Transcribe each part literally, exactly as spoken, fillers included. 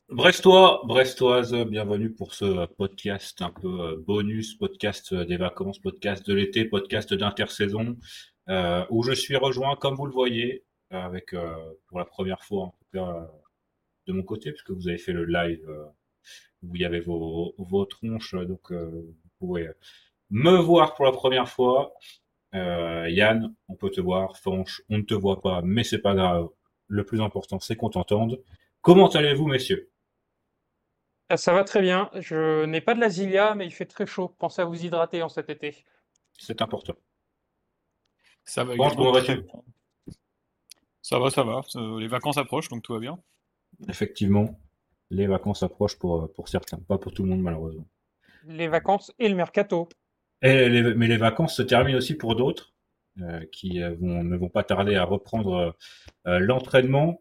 Brestois, Brestoise, bienvenue pour ce podcast un peu euh, bonus, podcast euh, des vacances, podcast de l'été, podcast d'intersaison, euh, où je suis rejoint, comme vous le voyez, avec euh, pour la première fois en tout cas euh, de mon côté, puisque vous avez fait le live euh, où il y avait vos, vos tronches, euh, donc euh, vous pouvez me voir pour la première fois. Euh, Yann, on peut te voir, Fanche, on ne te voit pas, mais c'est pas grave. Le plus important, c'est qu'on t'entende. Comment allez-vous, messieurs? Ah, ça va très bien. Je n'ai pas de l'asilia, mais il fait très chaud. Pensez à vous hydrater en cet été. C'est important. Ça va Fanche, également comment très vas-tu? bien. Ça va, ça va. Euh, les vacances approchent, donc tout va bien. Effectivement, les vacances approchent pour, euh, pour certains, pas pour tout le monde malheureusement. Les vacances et le mercato. Et les- mais les vacances se terminent aussi pour d'autres euh, qui euh, vont, ne vont pas tarder à reprendre euh, l'entraînement.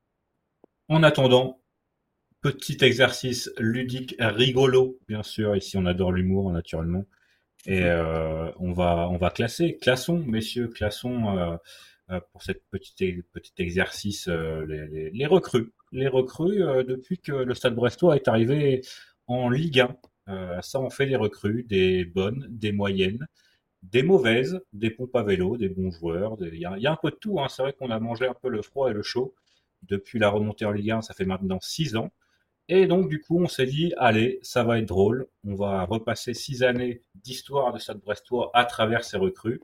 En attendant, petit exercice ludique rigolo, bien sûr. Ici, on adore l'humour naturellement. Et euh, on va on va classer, classons, messieurs, classons euh, euh, pour cette petite petit exercice euh, les, les, les recrues, les recrues euh, depuis que le Stade Brestois est arrivé en Ligue un. Euh, ça, on fait des recrues, des bonnes, des moyennes, des mauvaises, des pompes à vélo, des bons joueurs. des- Il y, a, il y a un peu de tout. Hein. C'est vrai qu'on a mangé un peu le froid et le chaud depuis la remontée en Ligue un. Ça fait maintenant six ans. Et donc, du coup, on s'est dit, allez, ça va être drôle. On va repasser six années d'histoire de Stade Brestois à travers ses recrues.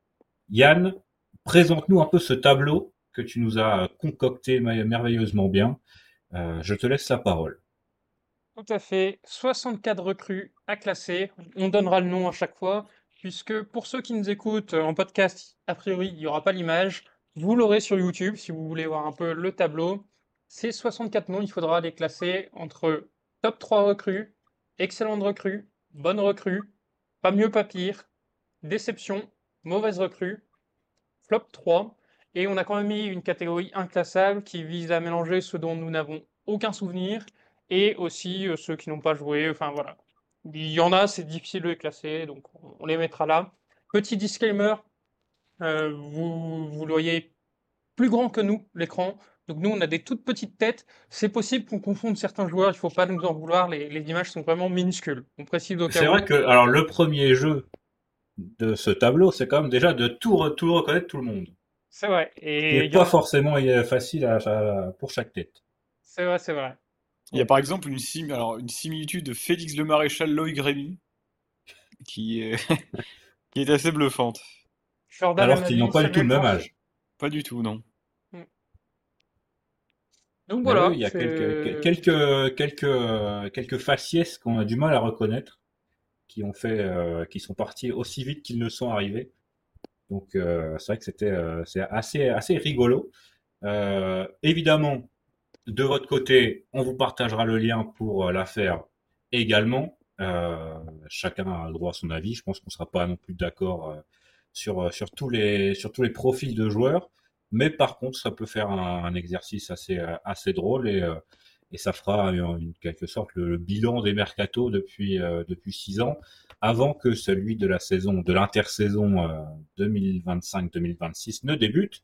Yann, présente-nous un peu ce tableau que tu nous as concocté merveilleusement bien. Euh, je te laisse la parole. Tout à fait. soixante-quatre recrues à classer. On donnera le nom à chaque fois, puisque pour ceux qui nous écoutent en podcast, a priori, il n'y aura pas l'image. Vous l'aurez sur YouTube si vous voulez voir un peu le tableau. Ces soixante-quatre noms, il faudra les classer entre top trois recrues, excellente recrue, bonne recrue, pas mieux, pas pire, déception, mauvaise recrue, flop trois. Et on a quand même mis une catégorie inclassable qui vise à mélanger ceux dont nous n'avons aucun souvenir et aussi euh, ceux qui n'ont pas joué. Enfin voilà. Il y en a, c'est difficile de les classer, donc on on les mettra là. Petit disclaimer, euh, vous, vous le voyez plus grand que nous, l'écran. Donc nous, on a des toutes petites têtes. C'est possible qu'on confonde certains joueurs, il ne faut pas nous en vouloir. Les, les images sont vraiment minuscules. On précise au cas C'est vrai où. que, alors, le premier jeu de ce tableau, c'est quand même déjà de tout, re- tout reconnaître tout le monde. C'est vrai. Ce qui Et est il y en pas a. forcément euh, facile à, à- pour chaque tête. C'est vrai, c'est vrai. Il y a par exemple une, sim... Alors, une similitude de Félix Le Maréchal Loïc Rémy qui est... qui est assez bluffante. Jordan Alors qu'ils n'ont Amavi, pas du tout Samuel le même Janson. âge. Pas du tout, non. Mm. Donc Mais oui, voilà, il y a quelques, c'est quelques, quelques, quelques faciès qu'on a du mal à reconnaître, qui ont fait, euh, qui sont partis aussi vite qu'ils ne sont arrivés. Donc euh, c'est vrai que c'était, euh, c'est assez, assez rigolo. Euh, évidemment, de votre côté, on vous partagera le lien pour euh, la faire également. Euh, chacun a le droit à son avis. Je pense qu'on ne sera pas non plus d'accord euh, sur, euh, sur, tous les, sur tous les profils de joueurs. Mais par contre, ça peut faire un, un exercice assez, euh, assez drôle et, euh, et ça fera en une, quelque sorte le, le bilan des mercatos depuis, euh, depuis six ans, avant que celui de la saison, de l'intersaison euh, deux mille vingt-cinq deux mille vingt-six ne débute.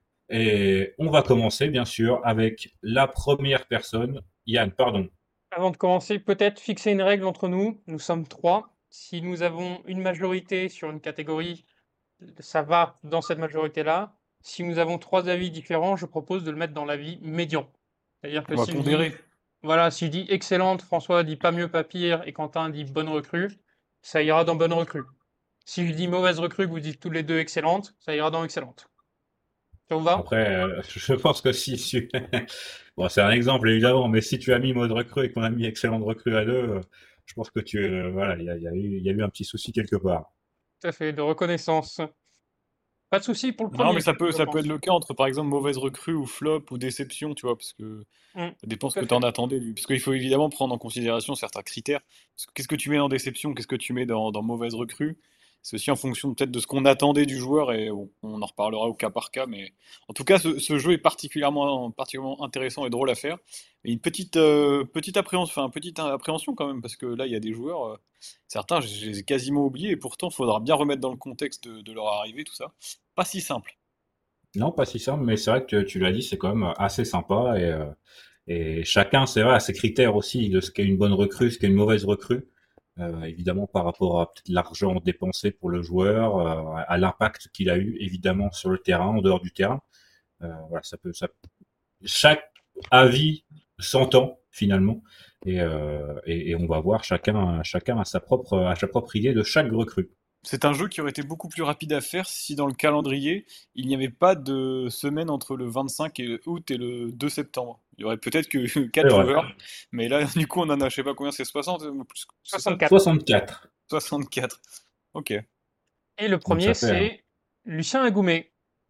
Et on va commencer, bien sûr, avec la première personne. Yann, pardon. avant de commencer, peut-être fixer une règle entre nous. Nous sommes trois. Si nous avons une majorité sur une catégorie, ça va dans cette majorité-là. Si nous avons trois avis différents, je propose de le mettre dans l'avis médian. C'est-à-dire que On va si je dis, pondérer. voilà, si je dis excellente, François dit pas mieux, pas pire, et Quentin dit bonne recrue, ça ira dans bonne recrue. Si je dis mauvaise recrue, que vous dites tous les deux excellente, ça ira dans excellente. Ça vous va? Après, euh, je pense que si tu... bon, c'est un exemple, évidemment, mais si tu as mis mode recrue et qu'on a mis excellente recrue à deux, euh, je pense que tu... euh, voilà, il y a, il y a eu, il y a eu un petit souci quelque part. Tout à fait, de reconnaissance. Pas de souci pour le Non, mais premier, ça peut, je ça peut être pense. le cas entre, par exemple, mauvaise recrue ou flop ou déception, tu vois, parce que Hmm, ça dépend ce tout à que tu en fait. attendais. lui. Parce qu'il faut évidemment prendre en considération certains critères. Parce que Qu'est-ce que tu mets en déception, qu'est-ce que tu mets dans, dans mauvaise recrue? C'est aussi en fonction peut-être de ce qu'on attendait du joueur et on, on en reparlera au cas par cas. Mais en tout cas, ce, ce jeu est particulièrement, particulièrement intéressant et drôle à faire. Et une petite, euh, petite appréhension, enfin, petite appréhension quand même, parce que là, il y a des joueurs, euh, certains, je je les ai quasiment oubliés et pourtant, il faudra bien remettre dans le contexte de, de leur arrivée, tout ça. Pas si simple. Non, pas si simple, mais c'est vrai que tu l'as dit, c'est quand même assez sympa et, euh, Et chacun, c'est vrai, a ses critères aussi de ce qu'est une bonne recrue, ce qu'est une mauvaise recrue. Euh, évidemment, par rapport à peut-être l'argent dépensé pour le joueur, euh, à l'impact qu'il a eu, évidemment, sur le terrain, en dehors du terrain. Euh, voilà, ça peut, ça, chaque avis s'entend finalement, et, euh, et, et on va voir chacun, chacun a sa propre, a sa propre idée de chaque recrue. C'est un jeu qui aurait été beaucoup plus rapide à faire si dans le calendrier, il n'y avait pas de semaine entre le vingt-cinq et- août et le deux septembre. Il y aurait peut-être que C'est quatre vrai. joueurs, mais là, du coup, on en a, je sais pas combien, c'est soixante, ou plus, c'est ça? soixante-quatre. soixante-quatre. soixante-quatre. Ok. Et le Donc premier, ça fait, hein. c'est Lucien Agoumet.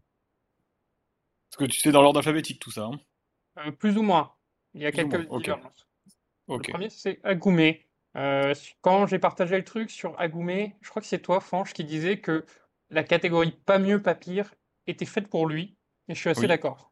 Parce que tu sais dans l'ordre alphabétique tout ça, hein? Euh, plus ou moins. Il y a Plus ou moins. quelques Ok. divergences. Le Ok. premier, c'est Agoumet. Euh, quand j'ai partagé le truc sur Agoumet, je crois que c'est toi, Fanche, qui disait que la catégorie pas mieux, pas pire était faite pour lui. Et je suis assez Oui. d'accord.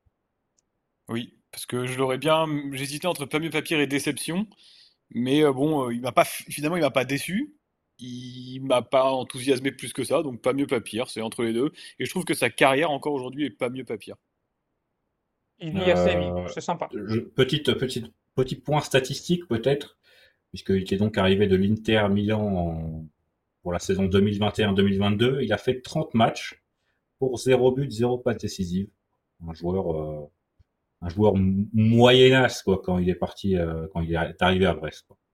Oui. Parce que je l'aurais bien. J'hésitais entre pas mieux papier et déception. Mais euh, bon, euh, il m'a pas, finalement, il m'a pas déçu. Il m'a pas enthousiasmé plus que ça, donc pas mieux pas pire, c'est entre les deux. Et je trouve que sa carrière encore aujourd'hui est pas mieux pas pire. Il vit assez vite, Euh, c'est sympa. je, petite, petite, petit point statistique peut-être, puisqu'il était donc arrivé de l'Inter Milan en- pour la saison deux mille vingt et un deux mille vingt-deux. Il a fait trente matchs pour zéro but, zéro passe décisive. Un joueur, euh, un joueur m- moyennasse quoi quand il est parti, euh, quand il est arrivé à Brest, quoi.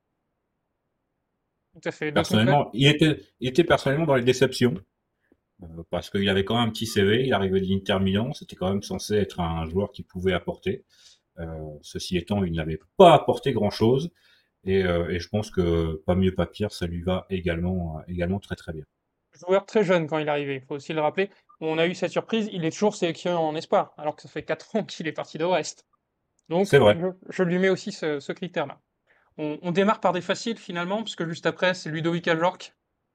Tout à fait. De ton côté, Personnellement, il était, il était personnellement dans les déceptions, euh, parce qu'il avait quand même un petit C V. Il arrivait de l'Inter Milan, c'était quand même censé être un joueur qui pouvait apporter. Euh, ceci étant, il n'avait pas apporté grand-chose, et, euh, et je pense que pas mieux pas pire, ça lui va également, également très très bien. joueur très jeune quand il est arrivé, il faut aussi le rappeler. On a eu cette surprise, il est toujours sélectionné en espoir, alors que ça fait quatre ans qu'il est parti de Brest. C'est Donc, vrai. je, je lui mets aussi ce, ce critère-là. On, on démarre par des faciles finalement, puisque juste après, c'est Ludovic Ajorc.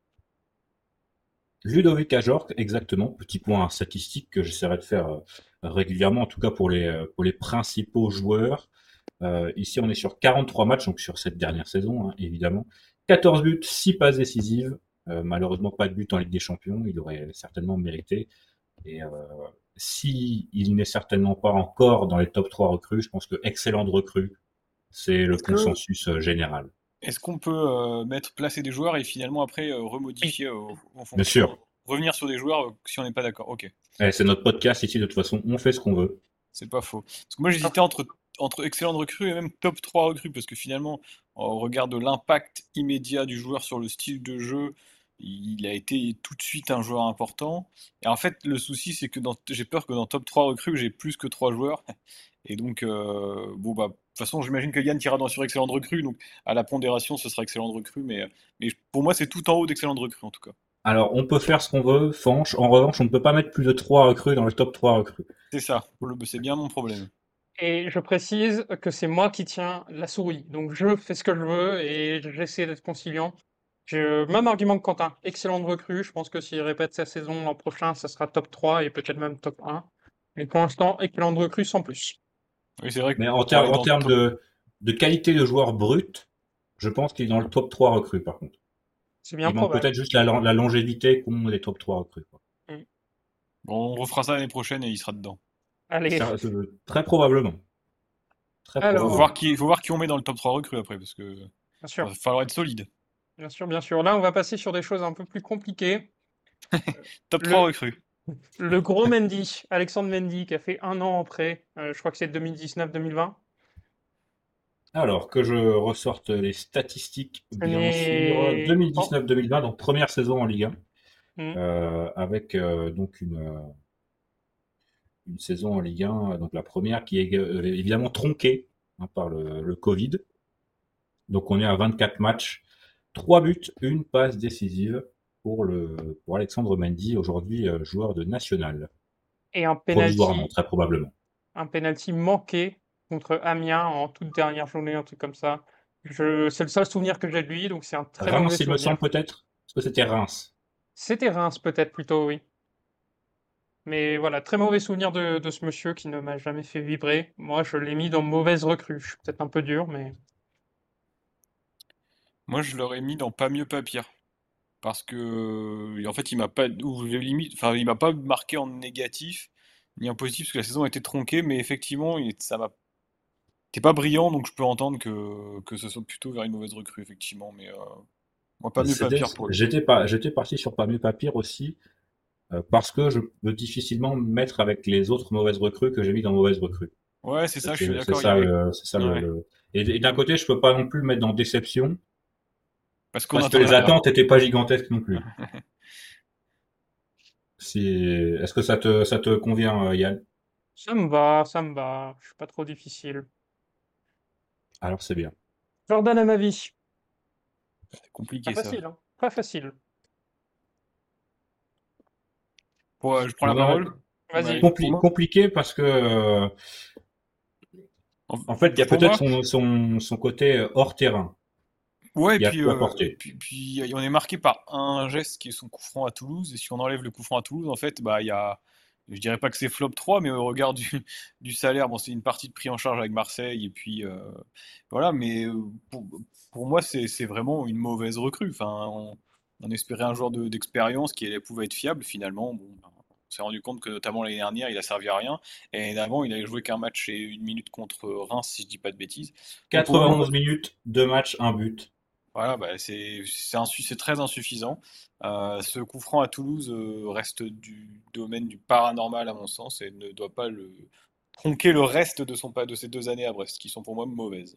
Ludovic Ajorc, exactement. Petit point statistique que j'essaierai de faire euh, régulièrement, en tout cas pour les, euh, pour les principaux joueurs. Euh, ici, on est sur quarante-trois matchs, donc sur cette dernière saison, hein, évidemment. quatorze buts, six passes décisives. Euh, malheureusement, pas de but en Ligue des Champions. Il aurait certainement mérité. Et euh, si il n'est certainement pas encore dans les top trois recrues, je pense que excellente recrue, c'est le Est-ce que consensus euh, général. est-ce qu'on peut euh, mettre placer des joueurs et finalement après euh, Oui, remodifier euh, en Bien fonction, sûr. euh, revenir sur des joueurs euh, si on n'est pas d'accord? Ok, Eh, c'est notre podcast ici, de toute façon, on fait ce qu'on veut. c'est pas faux. Parce que moi j'hésitais entre entre excellente recrue et même top trois recrues parce que finalement au regard de l'impact immédiat du joueur sur le style de jeu, il a été tout de suite un joueur important. Et en fait le souci c'est que dans, j'ai peur que dans top trois recrues j'ai plus que trois joueurs. Et donc, euh, bon, bah, de toute façon, j'imagine que Yann tirera dans sur excellente recrue, donc à la pondération, ce sera excellente recrue, mais, mais pour moi, c'est tout en haut d'excellente recrue, en tout cas. Alors, on peut faire ce qu'on veut, Fanche. En revanche, on ne peut pas mettre plus de trois recrues dans le top trois recrues. C'est ça, le- c'est bien mon problème. et je précise que c'est moi qui tiens la souris. Donc je fais ce que je veux et j'essaie d'être conciliant. J'ai le même argument que Quentin. Excellente recrue. Je pense que s'il répète sa saison l'an prochain, ça sera top trois et peut-être même top un. Mais pour l'instant, excellente recrue sans plus. Oui, c'est vrai que Mais en, pour ter- aller en dans le termes top, de, de qualité de joueur brut, je pense qu'il est dans le top trois recrues, par contre. C'est bien Il manque probable. peut-être juste la, la longévité qu'ont les top trois recrues, quoi. Mm. bon, on refera ça l'année prochaine et il sera dedans. Allez. Ça, euh, très probablement. Très Faut Alors, voir probablement. qui, faut voir qui on met dans le top trois recrues après, parce que bien va sûr, falloir être solide. bien sûr, bien sûr. Là, on va passer sur des choses un peu plus compliquées. Top trois Le, recrues. le gros Mendy, Alexandre Mendy, qui a fait un an en prêt. Euh, je crois que c'est deux mille dix-neuf deux mille vingt. Alors, que je ressorte les statistiques, Ce bien sûr. n'est pas. deux mille dix-neuf deux mille vingt, donc première saison en Ligue un, Mm. euh, avec euh, donc une, euh, une saison en Ligue un, donc la première qui est euh, évidemment tronquée, hein, par le, le Covid. Donc on est à vingt-quatre matchs, trois buts, une passe décisive pour le pour Alexandre Mendy, aujourd'hui euh, joueur de National, Et un provisoirement, penalty, très probablement. un penalty manqué contre Amiens en toute dernière journée, un truc comme ça. Je, c'est le seul souvenir que j'ai de lui, donc c'est un très mauvais Reims, il me semble souvenir. peut-être. Est-ce que c'était Reims? C'était Reims peut-être plutôt, oui. Mais voilà, très mauvais souvenir de, de ce monsieur qui ne m'a jamais fait vibrer. Moi, je l'ai mis dans mauvaise recrue. Je suis peut-être un peu dur, mais Moi, je l'aurais mis dans pas mieux pas pire. Parce que, euh, en fait, il m'a pas, ou limite, enfin, il m'a pas marqué en négatif ni en positif parce que la saison a été tronquée, mais effectivement, il- ça m'a t'es pas brillant, donc je peux entendre que, que ce soit plutôt vers une mauvaise recrue, effectivement. Mais euh, moi, pas mieux, pas C'était, pire pour lui. j'étais pas, j'étais parti sur pas mieux pas pire aussi, euh, parce que je peux difficilement me mettre avec les autres mauvaises recrues que j'ai mis dans mauvaises recrues. Ouais, c'est ça, je suis C'est c'est d'accord. Il y ça, avait. le, c'est ça le, Ouais. le- Et, et d'un côté, je peux pas non plus le mettre dans déception, Parce qu'on parce que n'attendait les rien. attentes étaient pas gigantesques non plus. Si, est-ce que ça te, ça te convient, euh, Yann? Ça me va, ça me va. Je suis pas trop difficile. Alors c'est bien. Jordan à ma vie. C'est Pas compliqué, ça. facile, hein. Pas facile. Bon, euh, je prends la Ouais, parole. Bah, Vas-y. allez, pour compli- moi. compliqué parce que euh, En, en fait, il y a pour peut-être moi. son, son, son côté euh, hors terrain Ouais, et qui a puis, pu euh, apporter. puis, puis on est marqué par un geste qui est son coup franc à Toulouse. Et si on enlève le coup franc à Toulouse, en fait, bah, il y a, je dirais pas que c'est flop trois, mais au regard du, du salaire, bon, c'est une partie de pris en charge avec Marseille. Et puis, euh, voilà, mais euh, pour, pour moi, c'est, c'est vraiment une mauvaise recrue. Enfin, on, on espérait un joueur de- d'expérience qui allait- pouvait être fiable. Finalement, bon, ben, on s'est rendu compte que notamment l'année dernière, il a servi à rien. Et l'année d'avant, il avait joué qu'un match et une minute contre Reims, si je dis pas de bêtises. Donc pour moi, quatre-vingt-onze minutes, deux matchs, un but. voilà, bah, c'est c'est insu- c'est très insuffisant. Euh, ce coup franc à Toulouse euh, reste du domaine du paranormal à mon sens et ne doit pas le tronquer le reste de son pas de ces deux années à Brest, qui sont pour moi mauvaises.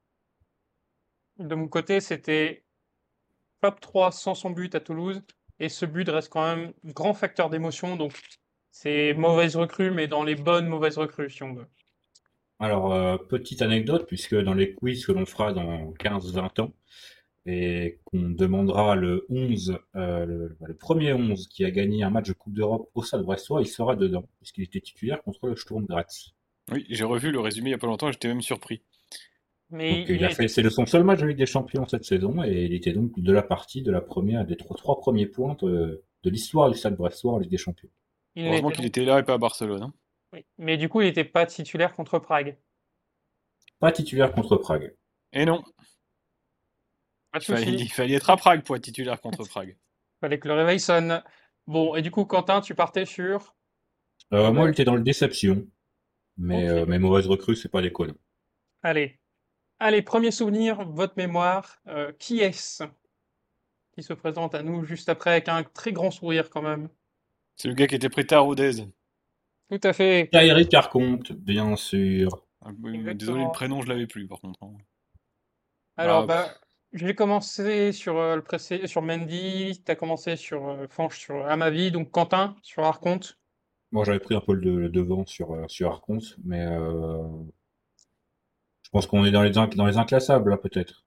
De mon côté, c'était top trois sans son but à Toulouse. Et ce but reste quand même un grand facteur d'émotion. Donc, c'est mauvaise recrue, mais dans les bonnes mauvaises recrues, si on veut. Alors, euh, petite anecdote, puisque dans les quiz que l'on fera dans quinze vingt ans, et qu'on demandera le onze, euh, le, le premier onze qui a gagné un match de Coupe d'Europe au Stade Brestois, il sera dedans, puisqu'il était titulaire contre le Sturm Graz. Oui, j'ai revu le résumé il y a pas longtemps, j'étais même surpris. Mais Donc il il a est, fait, c'est le- son seul match de Ligue des Champions cette saison, et il était donc de la partie de la première, des trois, trois premiers points de, de l'histoire du Stade Brestois en Ligue des Champions. il Heureusement n'était qu'il donc. était là et pas à Barcelone, hein. Oui. Mais du coup, il n'était pas titulaire contre Prague. Pas titulaire contre Prague. Et non, Pas de il fallait, souci. il fallait être à Prague pour être titulaire contre Prague. Fallait que le réveil sonne. Bon, et du coup, Quentin, tu partais sur. Euh, moi, il Mauvais. était dans le déception, mais Ok. euh, mes mauvaises recrues, c'est pas des connes. Allez. Allez, premier souvenir, votre mémoire. Euh, qui est-ce qui se présente à nous juste après avec un très grand sourire quand même? C'est le gars qui était prêté à Rodez. Tout à fait. Thierry Carconte, bien sûr. Ah, oui, désolé, le Exactement. prénom, je l'avais plus par contre, hein. Alors, Bah, bah, pff, j'ai commencé sur euh, le pressé, sur Mendy, t'as commencé sur euh, Fanch, sur Amavi, donc Quentin sur Arconte. Moi, j'avais pris un peu le, le devant sur, euh, sur Arconte, mais euh, je pense qu'on est dans les, inc- dans les inclassables, là, peut-être.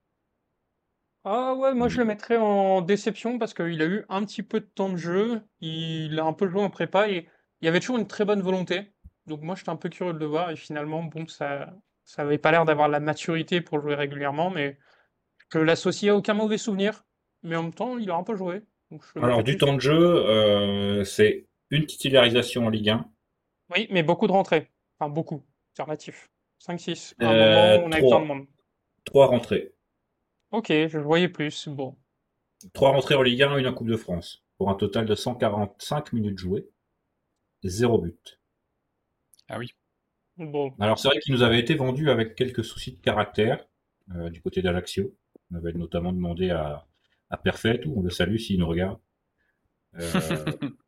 Ah ouais, moi je Mm. le mettrais en déception parce qu'il a eu un petit peu de temps de jeu, il a un peu joué en prépa et il y avait toujours une très bonne volonté. Donc moi j'étais un peu curieux de le voir et finalement, bon, ça ça avait pas l'air d'avoir la maturité pour jouer régulièrement, mais je l'associe à aucun mauvais souvenir. Mais en même temps, il a un peu joué, donc je le Alors, mettrais du plus. temps de jeu, euh, c'est une titularisation en Ligue un, Oui, mais beaucoup de rentrées. Enfin beaucoup, c'est relatif. cinq six. À un moment, euh, on avait besoin de trois, monde. trois rentrées. Ok, je le voyais plus. Bon, Trois rentrées en Ligue un, une en Coupe de France, pour un total de cent quarante-cinq minutes jouées, zéro but. ah oui. bon, Alors, c'est vrai qu'il nous avait été vendu avec quelques soucis de caractère, euh, du côté d'Ajaccio. On avait notamment demandé à, à Perfet, où on le salue s'il nous regarde. Euh,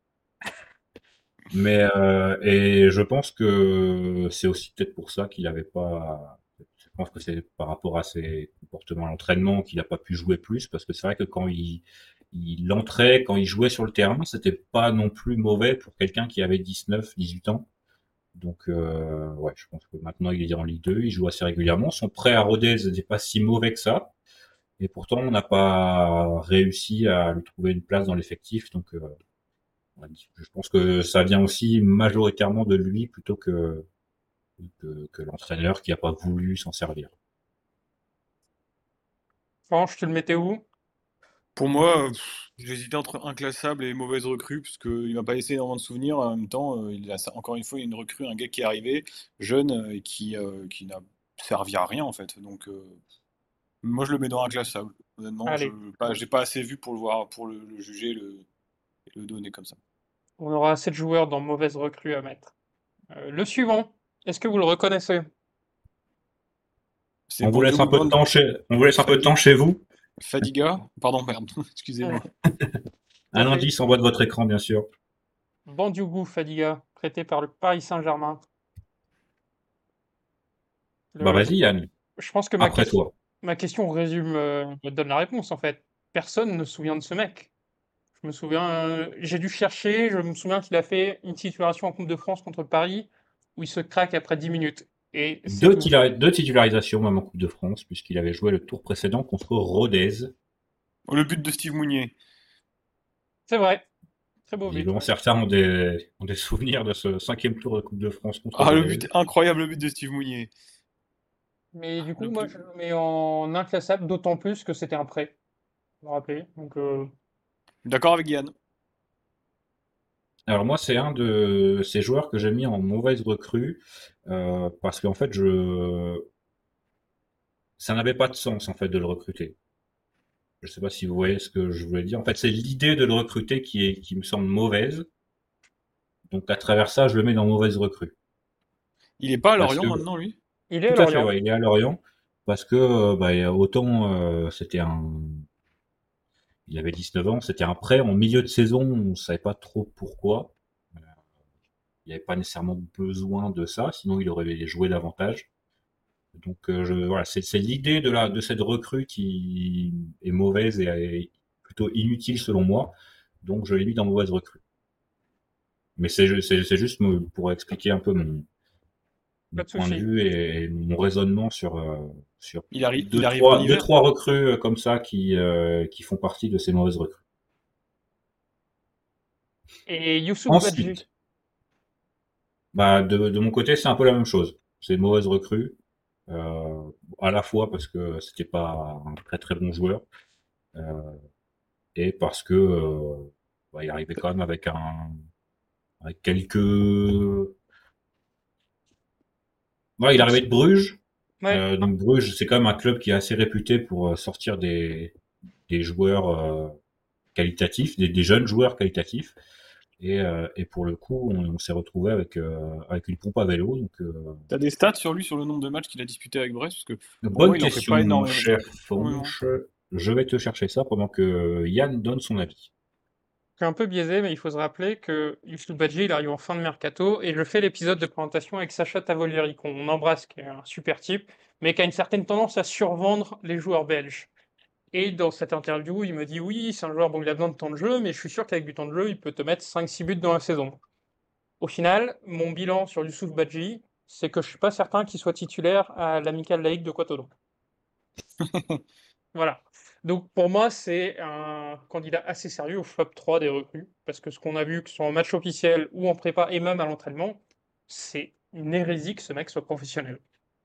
Mais euh, et je pense que c'est aussi peut-être pour ça qu'il n'avait pas. Je pense que c'est par rapport à ses comportements à l'entraînement qu'il n'a pas pu jouer plus, parce que c'est vrai que quand il il entrait, quand il jouait sur le terrain, c'était pas non plus mauvais pour quelqu'un qui avait dix-neuf, dix-huit ans. Donc euh, ouais, je pense que maintenant il est en Ligue deux, il joue assez régulièrement. Son prêt à Rodez n'est pas si mauvais que ça, et pourtant on n'a pas réussi à lui trouver une place dans l'effectif. Donc euh, je pense que ça vient aussi majoritairement de lui plutôt que, que, que l'entraîneur qui n'a pas voulu s'en servir. Franche, tu le mettais où? Pour moi, euh, pff, j'hésitais entre inclassable et mauvaise recrue, parce qu'il m'a pas laissé énormément de souvenirs. En même temps, euh, il a ça- encore une fois une recrue, un gars qui est arrivé, jeune, euh, et qui, euh, qui n'a servi à rien en fait. Donc, euh, moi, je le mets dans inclassable. Honnêtement, je Allez, n'ai pas, j'ai pas assez vu pour le voir, pour le, le juger, le, et le donner comme ça. on aura assez de joueurs dans mauvaise recrue à mettre. Euh, le suivant, est-ce que vous le reconnaissez? C'est On vous laisse un peu de Banjougou temps chez, on vous laisse un peu de temps Fadi- chez vous. Fadiga. Pardon, merde, excusez-moi. Tout à Un fait. indice en bas de votre écran, bien sûr. Bandiougou Fadiga, prêté par le Paris Saint-Germain. Bah Le- vas-y, Yann. Je pense que ma, Après ques- toi. ma question résume, euh, donne la réponse en fait. Personne ne se souvient de ce mec. Je me souviens, euh, j'ai dû chercher, je me souviens qu'il a fait une titularisation en Coupe de France contre Paris où il se craque après dix minutes. Et c'est Deux, tout. tila- deux titularisations même en Coupe de France, puisqu'il avait joué le tour précédent contre Rodez. Le but de Steve Mounier. C'est vrai. Très beau but, Visiblement, ouais. certains ont des, ont des souvenirs de ce cinquième tour de Coupe de France contre Ah, le Rodez. but, incroyable le but de Steve Mounier. Mais du coup, Le moi, plus... je le mets en inclassable, d'autant plus que c'était un prêt. Vous me rappelez. Donc, euh, D'accord avec Yann. Alors moi, c'est un de ces joueurs que j'ai mis en mauvaise recrue, euh, parce qu'en fait, je, ça n'avait pas de sens en fait de le recruter. Je sais pas si vous voyez ce que je voulais dire. En fait, c'est l'idée de le recruter qui est, qui me semble mauvaise. Donc à travers ça, je le mets dans mauvaise recrue. Il est pas à Parce Lorient que maintenant, lui? il est à tout à fait, Lorient. ouais, il est à Lorient parce que euh, bah, autant euh, c'était un, il avait dix-neuf ans, c'était un prêt en milieu de saison, on savait pas trop pourquoi. Euh, Il n'y avait pas nécessairement besoin de ça, sinon il aurait joué davantage. Donc euh, je, voilà, c'est c'est l'idée de la de cette recrue qui est mauvaise et est plutôt inutile selon moi. Donc je l'ai mis dans mauvaise recrue. Mais c'est c'est c'est juste me- pour expliquer un peu mon Pas mon de point de souci. vue et mon raisonnement sur euh, sur Il arrive, il deux arrive en trois deux hiver. trois recrues euh, comme ça qui euh, qui font partie de ces mauvaises recrues. Et Youssouf Badji. Ensuite, bah de de mon côté c'est un peu la même chose. C'est mauvaise recrue euh, à la fois parce que c'était pas un très très bon joueur. Euh, et parce que euh, bah, il arrivait quand même avec un avec quelques voilà, il arrivait de Bruges. Ouais. Euh, donc Bruges, c'est quand même un club qui est assez réputé pour euh, sortir des des joueurs euh, qualitatifs, des, des jeunes joueurs qualitatifs. Et, euh, et pour le coup, on, on s'est retrouvé avec euh, avec une pompe à vélo. Donc euh, T'as des stats sur lui, sur le nombre de matchs qu'il a disputé avec Brest? Parce que pour moi, bonne il en fait question, pas mon énormément. cher énormément. Fonch. Je vais te chercher ça pendant que Yann donne son avis. Je suis un peu biaisé, mais il faut se rappeler que Youssouf Badji, il arrive en fin de mercato, et je fais l'épisode de présentation avec Sacha Tavolieri, qu'on embrasse, qui est un super type, mais qui a une certaine tendance à survendre les joueurs belges. Et dans cette interview, il me dit oui, c'est un joueur dont il a besoin de temps de jeu, mais je suis sûr qu'avec du temps de jeu, il peut te mettre cinq six buts dans la saison. Au final, mon bilan sur Youssouf Badji, c'est que je suis pas certain qu'il soit titulaire à l'Amicale laïque de Cotonou. Voilà. Donc pour moi, c'est un candidat assez sérieux au flop trois des recrues, parce que ce qu'on a vu, que ce soit en match officiel ou en prépa et même à l'entraînement, c'est une hérésie que ce mec soit professionnel.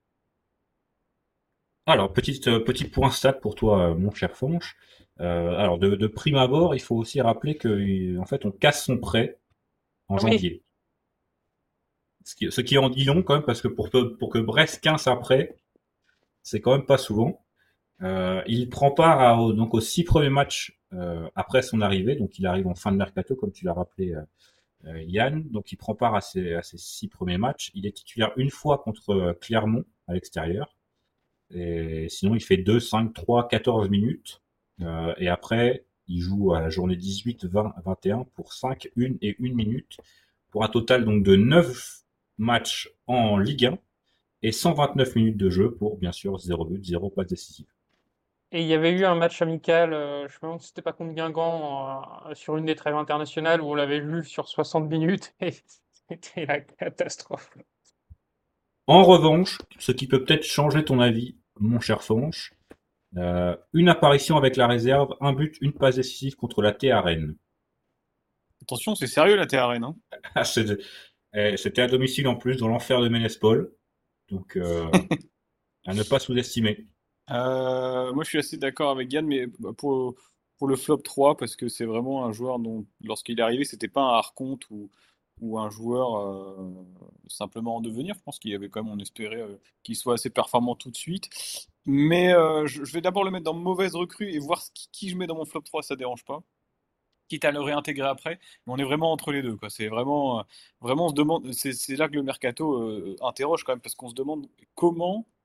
Alors, petite, euh, petit point stat pour toi, euh, mon cher Fonch. Euh, alors, de, de prime abord, il faut aussi rappeler que, euh, en fait, on casse son prêt en Oui, janvier. Ce qui, ce qui en dit long, quand même, parce que pour, que- pour que Brest quinze un prêt, c'est quand même pas souvent. Euh, il prend part à- au- donc aux six premiers matchs euh, après son arrivée, donc il arrive en fin de mercato, comme tu l'as rappelé, euh, euh, Yann. Donc il prend part à ces, à ces six premiers matchs. Il est titulaire une fois contre euh, Clermont à l'extérieur. Et sinon, il fait deux, cinq, trois, quatorze minutes. Euh, et après, il joue à la journée dix-huit, vingt, vingt et un pour cinq, une et une minute. Pour un total donc de neuf matchs en Ligue un et cent vingt-neuf minutes de jeu pour, bien sûr, zéro but, zéro passe décisive. et il y avait eu un match amical, euh, je me demande si c'était pas contre Guingamp, euh, sur une des trêves internationales, où on l'avait vu sur soixante minutes, et c'était la catastrophe. En revanche, ce qui peut peut-être changer ton avis, mon cher Fonch, euh, une apparition avec la réserve, un but, une passe décisive contre la T à Rennes. Attention, c'est sérieux la T R N, hein. Ah, c'est- eh, C'était à domicile en plus, dans l'enfer de Ménespol. Donc, euh, à ne pas sous-estimer. Euh, moi, je suis assez d'accord avec Yann, mais pour, pour le flop trois, parce que c'est vraiment un joueur dont, lorsqu'il est arrivé, c'était pas un Arconte ou, ou un joueur euh, simplement en devenir. Je pense qu'il y avait quand même, on espérait euh, qu'il soit assez performant tout de suite. Mais euh, je, je vais d'abord le mettre dans mauvaise recrue et voir ce qui, qui je mets dans mon flop trois, ça dérange pas. Quitte à le réintégrer après, mais on est vraiment entre les deux, quoi. C'est vraiment, euh, vraiment, on se demande, c'est c'est là que le mercato euh, interroge quand même, parce qu'on se demande comment.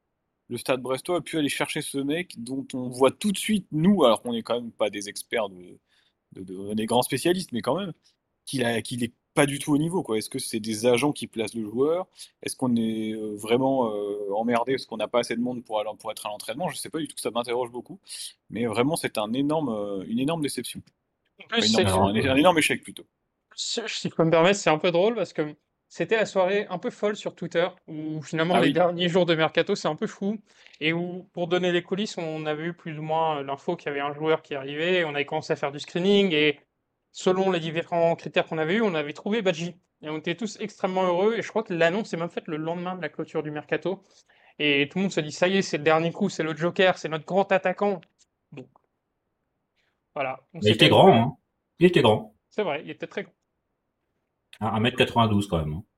le Stade Brestois a pu aller chercher ce mec dont on voit tout de suite, nous, alors qu'on n'est quand même pas des experts, de, de- de- des grands spécialistes, mais quand même, qu'il a, qu'il est pas du tout au niveau, quoi. Est-ce que c'est des agents qui placent le joueur? Est-ce qu'on est euh, vraiment euh, emmerdé parce qu'on n'a pas assez de monde pour aller, pour être à l'entraînement? Je sais pas du tout, ça m'interroge beaucoup. Mais vraiment, c'est un énorme, euh, une énorme déception. En plus, Pas énorme, c'est, enfin, Alors, un, un énorme échec plutôt. si si je peux me permettre, c'est un peu drôle parce que c'était la soirée un peu folle sur Twitter où finalement Ah les oui, derniers jours de mercato c'est un peu fou et où pour donner les coulisses on avait eu plus ou moins euh, l'info qu'il y avait un joueur qui arrivait, on avait commencé à faire du screening et selon les différents critères qu'on avait eu, on avait trouvé Badji et on était tous extrêmement heureux et je crois que l'annonce est même faite le lendemain de la clôture du mercato et tout le monde se dit ça y est c'est le dernier coup, c'est le Joker, c'est notre grand attaquant. Bon voilà, on il s'est était pas grand, vu, hein. Il était grand. c'est vrai, il était très grand. un mètre quatre-vingt-douze quand même, hein.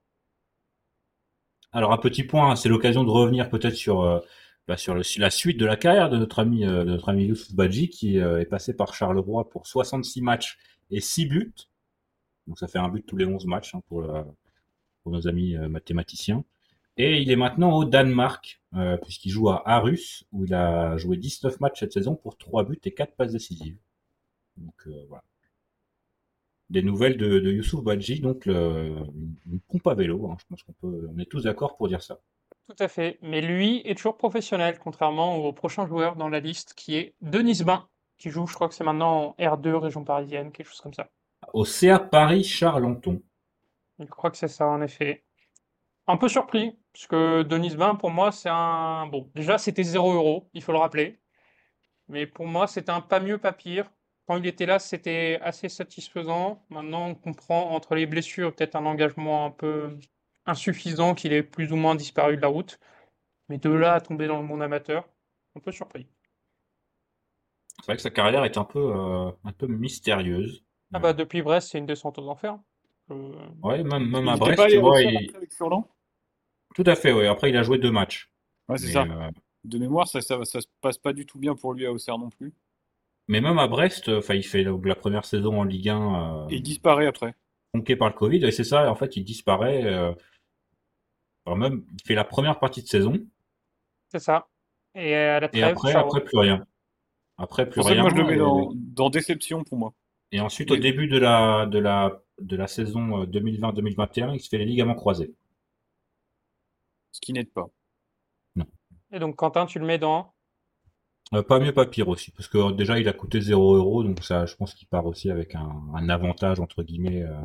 Alors un petit point, c'est l'occasion de revenir peut-être sur euh, bah, sur le- la suite de la carrière de notre ami euh, de notre ami Youssouf Badji qui euh, est passé par Charleroi pour soixante-six matchs et six buts. Donc ça fait un but tous les onze matchs, hein, pour, la- pour nos amis euh, mathématiciens. Et il est maintenant au Danemark euh, puisqu'il joue à Aarhus où il a joué dix-neuf matchs cette saison pour trois buts et quatre passes décisives. Donc euh, voilà. Des nouvelles de, de Youssouf Badji, donc le, une, une pompe à vélo, hein. Je pense qu'on peut, on est tous d'accord pour dire ça. Tout à fait. Mais lui est toujours professionnel, contrairement au prochain joueur dans la liste qui est Denis Bain, qui joue, je crois que c'est maintenant en R deux, région parisienne, quelque chose comme ça. Au C A Paris Charlenton. Je crois que c'est ça, en effet. Un peu surpris, parce que Denis Bain, pour moi, c'est un. Bon, déjà, c'était zéro euro, il faut le rappeler. Mais pour moi, c'était un pas mieux, pas pire. Quand il était là, c'était assez satisfaisant. Maintenant, on comprend entre les blessures, et peut-être un engagement un peu insuffisant, qu'il est plus ou moins disparu de la route. Mais de là à tomber dans le monde amateur, un peu surpris. C'est vrai que sa carrière est un peu, euh, un peu mystérieuse. Ah Euh, bah depuis Brest, c'est une descente aux enfers. Euh, ouais, même, même il à n'était pas Brest, allé tu à vois, Auxerre il... après avec Furlan? tout à fait, ouais. Après, il a joué deux matchs. Ouais, c'est Mais, ça. euh, De mémoire, ça, ça, ça se passe pas du tout bien pour lui à Auxerre non plus. mais même à Brest, euh, enfin, il fait donc, la première saison en Ligue un, Et euh, il disparaît après. tronqué par le Covid, et c'est ça, en fait, il disparaît, euh, alors même, il fait la première partie de saison, c'est ça. Et à la et trêve, après, ciao. après, plus rien. Après, C'est plus pour ça que moi je le rien, mets et, dans, dans déception pour moi. et ensuite, au Mais début de la, de la, de la saison euh, deux mille vingt deux mille vingt et un, il se fait les ligaments croisés. ce qui n'aide pas. Non. Et donc Quentin, tu le mets dans. Euh, pas mieux, pas pire aussi, parce que euh, déjà il a coûté zéro euro, donc ça, je pense qu'il part aussi avec un, un avantage entre guillemets. euh,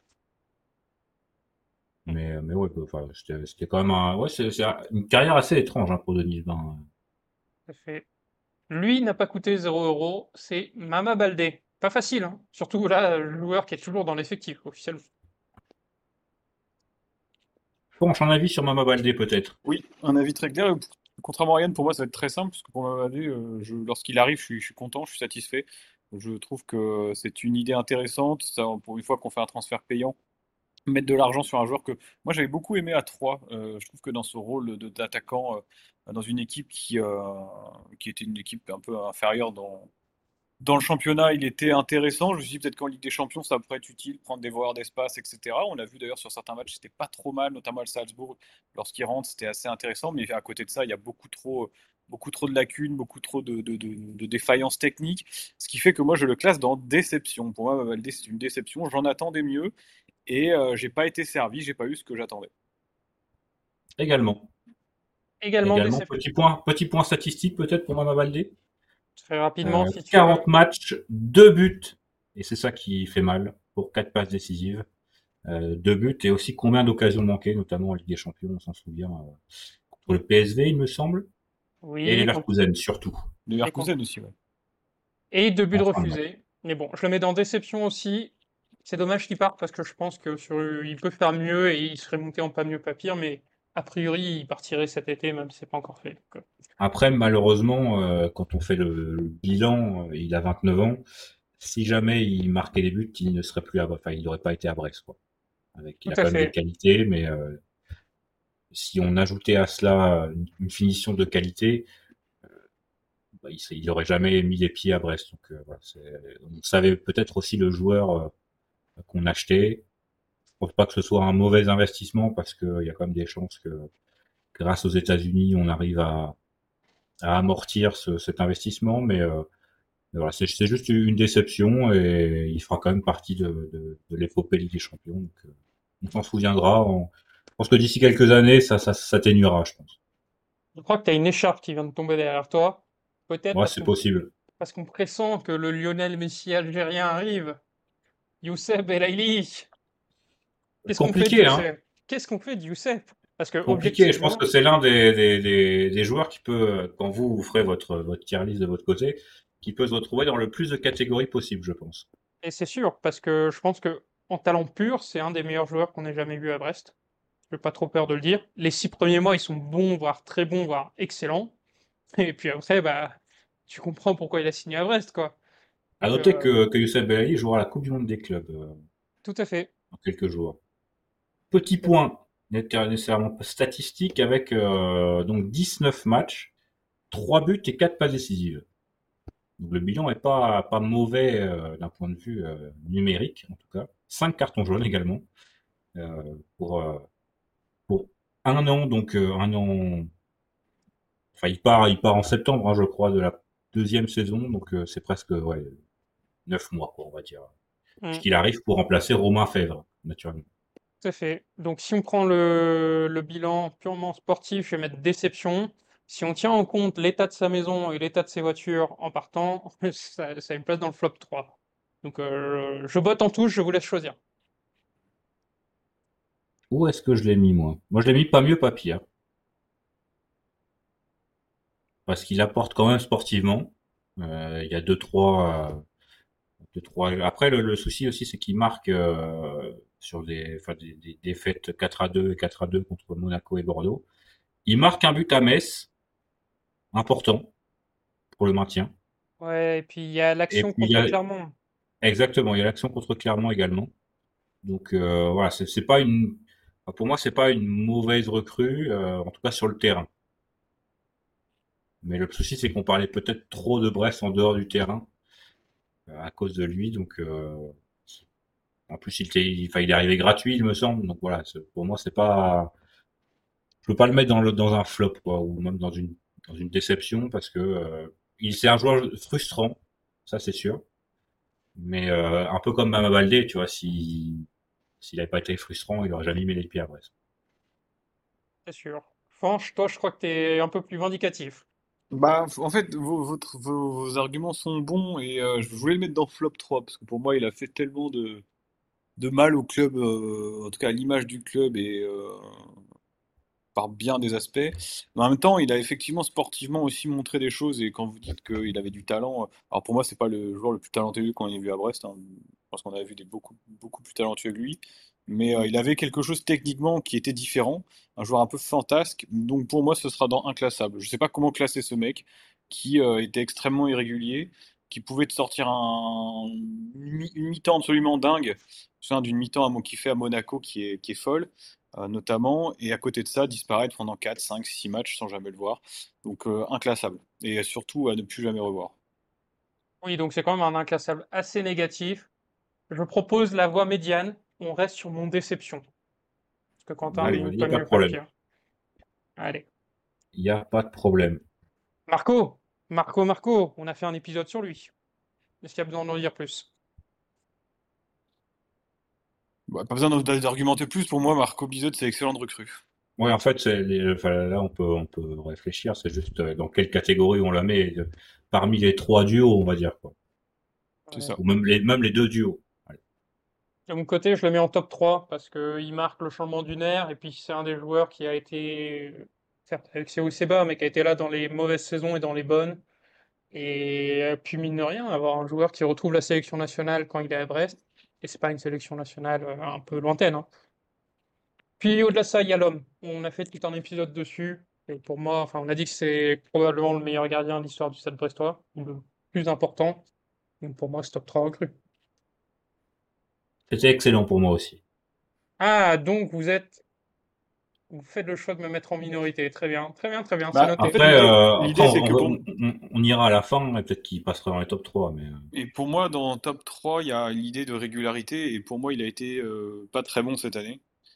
Hmm, mais euh, mais ouais, bah, enfin, c'était c'était quand même un, ouais, c'est c'est un- une carrière assez étrange, hein, pour Denis Bain. tout à fait. Lui n'a pas coûté zéro euro, c'est Mama Baldé. Pas facile, hein. Surtout là, le joueur qui est toujours dans l'effectif officiel. Bon, j'en avis sur Mama Baldé peut-être. Oui, un avis très clair. Contrairement à Yann, pour moi, ça va être très simple, parce que pour ma avis, euh, je- lorsqu'il arrive, je suis, je suis content, je suis satisfait. Je trouve que c'est une idée intéressante. Ça, pour une fois qu'on fait un transfert payant, mettre de l'argent sur un joueur que moi j'avais beaucoup aimé à trois. Euh, je trouve que dans ce rôle de- d'attaquant, euh, dans une équipe qui, euh, qui était une équipe un peu inférieure dans, dans le championnat, il était intéressant. Je me suis dit peut-être qu'en Ligue des Champions, ça pourrait être utile, prendre des voires d'espace, et cetera. On l'a vu d'ailleurs sur certains matchs, c'était pas trop mal, notamment à Salzbourg. Lorsqu'il rentre, c'était assez intéressant. Mais à côté de ça, il y a beaucoup trop, beaucoup trop de lacunes, beaucoup trop de, de- de- de défaillances techniques. Ce qui fait que moi, je le classe dans déception. Pour moi, Valdes, c'est une déception. J'en attendais mieux et euh, j'ai pas été servi, j'ai pas eu ce que j'attendais. Également, Également également déception. petit point, petit point statistique peut-être pour Mama Baldé. Très rapidement, Euh, si tu veux. quarante matchs, deux buts, et c'est ça qui fait mal pour quatre passes décisives. Euh, deux buts et aussi combien d'occasions manquées, notamment en Ligue des Champions, on s'en souvient, euh, contre le P S V, il me semble, et Oui, contre Leverkusen surtout, De et contre aussi, ouais. et deux buts en fin de match. refusés. Mais bon, je le mets dans déception aussi. C'est dommage qu'il parte parce que je pense que sur, il peut faire mieux et il serait monté en pas mieux, pas pire. Mais a priori, il partirait cet été, même si c'est pas encore fait. Donc, euh, Après, malheureusement, euh, quand on fait le, le bilan, euh, il a vingt-neuf ans. Si jamais il marquait des buts, il ne serait plus à, enfin, il n'aurait pas été à Brest, quoi. Avec, il tout a à quand même des fait. qualités, mais euh, si on ajoutait à cela une, une finition de qualité, bah, il, il aurait jamais mis les pieds à Brest. Donc, euh, voilà, c'est- on savait peut-être aussi le joueur euh, qu'on achetait. Je pense pas que ce soit un mauvais investissement parce qu'il y a quand même des chances que, grâce aux États-Unis, on arrive à, à amortir ce, cet investissement, mais euh, voilà, c'est c'est juste une déception et il fera quand même partie de, de, de l'épopée Ligue des Champions. Donc, euh, on s'en souviendra. On- je pense que d'ici quelques années, ça, ça s'atténuera, je pense. Je crois que tu as une écharpe qui vient de tomber derrière toi. Peut-être Ouais, parce c'est qu'on possible. parce qu'on pressent que le Lionel Messi algérien arrive. Youssef Belaïli. Qu'est-ce qu'on fait de Compliqué, hein. Youssef? Qu'est-ce qu'on fait de Youssef? Parce que Compliqué. Je pense objectivement, que c'est l'un des, des, des, des joueurs qui peut, quand vous, vous ferez votre, votre tier list de votre côté, qui peut se retrouver dans le plus de catégories possible, je pense. et c'est sûr, parce que je pense que en talent pur, c'est un des meilleurs joueurs qu'on ait jamais vu à Brest. J'ai pas trop peur de le dire. Les six premiers mois, ils sont bons, voire très bons, voire excellents. Et puis après, bah, tu comprends pourquoi il a signé à Brest, quoi. À Donc, noter euh, que, que Youssef Belaïli jouera à la Coupe du Monde des clubs euh, tout à fait. dans quelques jours. Petit Tout à fait. point, nécessairement statistique, avec euh, donc dix-neuf matchs, trois buts et quatre passes décisives. Donc le bilan est pas pas mauvais euh, d'un point de vue euh, numérique en tout cas. Cinq cartons jaunes également euh, pour euh, pour un an donc euh, un an. Enfin il part il part en septembre hein, je crois de la deuxième saison donc euh, c'est presque ouais neuf mois quoi on va dire. Mm, Puisqu'il arrive pour remplacer Romain Fèvre naturellement. tout à fait. Donc, si on prend le, le bilan purement sportif, je vais mettre déception. Si on tient en compte l'état de sa maison et l'état de ses voitures en partant, ça, ça a une place dans le flop trois. Donc, euh, je botte en touche, je vous laisse choisir. Où est-ce que je l'ai mis moi? Moi je l'ai mis pas mieux pas pire parce qu'il apporte quand même sportivement. Euh, il y a deux trois euh, deux trois. Après le, le souci aussi c'est qu'il marque euh, sur des enfin des, des défaites quatre à deux et quatre à deux contre Monaco et Bordeaux. Il marque un but à Metz important pour le maintien. Ouais, et puis il y a Et l'action puis il y contre a Clermont. exactement il y a l'action contre Clermont également. Donc euh, voilà c'est c'est pas une enfin, pour moi c'est pas une mauvaise recrue euh, en tout cas sur le terrain. Mais le souci c'est qu'on parlait peut-être trop de Brest en dehors du terrain euh, à cause de lui donc euh, en plus, il, était, il, enfin, il est arrivé gratuit, il me semble. Donc voilà, c'est- pour moi, c'est pas, je peux pas le mettre dans le dans un flop quoi, ou même dans une dans une déception parce que euh, il c'est un joueur frustrant, ça c'est sûr. Mais euh, un peu comme Mama Baldé, tu vois, si s'il avait pas été frustrant, il aurait jamais mis les pieds à Brest. C'est sûr. Franche, toi, je crois que tu es un peu plus vindicatif. Bah, en fait, vos, votre- vos, vos arguments sont bons et euh, je voulais le mettre dans flop trois parce que pour moi, il a fait tellement de, de mal au club, euh, en tout cas à l'image du club et euh, par bien des aspects. Mais en même temps, il a effectivement sportivement aussi montré des choses et quand vous dites qu'il avait du talent, euh, alors pour moi, c'est pas le joueur le plus talentueux qu'on ait vu à Brest, hein. Je pense qu'on a vu des beaucoup, beaucoup plus talentueux que lui. Mais euh, il avait quelque chose techniquement qui était différent, un joueur un peu fantasque. Donc pour moi, ce sera dans inclassable. Je sais pas comment classer ce mec qui euh, était extrêmement irrégulier, qui pouvait te sortir un, une mi- une mi-temps absolument dingue. Je me souviens d'une mi-temps à mon kiffé à Monaco qui est, qui est folle euh, notamment, et à côté de ça, disparaître pendant quatre, cinq, six matchs sans jamais le voir. Donc euh, inclassable, et surtout à ne plus jamais revoir. Oui, donc c'est quand même un inclassable assez négatif. Je propose la voie médiane. On reste sur mon déception. Parce que Quentin a Allez, mis une il y a pas pas de mieux, pas problème. pire. Allez. Il y a pas de problème. Marco, Marco, Marco, on a fait un épisode sur lui. Est-ce qu'il y a besoin d'en dire plus? Bah, pas besoin d'ar- d'argumenter plus, pour moi, Marco Bizot, c'est excellent de recrue. Ouais, en fait, c'est les, enfin, là, on peut on peut réfléchir. C'est juste euh, dans quelle catégorie on la met euh, parmi les trois duos, on va dire quoi, C'est Ouais. ça. ou même les même les deux duos. Allez. De mon côté, je le mets en top trois parce qu'il marque le changement d'une ère et puis c'est un des joueurs qui a été, certes avec ses hauts et ses bas, mais qui a été là dans les mauvaises saisons et dans les bonnes. Et euh, puis mine de rien, avoir un joueur qui retrouve la sélection nationale quand il est à Brest, et c'est pas une sélection nationale euh, un peu lointaine, hein. Puis au-delà de ça, il y a l'homme. On a fait tout un épisode dessus. Et pour moi, enfin, on a dit que c'est probablement le meilleur gardien de l'histoire du Stade brestois, ou le plus important. Donc pour moi, c'est top trois recrues. C'était excellent pour moi aussi. Ah, donc vous êtes, vous faites le choix de me mettre en minorité. Très bien, très bien, très bien, c'est Bah, en noté. fait, Après, l'idée, euh, après l'idée, c'est on, que pour, on, on, on ira à la fin et peut-être qu'il passera dans les top trois. Mais euh, et pour moi, dans top trois, il y a l'idée de régularité, et pour moi, il a été euh, pas très bon cette année.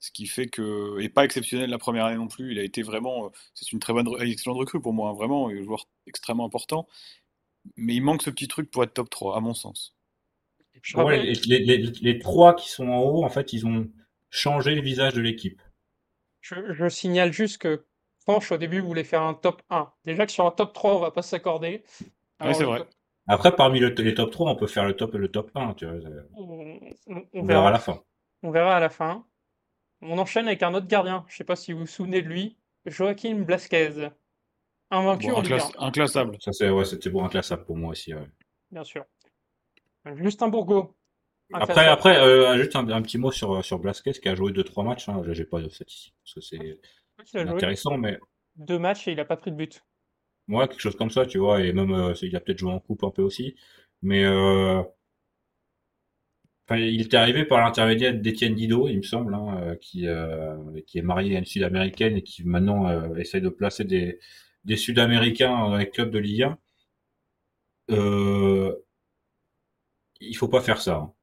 Ce qui fait que, et pas exceptionnel la première année non plus, il a été vraiment, euh, c'est une très bonne, re- excellente recrue pour moi, hein, vraiment, un joueur extrêmement important. Mais il manque ce petit truc pour être top trois, à mon sens. Je Pour moi, rappelle, les, les, les, les trois qui sont en haut, en fait, ils ont changé le visage de l'équipe. je, je signale juste que Franche, au début, voulait faire un top un. Déjà que sur un top trois, on va pas s'accorder. Ouais, Alors, c'est le vrai. top, Après, parmi le- les top trois, on peut faire le top et le top un, tu vois. on, on- on On verra à verra. la fin. On verra à la fin. On enchaîne avec un autre gardien. Je sais pas si vous vous souvenez de lui. Joaquim Blasquez. Invaincu Bon, en Ligue un, inclass- inclassable. Ça, c'est, ouais, c'était bon, inclassable pour moi aussi, ouais. bien sûr. Justin Bourgault. Après, Inclassable. après, euh, juste un, un petit mot sur, sur Blasquez qui a joué deux trois matchs, hein. J'ai j'ai pas de statistiques parce que c'est Il a joué intéressant, mais deux matchs et il a pas pris de but. moi, quelque chose comme ça, tu vois, et même, euh, il a peut-être joué en coupe un peu aussi, mais euh, enfin, il était arrivé par l'intermédiaire d'Étienne Didot, il me semble, hein, euh, qui, euh, qui est marié à une Sud-Américaine et qui maintenant euh, essaye de placer des, des Sud-Américains dans les clubs de Ligue un. Euh, il faut pas faire ça, hein.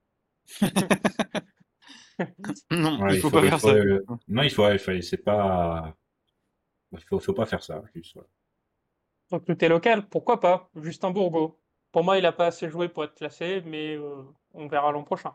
Non, Ouais, il il faut faut, pas il faire faut, ça. euh, non, il faut, il faut, c'est pas, il faut, faut pas faire ça, juste, voilà. Recruté local, pourquoi pas? Justin Bourgault. Pour moi, il a pas assez joué pour être classé, mais euh, on verra l'an prochain.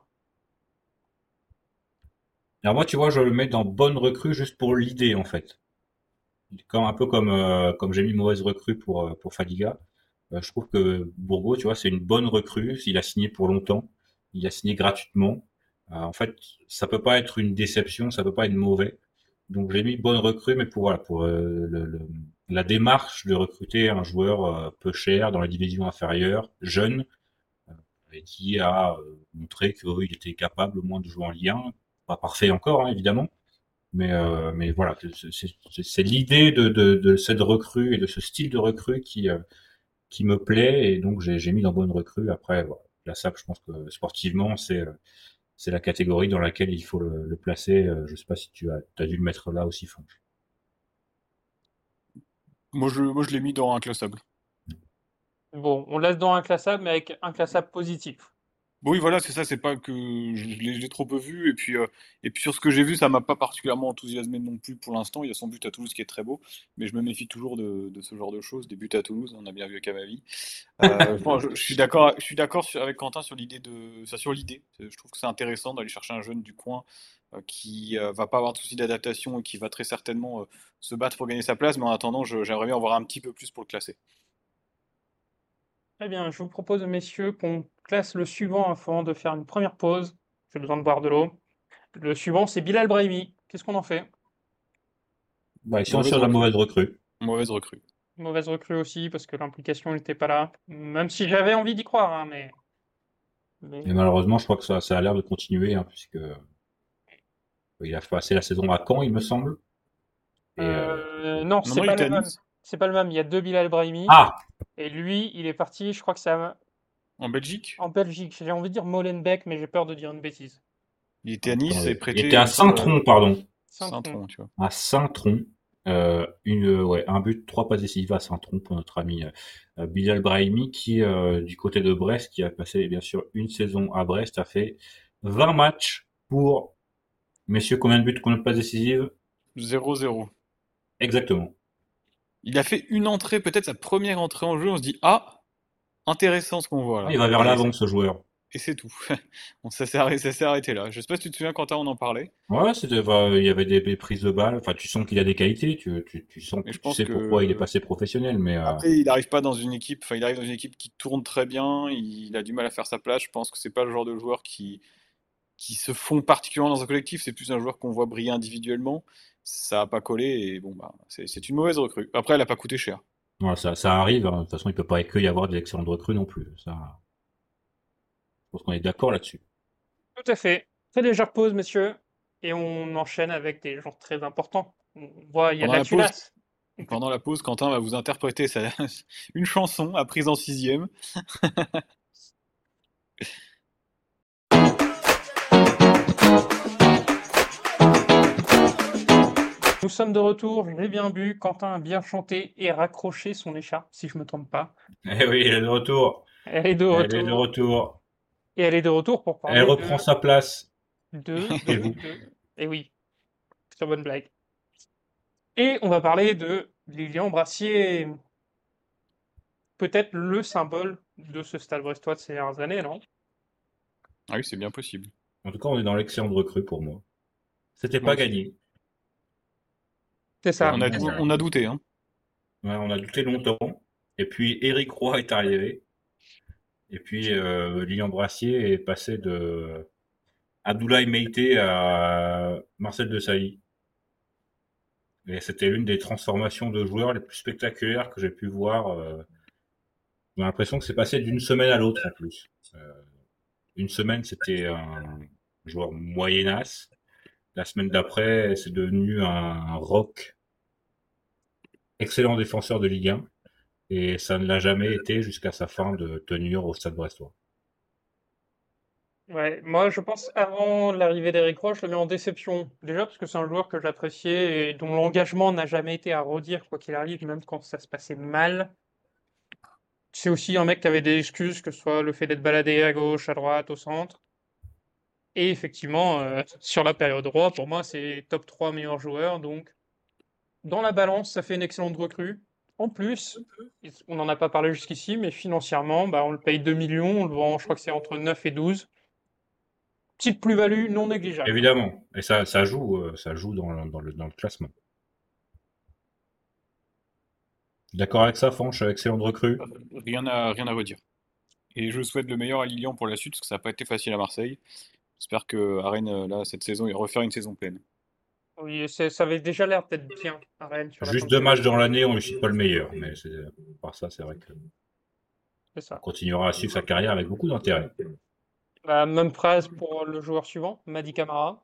Alors moi, tu vois, je le mets dans bonne recrue juste pour l'idée, en fait. Comme, un peu comme, euh, comme j'ai mis mauvaise recrue pour, euh, pour Fadiga. Euh, je trouve que Bourgo, tu vois, c'est une bonne recrue. Il a signé pour longtemps. Il a signé gratuitement. Euh, en fait, ça peut pas être une déception, ça peut pas être mauvais. Donc j'ai mis bonne recrue, mais pour voilà, pour euh, le, le- la démarche de recruter un joueur euh, peu cher dans la division inférieure, jeune, et qui a euh, montré qu'il était capable au moins de jouer en Ligue un. Pas parfait encore, hein, évidemment, mais euh, mais voilà, c'est c'est- c'est l'idée de, de, de cette recrue et de ce style de recrue qui euh, qui me plaît, et donc j'ai j'ai mis dans bonne recrue. Après, voilà, la S A P, je pense que sportivement, c'est euh, c'est la catégorie dans laquelle il faut le, le placer. Euh, Je sais pas si tu as, t'as dû le mettre là aussi, Franck. Moi, je, moi, je l'ai mis dans inclassable. Bon, on laisse dans inclassable, mais avec inclassable positif. Bon, oui, voilà, c'est ça, c'est pas que je l'ai je l'ai trop peu vu, et puis, euh, et puis sur ce que j'ai vu, ça m'a pas particulièrement enthousiasmé non plus pour l'instant. Il y a son but à Toulouse qui est très beau, mais je me méfie toujours de, de ce genre de choses, des buts à Toulouse, on a bien vu avec Amavi. Euh, bon, je, je suis d'accord, je suis d'accord sur- avec Quentin sur l'idée de, ça, sur l'idée. Je trouve que c'est intéressant d'aller chercher un jeune du coin euh, qui euh, va pas avoir de soucis d'adaptation et qui va très certainement euh, se battre pour gagner sa place, mais en attendant, je- j'aimerais bien en voir un petit peu plus pour le classer. Très bien, je vous propose, messieurs, qu'on classe le suivant avant de faire une première pause. J'ai besoin de boire de l'eau. Le suivant, c'est Bilal Brahimi. Qu'est-ce qu'on en fait? Bah, ici, on est Mauvaise sur la recrue. mauvaise recrue. Mauvaise recrue. Mauvaise recrue aussi, parce que l'implication n'était pas là. Même si j'avais envie d'y croire, hein, mais, Et mais malheureusement, je crois que ça, ça a l'air de continuer, hein, puisque euh, il a passé la saison à Caen, il me semble. Et euh, Euh, non, Non, c'est non, il pas était le à même. Nice, C'est pas le même. Il y a deux Bilal Brahimi. ah, Et lui, il est parti, je crois que c'est à- en Belgique. en Belgique. J'ai envie de dire Molenbeek, mais j'ai peur de dire une bêtise. Il était à Nice et attendez, il prêté, était il à me semble, à Saint-Tron, pardon. Saint-Tron. Saint-Tron, tu vois. À Saint-Tron. Euh, une, ouais, un but, trois passes décisives à Saint-Tron pour notre ami euh, Bilal Brahimi, qui, euh, du côté de Brest, qui a passé bien sûr une saison à Brest, a fait vingt matchs pour, messieurs, combien de buts, combien de passes décisives? zéro zéro. Exactement. Il a fait une entrée, peut-être sa première entrée en jeu, on se dit, ah, intéressant ce qu'on voit Ah, là. il va vers Et l'avant, c'est ce joueur. et c'est tout. Bon, ça s'est arrêté, ça s'est arrêté là. Je sais pas si tu te souviens, Quentin, on en parlait, Ouais, c'était, bah, il y avait des, des prises de balles. Enfin, tu sens qu'il a des qualités. Tu, tu, tu sens, mais je tu pense sais pourquoi il est que passé professionnel, mais euh, après, il n'arrive pas dans une équipe, enfin, il arrive dans une équipe qui tourne très bien, il a du mal à faire sa place. Je pense que c'est pas le genre de joueur qui, qui se font particulièrement dans un collectif, c'est plus un joueur qu'on voit briller individuellement. Ça a pas collé et bon, bah, c'est c'est une mauvaise recrue. Après, elle a pas coûté cher. voilà, ça, ça arrive, hein. De toute façon, il peut pas que y avoir des excellentes recrues non plus. Ça, je pense qu'on est d'accord là-dessus. Tout à fait. Très légère pause, messieurs. Et on enchaîne avec des gens très importants. On voit, il y a de Pendant la la pause, culasse. pendant la pause, Quentin va vous interpréter sa- une chanson apprise en sixième. Nous sommes de retour, j'ai bien bu, Quentin a bien chanté et raccroché son écharpe, si je me trompe pas. Eh oui, elle est de retour. Elle est de Elle est de retour. retour. Et elle est de retour pour Elle parler reprend de, sa place. de, Et de, vous? de. Et oui. Très bonne blague. Et on va parler de Lilian Brassier, peut-être le symbole de ce Stade brestois de ces dernières années, non? Ah oui, c'est bien possible. En tout cas, on est dans l'excellent de recrue pour moi. C'était Moi pas aussi. gagné. C'est ça. On a, Clairement, dou- euh, on a douté, hein. ouais, on a douté longtemps. Et puis Eric Roy est arrivé. Et puis euh, Lilian Brassier est passé de Abdoulaye Meïté à Marcel Desailly. Et c'était l'une des transformations de joueurs les plus spectaculaires que j'ai pu voir. euh. J'ai l'impression que c'est passé d'une semaine à l'autre en plus. Euh, une semaine, c'était un joueur moyennasse. La semaine d'après, c'est devenu un, un rock, excellent défenseur de Ligue un. Et ça ne l'a jamais été jusqu'à sa fin de tenure au Stade Brestois. Ouais, moi je pense avant l'arrivée d'Eric Roy, je le mets en déception. Déjà parce que c'est un joueur que j'appréciais et dont l'engagement n'a jamais été à redire quoi qu'il arrive, même quand ça se passait mal. C'est aussi un mec qui avait des excuses, que ce soit le fait d'être baladé à gauche, à droite, au centre. Et effectivement, euh, sur la période Roy, pour moi, c'est top trois meilleurs joueurs. Donc, dans la balance, ça fait une excellente recrue. En plus, on n'en a pas parlé jusqu'ici, mais financièrement, bah, on le paye deux millions, on le vend, je crois que c'est entre neuf et douze. Petite plus-value non négligeable. Évidemment. Et ça, ça joue, euh, ça joue dans, le- dans le, dans le classement. D'accord avec ça, Fanch, excellente recrue. Rien à, rien à redire. Et je souhaite le meilleur à Lilian pour la suite, parce que ça n'a pas été facile à Marseille. J'espère que à Rennes, euh, là, cette saison, il va refaire une saison pleine. Oui, c'est- ça avait déjà l'air d'être bien à Rennes sur la fin Juste de deux saison. matchs dans l'année, on ne cite pas le meilleur. Mais c'est, par ça, c'est vrai qu'on C'est ça. continuera à suivre sa carrière avec beaucoup d'intérêt. La même phrase pour le joueur suivant, Madi Camara.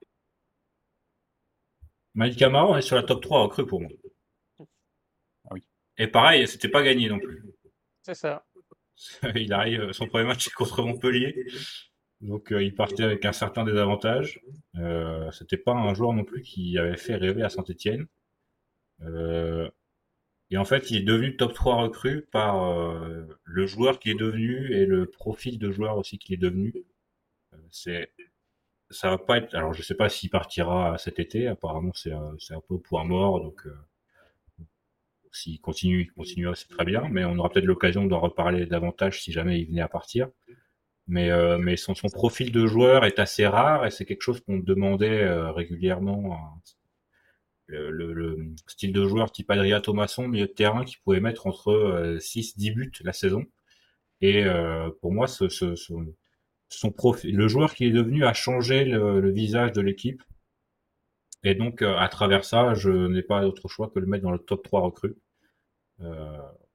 Malik Camara, on est sur la top trois recrue pour moi. Ah oui. Et pareil, c'était pas gagné non plus. C'est ça. Il arrive, son premier match c'est contre Montpellier. Donc euh, il partait avec un certain désavantage. Euh, c'était pas un joueur non plus qui avait fait rêver à Saint-Etienne. Euh, et en fait, il est devenu top trois recrue par euh, le joueur qu'il est devenu et le profil de joueur aussi qu'il est devenu. Euh, c'est, ça va pas être. Alors je sais pas s'il partira cet été. Apparemment, c'est un, c'est un peu au point mort. Donc euh, s'il continue, il continuera, c'est très bien. Mais on aura peut-être l'occasion d'en reparler davantage si jamais il venait à partir. Mais, euh, mais son, son profil de joueur est assez rare et c'est quelque chose qu'on demandait euh, régulièrement. Hein. Le, le, le style de joueur type Adrien Thomasson, milieu de terrain, qui pouvait mettre entre euh, six dix buts la saison. Et euh, pour moi, ce, ce, ce- son profil, le joueur qui est devenu a changé le, le visage de l'équipe. Et donc, euh, à travers ça, je n'ai pas d'autre choix que de le mettre dans le top trois recrues. Euh,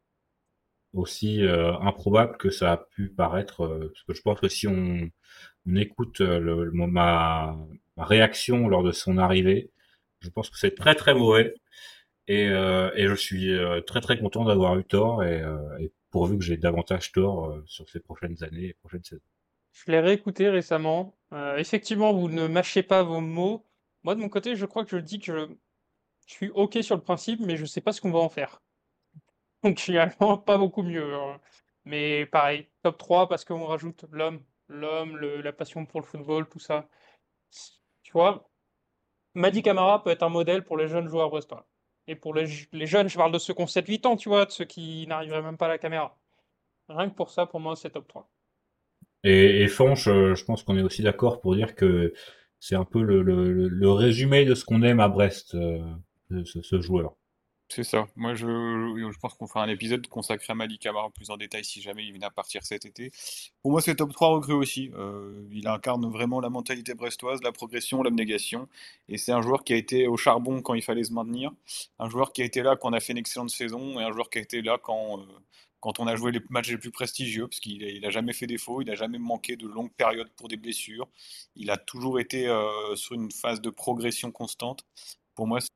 aussi euh, improbable que ça a pu paraître, euh, parce que je pense que si on, on écoute euh, le, le- ma, ma réaction lors de son arrivée, je pense que c'est très très mauvais et, euh, et je suis euh, très très content d'avoir eu tort et, euh, et pourvu que j'ai davantage tort euh, sur ces prochaines années et prochaines saisons. Je l'ai réécouté récemment. Euh, effectivement, vous ne mâchez pas vos mots. Moi, de mon côté, je crois que je dis que je, je suis OK sur le principe, mais je sais pas ce qu'on va en faire. Donc, finalement, pas beaucoup mieux, hein. Mais pareil, top trois parce qu'on rajoute l'homme, l'homme, le- la passion pour le football, tout ça. Tu vois, Madi Camara peut être un modèle pour les jeunes joueurs brestois. Et pour les, je- les jeunes, je parle de ceux qui ont sept huit ans, tu vois, de ceux qui n'arriveraient même pas à la caméra. Rien que pour ça, pour moi, c'est top trois. Et, et Fanch, euh, je pense qu'on est aussi d'accord pour dire que c'est un peu le, le, le- le résumé de ce qu'on aime à Brest, euh, de ce, ce joueur. C'est ça. Moi, je, je pense qu'on fera un épisode consacré à Malik Camara plus en détail si jamais il vient à partir cet été. Pour moi, c'est top trois recrues aussi. Euh, il incarne vraiment la mentalité brestoise, la progression, l'abnégation. Et c'est un joueur qui a été au charbon quand il fallait se maintenir. Un joueur qui a été là quand on a fait une excellente saison. Et un joueur qui a été là quand, euh, quand on a joué les matchs les plus prestigieux. Parce qu'il a, il a jamais fait défaut. Il n'a jamais manqué de longues périodes pour des blessures. Il a toujours été euh, sur une phase de progression constante. Pour moi,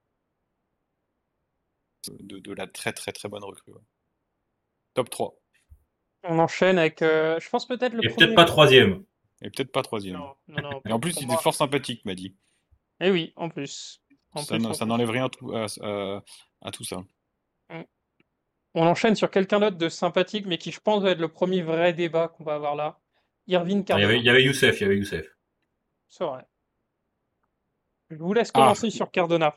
de, de la très très très bonne recrue. Ouais. Top trois. On enchaîne avec, euh, je pense peut-être le Et peut-être premier. pas troisième. Et peut-être pas troisième. Non, non, non. Et en Pour plus, il est moi. fort sympathique, m'a dit. Eh oui, en plus. En Ça, plus, n- en ça plus. n'enlève rien à tout, à, à- à tout ça. Mm. On enchaîne sur quelqu'un d'autre de sympathique, mais qui, je pense, va être le premier vrai débat qu'on va avoir là. Irvine Ah, il y avait, Cardona. il y avait Youssef, il y avait Youssef. C'est vrai. Je vous laisse Ah, commencer sur Cardona.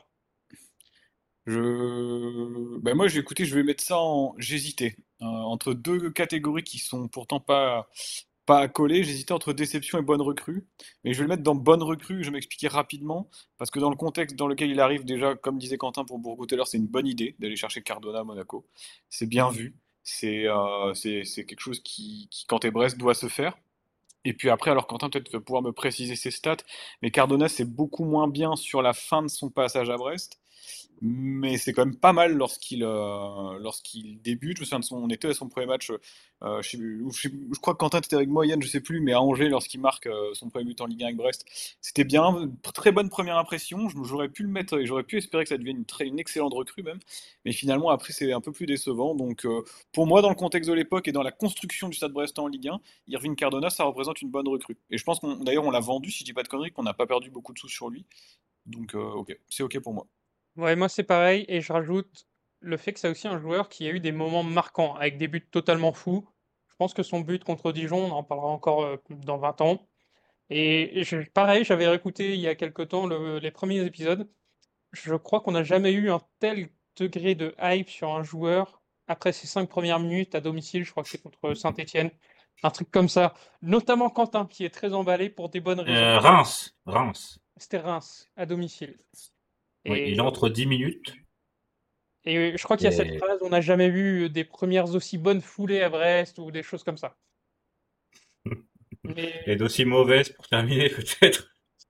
je... Ben moi, j'ai écouté, je vais mettre ça en... J'hésitais euh, entre deux catégories qui sont pourtant pas, pas accolées. J'hésitais entre déception et bonne recrue. Mais je vais le mettre dans bonne recrue, je vais m'expliquer rapidement. Parce que dans le contexte dans lequel il arrive, déjà, comme disait Quentin pour Bourgogne tout à l'heure, c'est une bonne idée d'aller chercher Cardona à Monaco. C'est bien vu. C'est euh, c'est c'est quelque chose qui, qui, quand t'es Brest, doit se faire. Et puis après, alors Quentin peut-être va pouvoir me préciser ses stats, mais Cardona c'est beaucoup moins bien sur la fin de son passage à Brest, mais c'est quand même pas mal lorsqu'il euh, lorsqu'il débute. Je me souviens de son, on était à son premier match, euh, je, sais, plus- je, sais- je crois que Quentin était avec moi, Yann, je sais plus, mais à Angers lorsqu'il marque euh, son premier but en Ligue un avec Brest, c'était bien, très bonne première impression. Je- J'aurais pu le mettre et j'aurais pu espérer que ça devienne une, très, une excellente recrue même, mais finalement après c'est un peu plus décevant. Donc euh, pour moi, dans le contexte de l'époque et dans la construction du Stade Brestois en Ligue un, Irving Cardona, ça représente une bonne recrue. Et je pense qu'on, d'ailleurs, on l'a vendu, si je dis pas de conneries, qu'on n'a pas perdu beaucoup de sous sur lui. Donc, euh, ok, c'est ok pour moi. Ouais, moi c'est pareil, et je rajoute le fait que c'est aussi un joueur qui a eu des moments marquants, avec des buts totalement fous. Je pense que son but contre Dijon, on en parlera encore euh, dans vingt ans. Et je- pareil, j'avais réécouté il y a quelque temps le- les premiers épisodes. Je crois qu'on n'a jamais eu un tel degré de hype sur un joueur après ses cinq premières minutes à domicile. Je crois que c'est contre Saint-Étienne. Un truc comme ça. Notamment Quentin, qui est très emballé pour des bonnes raisons. Euh, Reims, Reims. C'était Reims, à domicile. Oui, il Et, entre dix minutes et je crois qu'il y a cette et, phrase, on n'a jamais vu des premières aussi bonnes foulées à Brest ou des choses comme ça. et Mais d'aussi mauvaise pour terminer peut-être.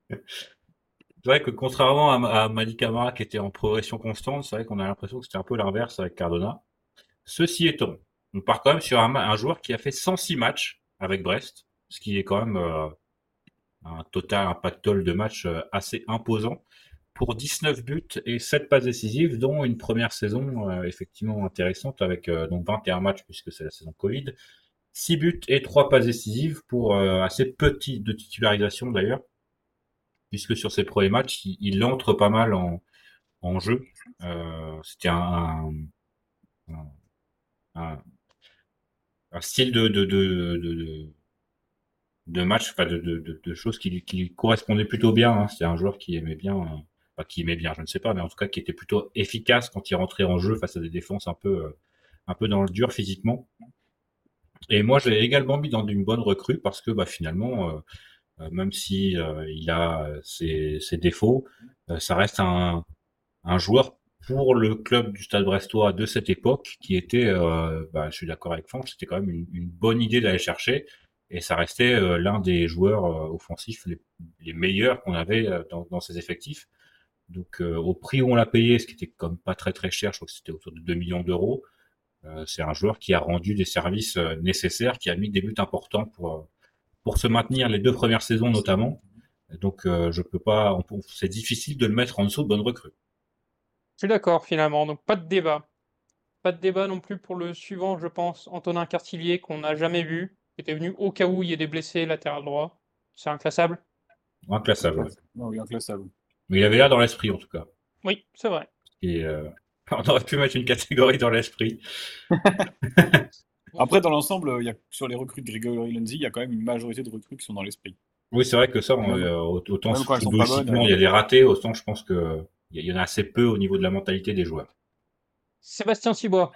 C'est vrai que contrairement à, à Malik Camara qui était en progression constante, c'est vrai qu'on a l'impression que c'était un peu l'inverse avec Cardona. Ceci étant, on part quand même sur un, un joueur qui a fait cent six matchs avec Brest, ce qui est quand même euh, un total, un pactole de matchs euh, assez imposant, pour dix-neuf buts et sept passes décisives, dont une première saison euh, effectivement intéressante avec euh, donc vingt et un matchs puisque c'est la saison Covid, six buts et trois passes décisives pour euh, assez petit de titularisation d'ailleurs, puisque sur ses premiers matchs, il, il entre pas mal en, en jeu. Euh, c'était un, un, un, un style de, de, de, de, de match, enfin de, de, de, de choses qui, lui- qui lui correspondaient plutôt bien. Hein. C'était un joueur qui aimait bien, euh, enfin qui aimait bien, je ne sais pas, mais en tout cas qui était plutôt efficace quand il rentrait en jeu face à des défenses un peu, euh, un peu dans le dur physiquement. Et moi, je l'ai également mis dans une bonne recrue parce que bah, finalement, euh, euh, même si euh, il a ses, ses défauts, euh, ça reste un, un joueur pour le club du Stade Brestois de cette époque qui était, euh, bah, je suis d'accord avec Franck, c'était quand même une, une bonne idée d'aller chercher et ça restait euh, l'un des joueurs euh, offensifs les, les meilleurs qu'on avait euh, dans, dans ces effectifs. Donc euh, au prix où on l'a payé, ce qui était comme pas très très cher, je crois que c'était autour de deux millions d'euros, euh, c'est un joueur qui a rendu des services euh, nécessaires, qui a mis des buts importants pour euh, pour se maintenir les deux premières saisons notamment. Donc euh, je peux pas, on- c'est difficile de le mettre en dessous de bonne recrue. je suis d'accord finalement, donc pas de débat. Pas de débat non plus pour le suivant, je pense, Antonin Cartillier, qu'on n'a jamais vu, qui était venu au cas où il y ait des blessés latéral droit. C'est inclassable? Inclassable, ouais. Inclassable. Ah oui, inclassable. Mais il avait l'air dans l'esprit, en tout cas. Oui, c'est vrai. Et, euh, on aurait pu mettre une catégorie dans l'esprit. Après, dans l'ensemble, il y a, sur les recrues de Grégory Lenzi, il y a quand même une majorité de recrues qui sont dans l'esprit. Oui, c'est vrai que ça, on, Même, euh, autant même quand elles sont pas bonnes. footballistiquement, il y a euh, des ratés, autant je pense que il y en a assez peu au niveau de la mentalité des joueurs. Sébastien Cibois,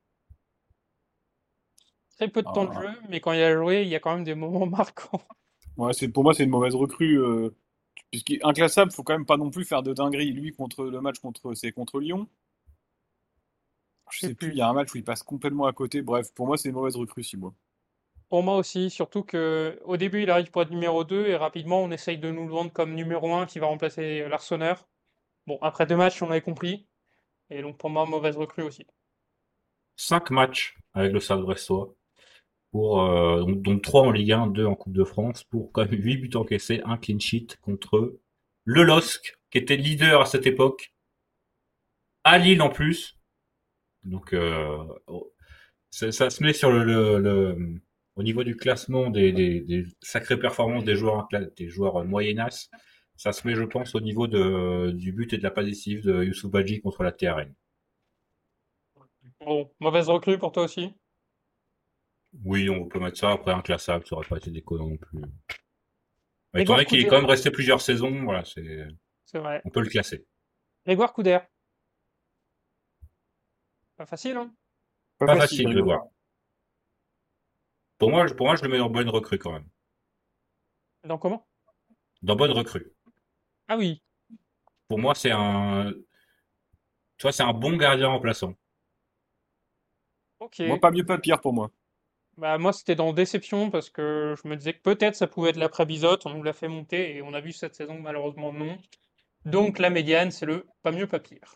très peu de temps de ah, jeu, mais quand il a joué, il y a quand même des moments marquants. ouais, c'est, pour moi, c'est une mauvaise recrue. Euh, puisqu'Inclassable, faut quand même pas non plus faire de dinguerie. Lui, contre le match contre, c'est contre Lyon. Je Je sais sais plus, il plus. y a un match où il passe complètement à côté. Bref, pour moi, c'est une mauvaise recrue, Cibois. Pour moi aussi, surtout que au début, il arrive pour être numéro deux et rapidement, on essaye de nous le vendre comme numéro un qui va remplacer l'Arseneur. Bon, après deux matchs, on avait compris. Et donc, pour moi, mauvaise recrue aussi. Cinq matchs avec le Stade Brestois, pour, euh, donc, donc trois en Ligue un, deux en Coupe de France, pour quand même huit buts encaissés, un clean sheet contre le LOSC, qui était leader à cette époque, à Lille en plus. Donc, euh, ça, ça se met sur le, le, le- au niveau du classement des, des, des sacrées performances des joueurs, des joueurs moyennas. Ça se met, je pense, au niveau de, du but et de la passe décisive de Youssouf Badji contre la T R N. Bon, mauvaise recrue pour toi aussi? Oui, on peut mettre ça après inclassable, ça aurait pas été déconnant non plus. Étant Edouard donné qu'il est quand même Koudzera. resté plusieurs saisons, voilà, c'est. C'est vrai. On peut le classer. Grégoire Couder. Pas facile, hein? Pas Pas facile, facile, Grégoire. Grégoire. Pour moi, je- pour moi, je le mets dans bonne recrue quand même. Dans comment? Dans bonne recrue. Ah oui, Pour moi, c'est un, tu vois, c'est un bon gardien remplaçant. Moi, ok. pas mieux, pas pire pour moi. Bah, moi, c'était dans déception parce que je me disais que peut-être ça pouvait être l'après Bizotte. On nous l'a fait monter et on a vu cette saison, malheureusement, non. Donc, la médiane, c'est le pas mieux, pas pire.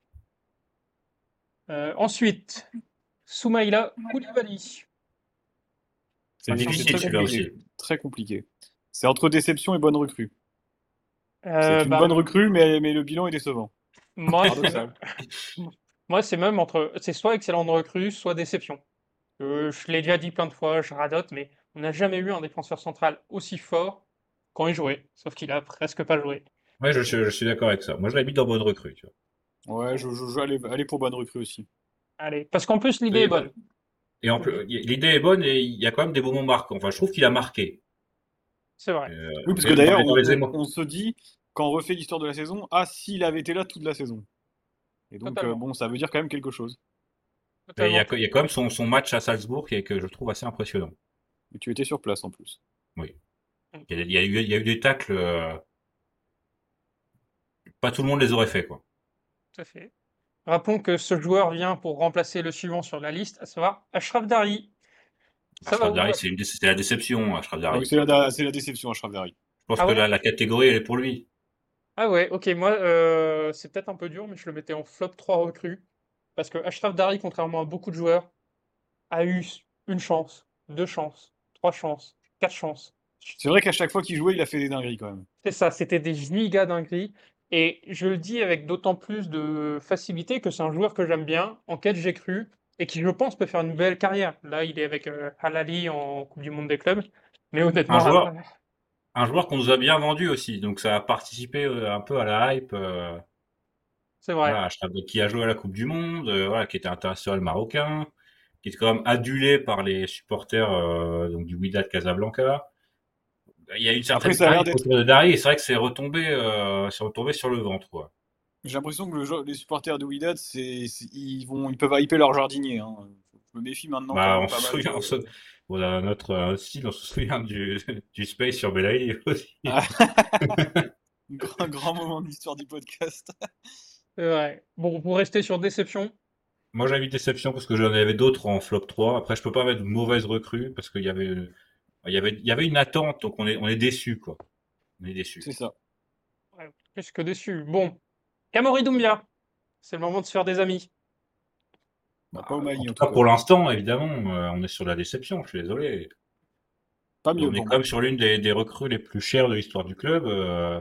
Euh, ensuite, Soumaïla Koulibaly. C'est Franchement, c'est difficile très celui-là compliqué. aussi. Très compliqué. C'est entre déception et bonne recrue. Euh, C'est une bah, bonne recrue, mais, mais le bilan est décevant. moi, c'est même, Paradoxal. moi, c'est même entre, c'est soit excellente recrue, soit déception. Euh, je l'ai déjà dit plein de fois, je radote, mais on n'a jamais eu un défenseur central aussi fort quand il jouait, sauf qu'il a presque pas joué. Ouais, je, je- je suis d'accord avec ça. Moi, je l'ai mis dans bonne recrue, tu Ouais, je, je, je vais aller, aller pour bonne recrue aussi. Allez, parce qu'en plus l'idée est vois. bonne. Et en plus, l'idée est bonne et il y a quand même des moments marquants. Enfin, je trouve qu'il a marqué. C'est vrai, Euh, Oui, parce que et dans d'ailleurs, les, dans on, les on- émo- on se dit, quand on refait l'histoire de la saison, ah, s'il avait été là toute la saison. Et donc, euh, totalement, bon, ça veut dire quand même quelque chose. et il y totalement. a, il y a quand même son, son match à Salzbourg qui est, que je trouve assez impressionnant. Et tu étais sur place en plus. Oui. Mm, Il y a, il y a eu, il y a eu des tacles, euh, pas tout le monde les aurait fait, quoi. tout à fait. Rappelons que ce joueur vient pour remplacer le suivant sur la liste, à savoir Ashraf Dari. Ça va Ashraf vous? Dari, c'est une, dé- c'était la déception, Ashraf Ah oui, Dari. c'est la, c'est la déception, Achraf Dari. Je pense Ah que ouais? la, la catégorie, elle est pour lui. Ah ouais, ok, moi, euh, c'est peut-être un peu dur, mais je le mettais en flop trois recrues. Parce que Ashraf Dari, contrairement à beaucoup de joueurs, a eu une chance, deux chances, trois chances, quatre chances. C'est vrai qu'à chaque fois qu'il jouait, il a fait des dingueries quand même. C'est ça, c'était des giga dingueries. Et je le dis avec d'autant plus de facilité que c'est un joueur que j'aime bien, en quel j'ai cru, et qui, je pense, peut faire une belle carrière. Là, il est avec euh, Al Ahly en Coupe du Monde des clubs. Mais Un honnêtement, joueur, après, un joueur qu'on nous a bien vendu aussi. Donc ça a participé euh, un peu à la hype. euh, c'est vrai. voilà, Ashraf Dari qui a joué à la Coupe du Monde, euh, voilà, qui était international marocain, qui est quand même adulé par les supporters euh, donc du Wydad Casablanca. Il y a une Après, certaine ça a l'air hype d'être. autour de Dari et c'est vrai que c'est retombé, euh, c'est retombé sur le ventre, quoi. J'ai l'impression que le jeu- les supporters de Wydad, c'est, c'est- ils vont, ils peuvent hyper leur jardinier, hein. Je me méfie maintenant quand Bah, même on se pas mal souvient, on de. se, on a notre euh, style, on se souvient du, du Space sur Belaïli aussi. Ah, grand, grand moment de l'histoire du podcast. C'est vrai. Bon, pour rester sur déception, Moi, j'ai eu déception parce que j'en avais d'autres en flop trois. Après, je peux pas mettre de mauvaise recrue parce qu'il y avait, il y avait, il y avait une attente, donc on est, on est déçu, quoi. On est déçu. C'est ça. ouais, plus que déçu. Bon, Kamori Doumbia, c'est le moment de se faire des amis. Bah, pas au Bah, en Mali en tout tout cas, cas. pour l'instant, évidemment, euh, on est sur la déception. Je suis désolé. Pas Et mieux on est pour quand moi. même sur l'une des, des recrues les plus chères de l'histoire du club. euh,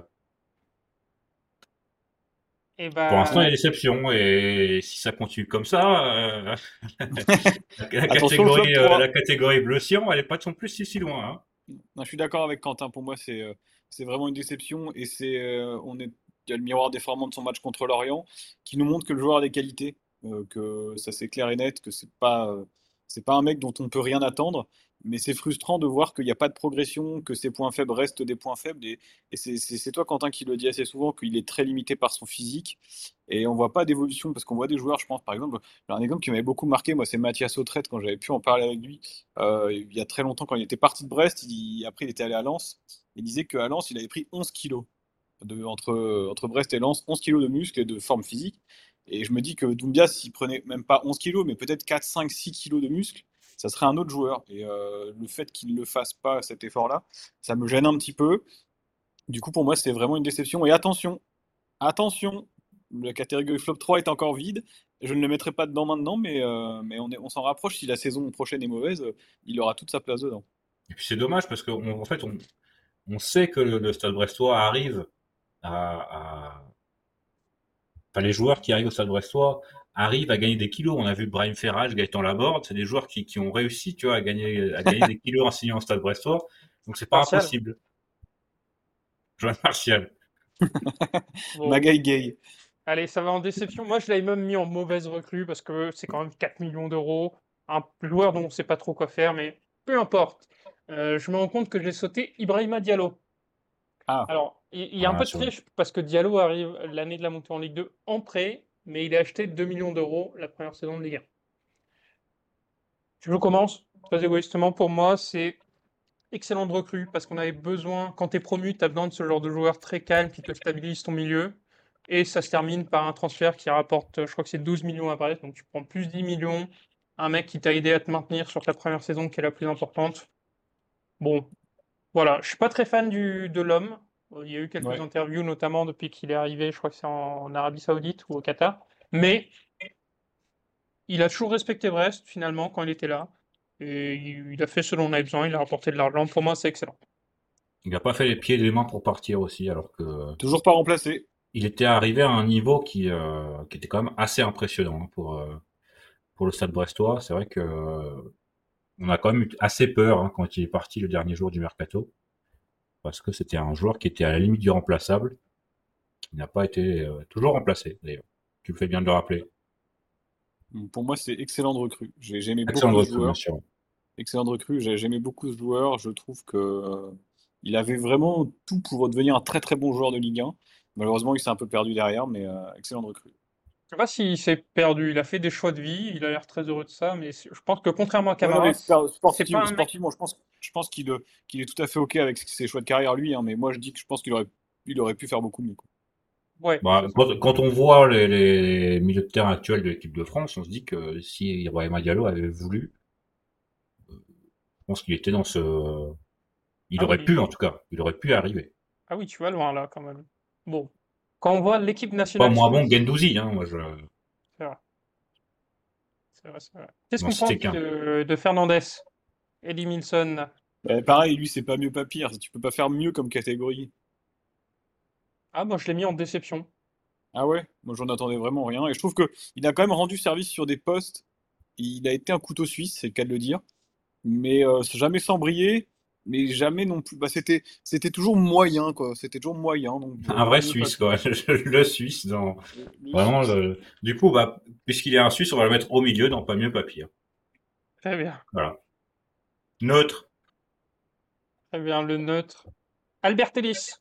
Et Pour l'instant, il y a bah, déception et si ça continue comme ça, euh, la, la Attention, le flop catégorie, euh, la trois. catégorie bleu-cyan, elle est pas non plus si si loin, hein. Non, je suis d'accord avec Quentin. Pour moi, c'est euh, c'est vraiment une déception et c'est euh, on est il y a le miroir déformant de son match contre l'Orient qui nous montre que le joueur a des qualités, euh, que ça c'est clair et net, que c'est pas euh, c'est pas un mec dont on ne peut rien attendre. Mais c'est frustrant de voir qu'il n'y a pas de progression, que ses points faibles restent des points faibles. Et, et c'est c'est- c'est toi, Quentin, qui le dis assez souvent, qu'il est très limité par son physique. Et on voit pas d'évolution, parce qu'on voit des joueurs, je pense, par exemple, un exemple qui m'avait beaucoup marqué, moi, c'est Mathias Autrette, quand j'avais pu en parler avec lui. Euh, il y a très longtemps, quand il était parti de Brest, il- après il était allé à Lens. Il disait qu'à Lens, il avait pris onze kilos. De, entre, entre Brest et Lens, onze kilos de muscle et de forme physique. Et je me dis que Doumbia, s'il prenait même pas onze kilos, mais peut-être quatre, cinq, six kilos de muscle, ça serait un autre joueur. Et euh, le fait qu'il ne le fasse pas, cet effort-là, ça me gêne un petit peu. Du coup, pour moi, c'est vraiment une déception. Et attention, attention, la catégorie flop trois est encore vide. Je ne le mettrai pas dedans maintenant, mais, euh, mais on est, on s'en rapproche. Si la saison prochaine est mauvaise, il aura toute sa place dedans. Et puis c'est dommage parce qu'en en fait, on, on sait que le, le Stade Brestois arrive à, à, enfin les joueurs qui arrivent au Stade Brestois arrivent à gagner des kilos. On a vu Brahim Ferrage, Gaëtan Laborde, c'est des joueurs qui, qui ont réussi, tu vois, à gagner, à gagner des kilos en signant au Stade Brestois. Donc c'est pas Martial. impossible. Joan Martial. Bon, Magaï Gay. allez, ça va en déception. Moi, je l'avais même mis en mauvaise recrue parce que c'est quand même quatre millions d'euros. Un joueur dont on ne sait pas trop quoi faire, mais peu importe. Euh, je me rends compte que j'ai sauté Ibrahima Diallo. Ah, Alors, Il il y a un Voilà, peu de sur... triche parce que Diallo arrive l'année de la montée en Ligue deux en prêt, mais il est acheté deux millions d'euros la première saison de Ligue un. Je commence, très égoïstement pour moi, c'est excellente recrue parce qu'on avait besoin, quand tu es promu, tu as besoin de ce genre de joueur très calme qui te stabilise ton milieu. Et ça se termine par un transfert qui rapporte, je crois que c'est douze millions à Brest, donc tu prends plus dix millions, un mec qui t'a aidé à te maintenir sur ta première saison qui est la plus importante. Bon, voilà, je suis pas très fan du, de l'homme. Euh, Il y a eu quelques Ouais. interviews, notamment depuis qu'il est arrivé, je crois que c'est en, en Arabie Saoudite ou au Qatar. Mais il a toujours respecté Brest, finalement, quand il était là. Et il, il a fait ce dont on avait besoin, il a rapporté de l'argent. Pour moi, c'est excellent. Il n'a pas fait les pieds et les mains pour partir aussi, alors que Toujours pas remplacé. il était arrivé à un niveau qui, euh, qui était quand même assez impressionnant hein, pour, euh, pour le Stade brestois. C'est vrai que euh, on a quand même eu assez peur hein, quand il est parti le dernier jour du mercato, parce que c'était un joueur qui était à la limite du remplaçable, qui n'a pas été euh, toujours remplacé d'ailleurs. Tu le fais bien de le rappeler. Pour moi, c'est excellent de recrue. J'ai j'ai aimé Excellent beaucoup ce recrue, bien joueur. sûr. Excellent de recrue. J'ai j'ai aimé beaucoup ce joueur. Je trouve que euh, il avait vraiment tout pour devenir un très très bon joueur de Ligue un. Malheureusement, il s'est un peu perdu derrière, mais euh, excellent de recrue. Je sais pas s'il s'est perdu, il a fait des choix de vie, il a l'air très heureux de ça, mais c'est- je pense que contrairement à Ouais, non, mais Camara, sper- c'est pas sportiv- un mec. sportivement, je pense, je pense qu'il euh, qu'il est tout à fait OK avec ses choix de carrière, lui, hein, mais moi, je dis que je pense qu'il aurait, il aurait pu faire beaucoup mieux, quoi. Ouais, Bah, c'est ça. quand, quand on voit les, les milieux de terrain actuels de l'équipe de France, on se dit que si Ibrahima Diallo avait voulu, je pense qu'il était dans ce, il Ah aurait pu en oui, tout cas, il aurait pu arriver. ah oui, tu vas loin là quand même. Bon, quand on voit l'équipe Pas nationale moins bon que suisse, Gendouzi, hein, moi je, c'est vrai, c'est vrai, c'est vrai. Qu'est-ce n'en qu'on pense citer qu'un. de, de Fernandez, Eddie Milson? Euh, pareil, lui, c'est pas mieux, pas pire. Tu peux pas faire mieux comme catégorie. Ah, moi je l'ai mis en déception. Ah ouais? Moi, j'en attendais vraiment rien. Et je trouve que il a quand même rendu service sur des postes. Il a été un couteau suisse, c'est le cas de le dire. Mais euh, jamais sans briller, mais jamais non plus. Bah, c'était, c'était toujours moyen, quoi. C'était toujours moyen, donc bon, Un pas vrai mieux, pas Suisse, pire. quoi. Le Suisse dans, Le, le vraiment, Suisse. le- du coup, bah, puisqu'il est un Suisse, on va le mettre au milieu dans pas mieux, pas pire. Très bien, Voilà. Neutre. très bien, le neutre. Albert Ellis,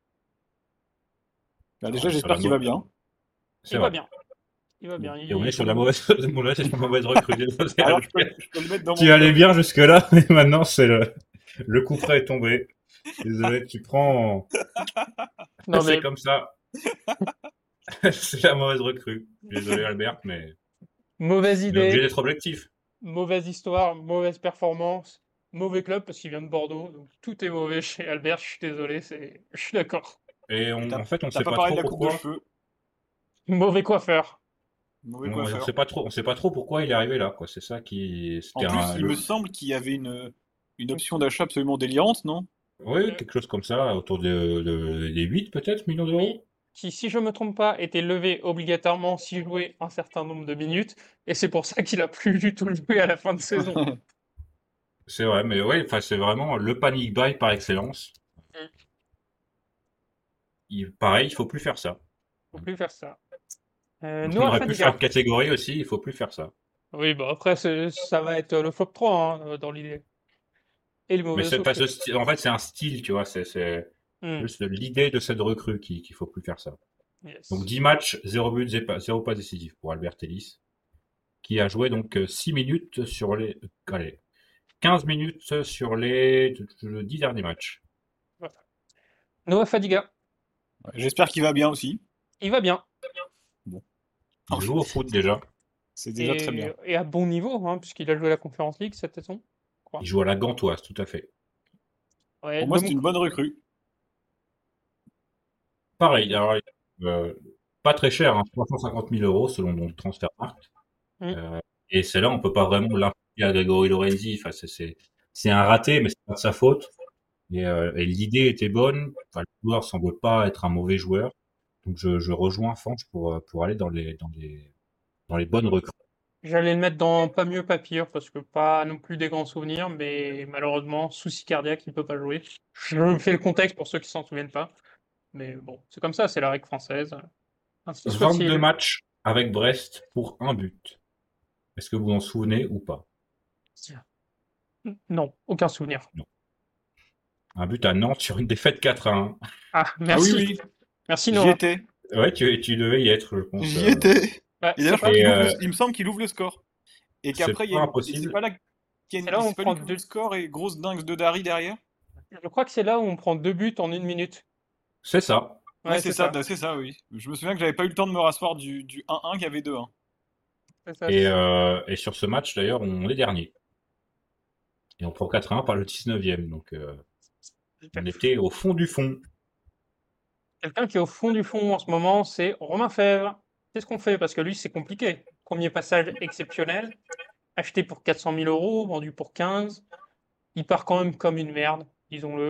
Bah, Alors, on déjà, est sur j'espère la qu'il va mau- bien. c'est il va vrai. bien, il va bien. Bon. Et on est Il, sur la comme, mauvaise, on est sur la mauvaise recrue. Désolé, Alors, je peux, Albert. le- je peux le mettre dans mon Tu allais top. bien jusque-là, mais maintenant, c'est le, le coup près est tombé. Désolé, tu prends, non c'est mais comme ça. C'est la mauvaise recrue. Désolé, Albert, mais mauvaise on est obligé idée, d'être objectif. mauvaise histoire, mauvaise performance, mauvais club parce qu'il vient de Bordeaux. Donc tout est mauvais chez Albert, je suis désolé, c'est, je suis d'accord. Et Et on, t'as en fait, on t'as sait pas pas parlé de trop la coupe de pourquoi. cheveux. Mauvais coiffeur. Mauvais On, on coiffeur. sait pas trop, on sait pas trop pourquoi il est arrivé là, quoi. C'est ça qui, En c'était plus, un, il me le- semble qu'il y avait une, une option d'achat absolument délirante, non? oui, Euh, quelque chose comme ça, autour de, de- des huit peut-être millions oui, d'euros. qui, si je me trompe pas, était levé obligatoirement s'il jouait un certain nombre de minutes, et c'est pour ça qu'il a plus du tout joué à la fin de saison. C'est vrai, mais ouais, enfin, c'est vraiment le panic buy par excellence. Mm. Il, pareil, il faut plus faire ça. Faut plus faire ça. Euh, On Noah aurait pu faire une Fadiga. catégorie aussi, il faut plus faire ça. Oui, bah après, c'est- ça va être le flop trois hein, euh, dans l'idée. Et le Mais mauvais c'est pas recrue. ce style, en fait, c'est un style, tu vois, c'est, c'est Hmm, juste l'idée de cette recrue qui, qu'il faut plus faire ça. Donc yes. dix matchs, zéro but, zéro pas, zéro pas décisif pour Albert Ellis, qui a joué donc euh, six minutes sur les, euh, allez, quinze minutes sur les dix derniers matchs. Voilà. Noah Fadiga. J'espère qu'il va bien aussi. Il va bien. Bon. Il joue au foot déjà. C'est déjà très Et, bien. et à bon niveau, hein, puisqu'il a joué à la Conference League cette saison. Je Il crois. joue à la Gantoise, tout à fait. Ouais, Pour moi, de c'est mon une bonne recrue. Pareil, alors, euh, pas très cher, hein, trois cent cinquante mille euros selon mon transfert markt. Hmm. Euh, et c'est là, on peut pas vraiment l'imputer à Grégory Lorenzi. Enfin, c'est, c'est, c'est un raté, mais c'est pas de sa faute. Et, euh, et l'idée était bonne. Enfin, le joueur semble pas être un mauvais joueur. Donc, je, je rejoins Fanch pour, euh, pour aller dans les, dans les, dans les bonnes recrues. J'allais le mettre dans pas mieux, pas pire, parce que pas non plus des grands souvenirs, mais malheureusement, souci cardiaque, il peut pas jouer. Je fais le contexte pour ceux qui s'en souviennent pas. Mais bon, c'est comme ça, c'est la règle française. Ainsi vingt-deux soit-il. matchs avec Brest pour un but. Est-ce que vous en souvenez ou pas? Non, aucun souvenir. Non. Un but à Nantes sur une défaite quatre à un. Ah, Ah oui, merci. oui, Merci j'y Noah. étais. Ouais, tu, tu devais y être, je pense. J'y euh. étais. Bah, Et c'est d'ailleurs, je crois pas, Et qu'il ouvre le... euh, il me semble qu'il ouvre le score. Et c'est qu'après, il y a pas une... Et c'est impossible. pas là qu'il y a c'est une- là où on c'est pas lui prend qui ouvre le deux. score et grosse dingue de Dari derrière? Je crois que c'est là où on prend deux buts en une minute. C'est ça. Ouais, Ouais, c'est c'est ça, ça. bah, c'est ça, oui. Je me souviens que j'avais pas eu le temps de me rasseoir du, du un un qu'il y avait deux un. C'est ça. Et, euh, et sur ce match, d'ailleurs, on est dernier. Et on prend quatre à un par le dix-neuvième. Donc, euh, on était au fond du fond. Quelqu'un qui est au fond du fond en ce moment, c'est Romain Fèvre. Qu'est-ce qu'on fait? Parce que lui, c'est compliqué. Premier passage exceptionnel, acheté pour quatre cent mille euros, vendu pour quinze. Il part quand même comme une merde, disons-le.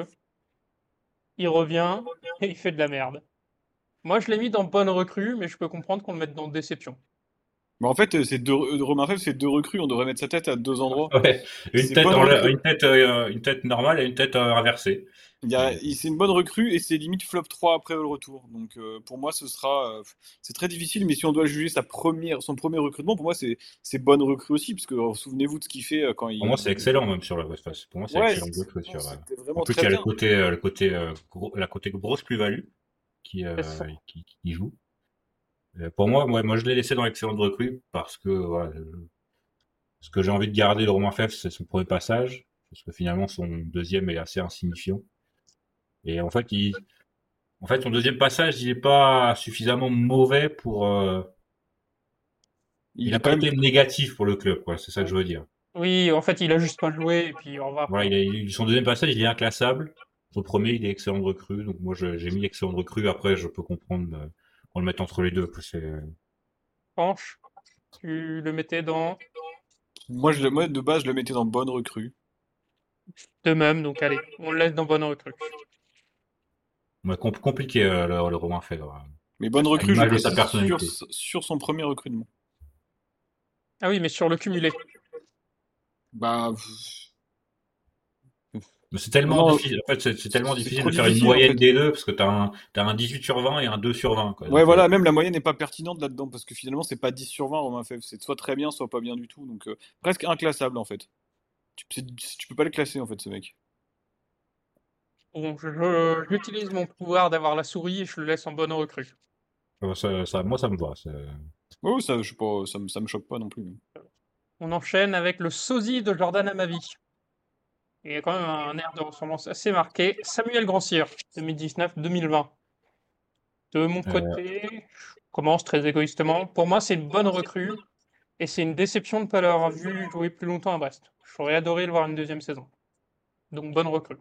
Il revient et il fait de la merde. Moi, je l'ai mis dans bonne recrue, mais je peux comprendre qu'on le mette dans déception. Mais en fait, euh, c'est deux, euh, Romain Fèvre, c'est deux recrues, on devrait mettre sa tête à deux endroits. Ouais, une C'est tête, bonne en l'air- recrue. une tête, euh, une tête normale et une tête euh, inversée. Il y a, Et, il- c'est une bonne recrue et c'est limite flop trois après le retour. Donc euh, pour moi, ce sera. euh, c'est très difficile, mais si on doit juger sa première, son premier recrutement, pour moi, c'est c'est bonne recrue aussi, parce que euh, souvenez-vous de ce qu'il fait euh, quand pour moi, c'est il. excellent même sur la Westface. Pour moi, c'est Ouais, excellent c'est- de jouer non, sur. euh, c'était En vraiment plus, il très y a le bien. côté, euh, le côté, euh, gros- la côté grosse plus-value qui, C'est euh, ça. qui, qui joue. Euh, Pour moi, moi, moi, je l'ai laissé dans l'excellente recrue parce que voilà, je- ce que j'ai envie de garder de Romain Fèvre, c'est son premier passage, parce que finalement, son deuxième est assez insignifiant. Et en fait, il, en fait, son deuxième passage, il est pas suffisamment mauvais pour. euh, Il Il a est pas quand même. été négatif pour le club, quoi. C'est ça que je veux dire. Oui, en fait, il a juste pas joué et puis au revoir, Voilà, quoi. il a, il- son deuxième passage, il est inclassable. Son premier, il est excellent de recrue. Donc moi, je- j'ai mis excellent de recrue. Après, je peux comprendre euh, qu'on le mette entre les deux. Quoi. C'est, Franche, tu le mettais dans Moi, je, le- moi, de base, je le mettais dans bonne recrue. de même, donc allez, on le laisse dans bonne recrue. ouais, compl- compliqué euh, le, le Romain Fèvre, Mais bonne à recrue, je l'image de sa précise, sur, personnalité. sur son premier recrutement. Ah oui, mais sur le cumulé. Bah. pff, Mais c'est tellement non, difficile. En fait, c'est c'est tellement c'est difficile trop de faire une difficile en moyenne fait. des deux parce que t'as un, t'as un dix-huit sur vingt et un deux sur vingt. Quoi. Ouais, Donc, euh, voilà, même la moyenne n'est pas pertinente là-dedans, parce que finalement, c'est pas dix sur vingt, Romain Fèvre. C'est soit très bien, soit pas bien du tout. Donc, euh, presque inclassable, en fait. Tu, c'est- tu peux pas le classer, en fait, ce mec. Bon, je- je- j'utilise mon pouvoir d'avoir la souris et je le laisse en bonne recrue. euh, ça, ça- moi, ça me va. c'est- Ouais, ouais, ça, je sais pas, ça, me- ça me choque pas non plus. On enchaîne avec le sosie de Jordan Amavi. Il y a quand même un air de ressemblance assez marqué. Samuel Grandsir, deux mille dix-neuf deux mille vingt. De mon Euh, côté, je commence très égoïstement. Pour moi, c'est une bonne recrue et c'est une déception de ne pas l'avoir vu jouer plus longtemps à Brest. J'aurais adoré le voir une deuxième saison. Donc, bonne recrue.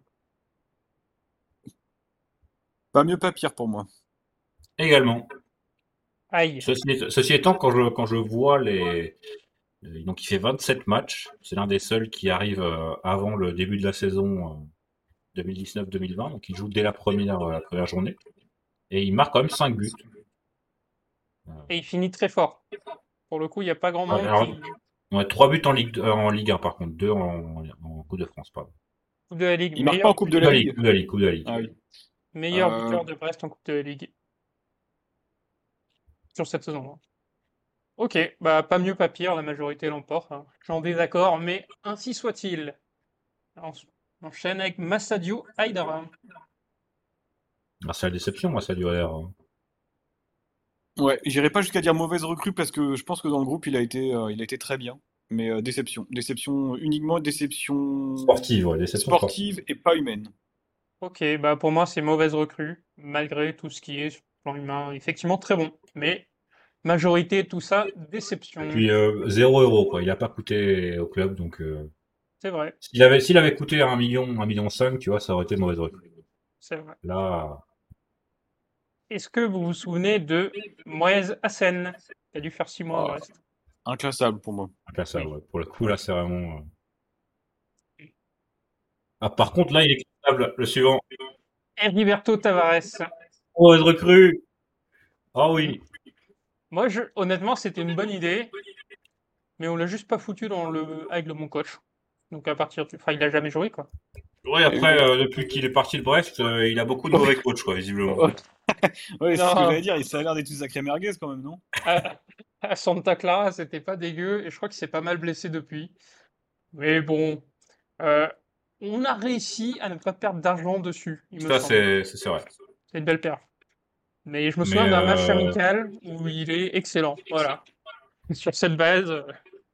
Pas mieux, pas pire pour moi. également. Aïe. Ceci, ceci étant, quand je, quand je vois les, Euh, Donc il fait vingt-sept matchs. C'est l'un des seuls qui arrive euh, avant le début de la saison euh, deux mille dix-neuf deux mille vingt. Donc il joue dès la première, euh, la première journée. Et il marque quand même cinq buts. Euh, Et il finit très fort. Pour le coup, il n'y a pas grand monde alors, qui. ouais, trois buts en Ligue, euh, en Ligue un par contre, deux en, en Coupe de France, pardon. Coupe de la Ligue, Il marque pas meilleur, en Coupe but- de Coupe de la la Ligue, Ligue? Coupe de la Ligue, Coupe de la Ligue. Ah oui. meilleur Euh, buteur de Brest en Coupe de la Ligue sur cette saison. Ok, bah pas mieux, pas pire, la majorité l'emporte. Hein. Je suis en désaccord, mais ainsi soit-il. On enchaîne avec Massadio Haidara. Ah, c'est la déception, moi, ça a duré. euh, ouais, j'irai pas jusqu'à dire mauvaise recrue, parce que je pense que dans le groupe, il a été, euh, il a été très bien. Mais euh, déception. Déception, uniquement déception Sportive, ouais, déception sportive. sportive et pas humaine. Ok, bah pour moi c'est mauvaise recrue, malgré tout ce qui est sur le plan humain, effectivement très bon. Mais majorité, tout ça, Et déception. puis euh, zéro euro, quoi. Il a pas coûté au club, donc euh, C'est vrai, s'il avait, s'il avait coûté un million, un million cinq, tu vois, ça aurait été mauvaise recrue. c'est vrai. Là, Est-ce que vous vous souvenez de Moez Hassen, qui a dû faire six mois à Ah, Brest? inclassable pour moi. là, ça, Oui. ouais. Pour le coup, là, c'est vraiment. euh, Ah, par contre, là, il est capable. Le suivant. Heriberto Tavares. Mauvaise recrue. Ah oui. Moi, je, honnêtement, c'était une bonne idée, mais on l'a juste pas foutu dans le avec le mon coach. Donc à partir du... Enfin, il a jamais joué, quoi. Ouais, après, euh, depuis qu'il est parti de Brest, euh, il a beaucoup de mauvais coachs, quoi, visiblement. Ouais, ouais, c'est ce que Non, j'allais dire. Ça a l'air d'être une sacrée merguez quand même, non? à, à Santa Clara, c'était pas dégueu, et je crois qu'il s'est pas mal blessé depuis. Mais bon, euh, on a réussi à ne pas perdre d'argent dessus, il me Ça, semble. c'est c'est c'est vrai. C'est une belle perf. Mais je me Mais souviens d'un match euh, amical où il est excellent. Voilà. Sur cette base, euh,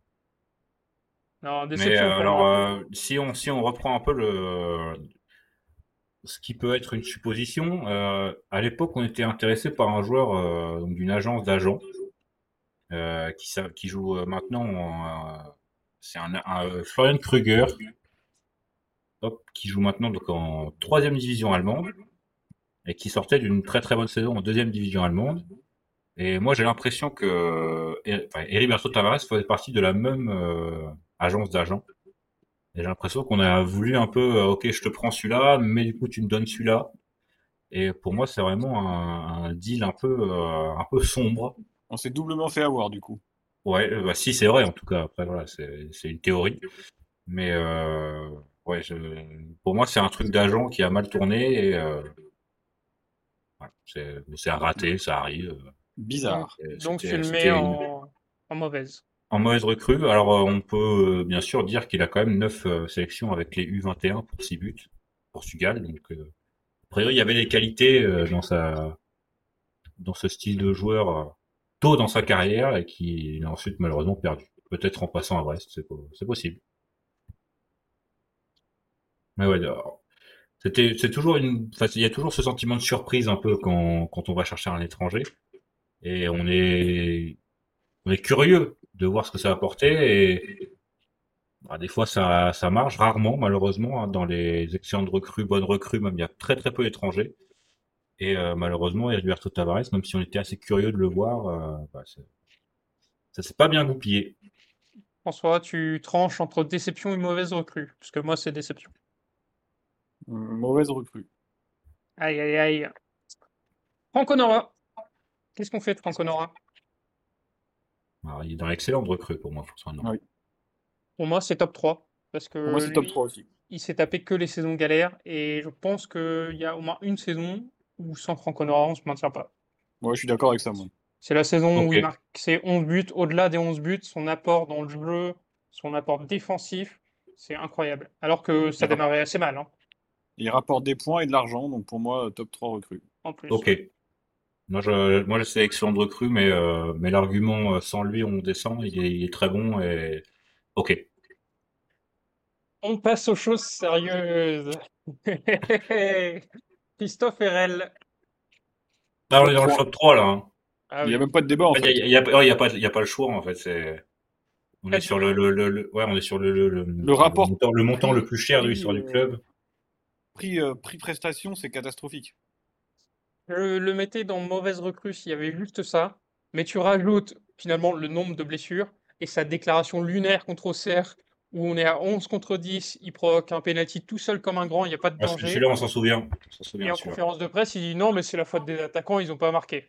non, mais déception euh, pour alors, moi. euh, si on si on reprend un peu le ce qui peut être une supposition, euh, à l'époque, on était intéressé par un joueur euh, donc d'une agence d'agents euh, qui sa- qui joue euh, maintenant. En, euh, c'est un, un euh, Florian Kruger, hop, qui joue maintenant donc en troisième division allemande et qui sortait d'une très très bonne saison en deuxième division allemande. Et moi, j'ai l'impression que Her- enfin, Heriberto Tavares faisait partie de la même euh, agence d'agents. Et j'ai l'impression qu'on a voulu un peu, euh, ok, je te prends celui-là, mais du coup, tu me donnes celui-là. Et pour moi, c'est vraiment un, un deal un peu, euh, un peu sombre. On s'est doublement fait avoir du coup. Ouais, euh, bah, si c'est vrai, en tout cas. Après, voilà, c'est, c'est une théorie. Mais euh, ouais, je, pour moi, c'est un truc d'agent qui a mal tourné et euh, voilà, c'est, c'est un raté, ça arrive. Donc, Bizarre. Euh, donc tu C'était, le mets c'était une, en, en mauvaise. en mauvaise recrue. Alors, euh, on peut euh, bien sûr dire qu'il a quand même neuf euh, sélections avec les U vingt et un pour six buts, Portugal. Donc, euh, a priori, il y avait des qualités euh, dans sa, dans ce style de joueur euh, tôt dans sa carrière et qui a ensuite malheureusement perdu. Peut-être en passant à Brest, c'est, po- c'est possible. Mais ouais, alors, c'était, c'est toujours une, enfin, il y a toujours ce sentiment de surprise un peu quand, quand on va chercher un étranger et on est, on est curieux de voir ce que ça va apporter et bah, des fois ça, ça marche rarement malheureusement hein, dans les excellentes recrues, bonnes recrues, même il y a très très peu d'étrangers et euh, malheureusement Heriberto Tavares, même si on était assez curieux de le voir, euh, bah, c'est- ça s'est pas bien goupillé. François, tu tranches entre déception et mauvaise recrue. Parce que moi, c'est déception. Hum, Mauvaise recrue. Aïe, aïe, aïe. Franco Nora. Qu'est-ce qu'on fait de Franco Nora? Alors, il est dans l'excellente recrue pour moi, François. Ah oui. Pour moi, c'est top trois. Parce Pour moi, que c'est top lui, trois aussi. il s'est tapé que les saisons galères. Et je pense qu'il y a au moins une saison où sans Franco Nora, on se maintient pas. Moi, je suis d'accord avec ça, moi. C'est la saison où Ok. il marque ses onze buts. Au-delà des onze buts, son apport dans le jeu, son apport défensif, c'est incroyable. Alors que ça Il, ra- démarrait assez mal, hein, il rapporte des points et de l'argent, donc pour moi, top trois recrues. en plus. Ok. Moi, je, moi, je sais excellent de recrue, mais, euh, mais l'argument euh, sans lui, on descend. Il est, il est très bon et ok. On passe aux choses sérieuses. Christophe Herrel. Là, on est Top dans le trois. top trois là. Hein. Ah Il n'y a oui. même pas de débat, en En fait, il fait. y a, il y a, ouais, il y a pas, il y a pas le choix en fait. C'est, on est Quatre- sur le, le, le, le- ouais, on est sur le, le, le, Le enfin, le rapport montant, le montant le prix, plus cher de prix, l'histoire du euh, club. prix, euh, prix prestation, c'est catastrophique. Je le mettais dans mauvaise recrue s'il y avait juste ça. Mais tu rajoutes finalement le nombre de blessures et sa déclaration lunaire contre Auxerre où on est à onze contre dix. Il provoque un penalty tout seul comme un grand, il n'y a pas de Ah, ce- danger. celui-là, on s'en souvient. On s'en Et souvient en celui-là. conférence de presse, il dit non, mais c'est la faute des attaquants, ils n'ont pas marqué.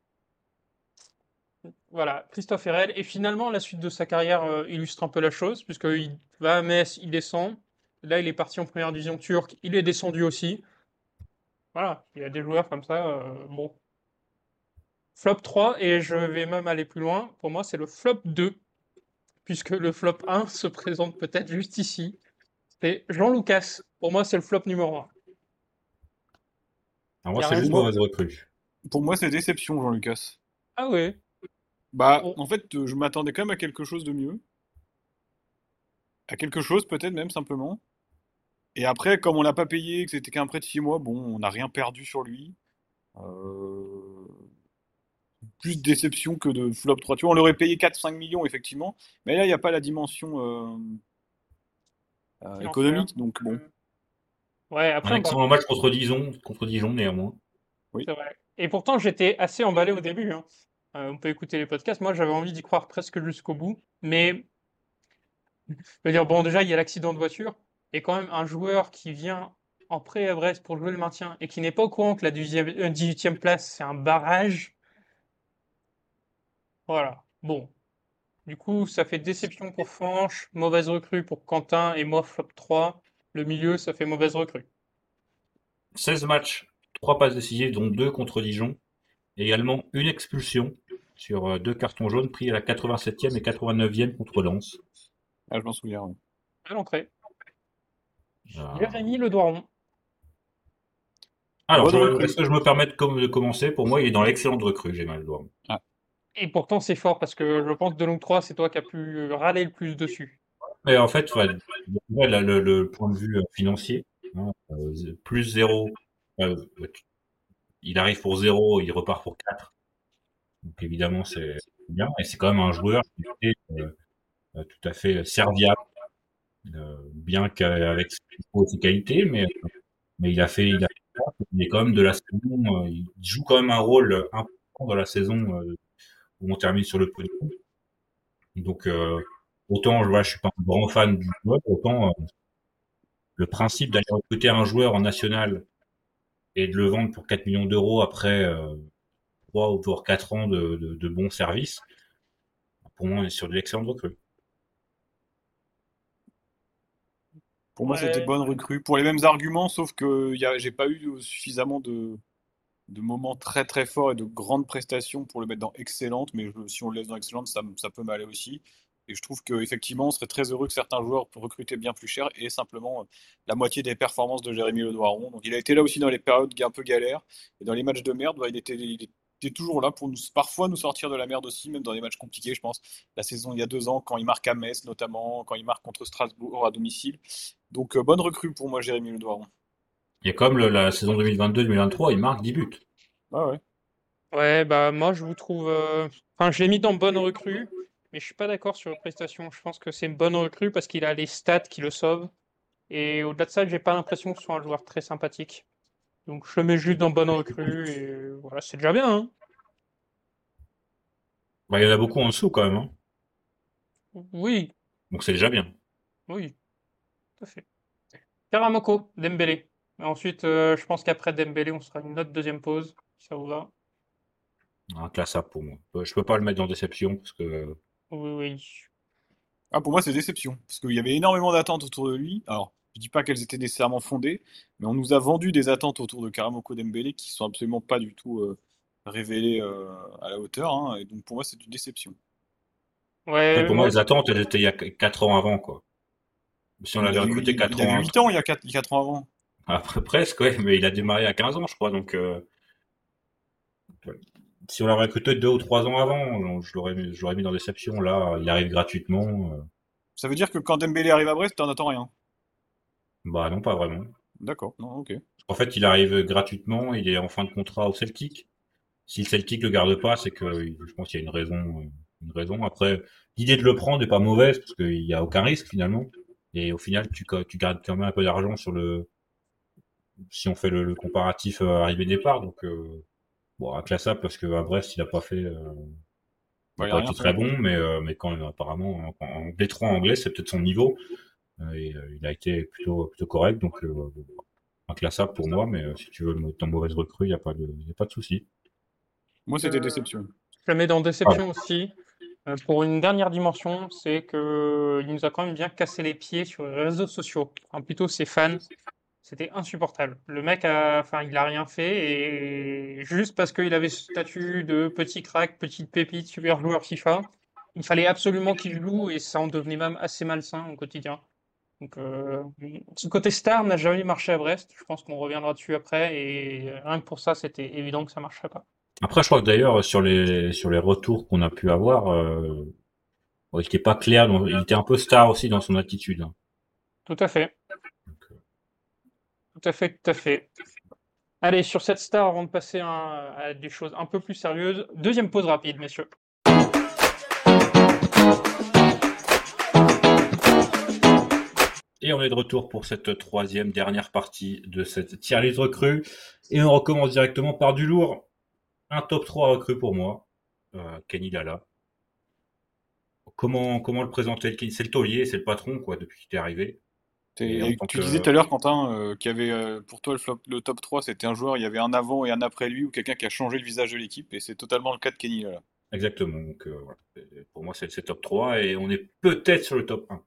Voilà, Christophe Herrel. Et finalement, la suite de sa carrière euh, illustre un peu la chose, puisqu'il va à Metz, il descend. Là, il est parti en première division turque, il est descendu aussi. Voilà, il y a des joueurs comme ça. euh, bon. Flop trois, et je vais même aller plus loin. Pour moi, c'est le flop deux, puisque le flop un se présente peut-être juste ici. C'est Jean Lucas. Pour moi, c'est le flop numéro un. Alors Il moi, n'y a c'est rien juste qui... Moi, mauvaise recrue. pour moi, c'est déception, Jean-Lucas. Ah ouais. Bah, On- en fait, euh, je m'attendais quand même à quelque chose de mieux. À quelque chose, peut-être même, simplement. Et après, comme on l'a pas payé, que c'était qu'un prêt de six mois, bon, on n'a rien perdu sur lui. Euh, Plus de déception que de flop trois. Tu vois, on l'aurait payé quatre cinq millions, effectivement. Mais là, il n'y a pas la dimension euh, euh, Financière. économique. Donc, bon, Hmm. Ouais, Un après, on parle... excellent match contre Dijon, contre Dijon néanmoins. oui. C'est vrai. Et pourtant, j'étais assez emballé au début, hein. Euh, on peut écouter les podcasts. Moi, j'avais envie d'y croire presque jusqu'au bout. Mais, je veux dire, bon, déjà, il y a l'accident de voiture. Et quand même, un joueur qui vient en prêt à Brest pour jouer le maintien et qui n'est pas au courant que la dix-huitième place, c'est un barrage. Voilà. Bon. Du coup, ça fait déception pour Fanche, mauvaise recrue pour Quentin et moi, flop trois. Le milieu, ça fait mauvaise recrue. seize matchs, trois passes décisives, dont deux contre Dijon. Et également une expulsion sur euh, deux cartons jaunes pris à la quatre-vingt-septième et quatre-vingt-neuvième contre Lens. Ah, je m'en souviens. Ouais. À l'entrée. Euh, Jérémy Le Doiron. Alors, Bonne je- est-ce recrue. que je me permets de, com- de commencer? Pour moi, il est dans l'excellente recrue, j'ai mal le doigt. Ah. Et pourtant, c'est fort parce que je pense que de l'Onc trois, c'est toi qui as pu râler le plus dessus. Mais en fait, ouais, ouais, là, le, le point de vue euh, financier, hein, euh, plus zéro, euh, il arrive pour zéro, il repart pour quatre. Donc évidemment, c'est bien. Et c'est quand même un joueur qui est euh, euh, tout à fait serviable, euh, bien qu'avec ses défauts et ses qualités, mais, mais il a fait, il a il est quand même de la saison, euh, il joue quand même un rôle important dans la saison euh, où on termine sur le podium. Donc euh, autant je vois, je suis pas un grand fan du joueur, autant euh, le principe d'aller recruter un joueur en national et de le vendre pour quatre millions d'euros après euh, trois ou voire quatre ans de, de, de bons services, pour moi on est sur de l'excellente recrue. Pour moi, c'était Ouais, bonne recrue. Pour les mêmes arguments, sauf que y a- j'ai pas eu suffisamment de, de moments très très forts et de grandes prestations pour le mettre dans excellente, mais je- si on le laisse dans excellente, ça, me- ça peut m'aller aussi. Et je trouve qu'effectivement, on serait très heureux que certains joueurs puissent recruter bien plus cher et simplement euh, la moitié des performances de Jérémy Le Doiron. Donc il a été là aussi dans les périodes un peu galères et dans les matchs de merde, bah, il était, il était toujours là pour nous, parfois nous sortir de la merde aussi, même dans des matchs compliqués, je pense. La saison il y a deux ans, quand il marque à Metz notamment, quand il marque contre Strasbourg à domicile. Donc euh, bonne recrue pour moi, Jérémy Le Doiron. Et comme le- la saison deux mille vingt-deux deux mille vingt-trois, il marque dix buts. Ah ouais. ouais, bah moi je vous trouve. euh, Enfin, je l'ai mis dans bonne recrue, mais je suis pas d'accord sur les prestations. Je pense que c'est une bonne recrue parce qu'il a les stats qui le sauvent. Et au-delà de ça, j'ai pas l'impression que ce soit un joueur très sympathique. Donc je le mets juste dans bonne recrue et voilà, c'est déjà bien, hein. Bah, il y en a beaucoup en dessous quand même, hein. Oui, Donc c'est déjà bien. oui, tout à fait. Karamoko, Dembélé. Et ensuite, euh, je pense qu'après Dembélé, on sera une autre deuxième pause, si ça vous va. Un classable pour moi. Euh, Je peux pas le mettre dans déception parce que Oui, oui. Ah, pour moi, c'est déception. Parce qu'il y avait énormément d'attentes autour de lui. Alors, je dis pas qu'elles étaient nécessairement fondées, mais on nous a vendu des attentes autour de Karamoko Dembélé qui sont absolument pas du tout euh, révélées euh, à la hauteur, hein. Et donc, pour moi, c'est une déception. après, Ouais, pour moi moi les aussi. attentes elles étaient il y a quatre ans avant quoi. Si on Il l'avait avait, recruté il, quatre il avait ans huit ans il y a quatre quatre ans avant. après presque ouais, mais il a démarré à quinze ans je crois donc euh, ouais. Si on l'avait recruté deux ou trois ans avant, je l'aurais mis, je l'aurais mis dans déception. Là, il arrive gratuitement. euh, Ça veut dire que quand Dembélé arrive à Brest, t'en attends rien. Bah non, pas vraiment. D'accord, non, ok. En fait, il arrive gratuitement, il est en fin de contrat au Celtic. Si le Celtic le garde pas, c'est que je pense qu'il y a une raison. euh, Une raison. Après, l'idée de le prendre n'est pas mauvaise parce qu'il y a aucun risque finalement. Et au final, tu, tu gardes quand même un peu d'argent sur le, si on fait le, le comparatif euh, arrivée-départ. Donc, euh, bon, inclassable parce que à Brest, il a pas fait, euh, il a Bah, il a pas rien été fait. très bon, mais, euh, mais quand même, apparemment, en, en détroit anglais, c'est peut-être son niveau. Euh, et, euh, il a été plutôt, plutôt correct. Donc, euh, inclassable pour moi, mais euh, si tu veux le mettre en mauvaise recrue, il n'y a pas de, y a pas de souci. Moi, c'était Euh, déception. je le mets dans Voilà. déception aussi. Euh, pour une dernière dimension, c'est que il nous a quand même bien cassé les pieds sur les réseaux sociaux. Enfin, plutôt ses fans. C'était insupportable. Le mec a, enfin, il a rien fait et juste parce qu'il avait ce statut de petit crack, petite pépite, super joueur FIFA, il fallait absolument qu'il joue et ça en devenait même assez malsain au quotidien. Donc, euh, ce côté star n'a jamais marché à Brest. Je pense qu'on reviendra dessus après et rien que pour ça, c'était évident que ça marcherait pas. Après, je crois que d'ailleurs, sur les, sur les retours qu'on a pu avoir, euh, bon, il était pas clair, donc il était un peu star aussi dans son attitude, hein. Tout à fait, Donc, euh, tout à fait, tout à fait. Allez, sur cette star, avant de passer à, à des choses un peu plus sérieuses, deuxième pause rapide, messieurs. Et on est de retour pour cette troisième dernière partie de cette tier list recrue. Et on recommence directement par du lourd. Un top trois recrue pour moi. Euh, Kenny Lala. Comment, comment le présenter? C'est le taulier, c'est le patron, quoi, depuis qu'il est arrivé. Et en T'es- tant Tu disais que, tout à l'heure, Quentin, euh, qu'il y avait euh, pour toi le, flop- le top trois, c'était un joueur, il y avait un avant et un après lui, ou quelqu'un qui a changé le visage de l'équipe, et c'est totalement le cas de Kenny là. exactement. Donc, euh, voilà. Et pour moi, c'est c'est top trois et on est peut-être sur le top un.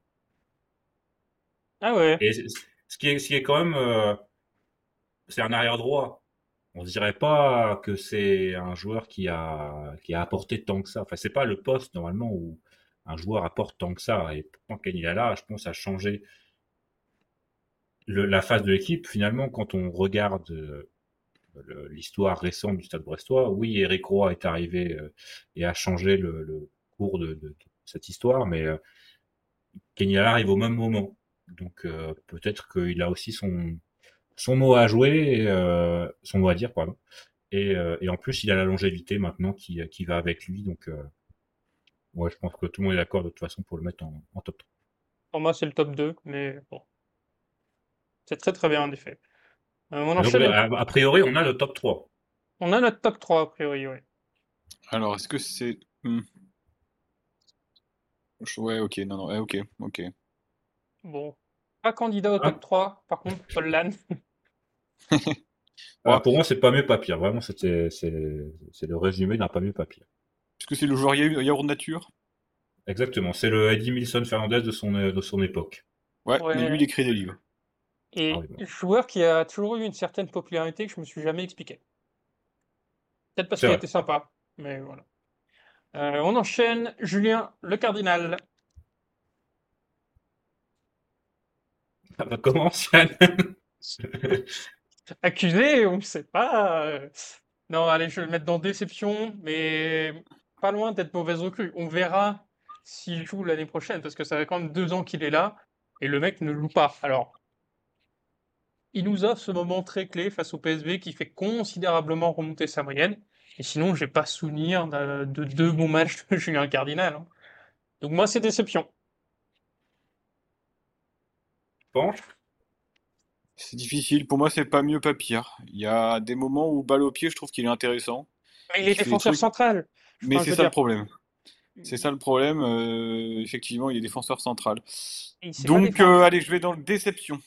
Ah ouais. Et c- ce qui est, ce qui est quand même, euh, c'est un arrière droit. On dirait pas que c'est un joueur qui a, qui a apporté tant que ça. Enfin, c'est pas le poste, normalement, où un joueur apporte tant que ça. Et pourtant, Kenny Lala, je pense, a changé le, la phase de l'équipe, finalement, quand on regarde euh, le- l'histoire récente du Stade Brestois, oui, Eric Roy est arrivé euh, et a changé le, le cours de, de- de cette histoire, mais euh, Kenny Lala arrive au même moment. Donc euh, peut-être qu'il a aussi son, son mot à jouer, et, euh, son mot à dire, pardon. Et, euh, et en plus, il a la longévité maintenant qui, qui va avec lui. Donc euh, ouais, je pense que tout le monde est d'accord de toute façon pour le mettre en, en top trois. Pour moi, c'est le top deux, mais bon, c'est très très bien en effet. Euh, on Et donc, enchaîne avec... a, a priori, on a le top trois. On a notre top trois a priori, oui. Alors, est-ce que c'est... hmm, je- Ouais, ok, non, non, ouais, ok, ok. Bon, pas candidat au top Hein. trois, par contre, Paul Lannes. Ah, Ouais, pour moi, c'est pas mieux pas pire. Vraiment, c'était, c'est, c'est le résumé d'un pas mieux pas pire. est-ce que c'est le joueur ya- yaourt nature? Exactement. C'est le Eddie Milson Fernandez de son, de son époque. Ouais, mais lui, il Ouais. écrit des livres. Ah oui, Et bon. joueur qui a toujours eu une certaine popularité que je me suis jamais expliqué. Peut-être parce C'est qu'il vrai. était sympa, mais voilà. Euh, on enchaîne. Julien Le Cardinal. Ah bah, commence, Yann. Accusé, on ne sait pas. euh. Non, allez, je vais le mettre dans déception, mais pas loin d'être mauvaise recrue. On verra s'il joue l'année prochaine, parce que ça fait quand même deux ans qu'il est là, et le mec ne joue pas. Alors, il nous offre ce moment très clé face au P S V qui fait considérablement remonter sa moyenne. Et sinon, j'ai pas souvenir de, de deux bons matchs de Julien Cardinal, hein. Donc moi, c'est déception. Penche. C'est difficile. Pour moi, c'est pas mieux, pas pire. Il y a des moments où, balle au pied, je trouve qu'il est intéressant Mais et il est qu'il fait des défenseur trucs. central. Mais Enfin, je c'est veux ça le dire, problème. C'est ça le problème. Euh, effectivement, il est défenseur central. il sait pas Donc, défendre. euh, allez, je vais dans le déception.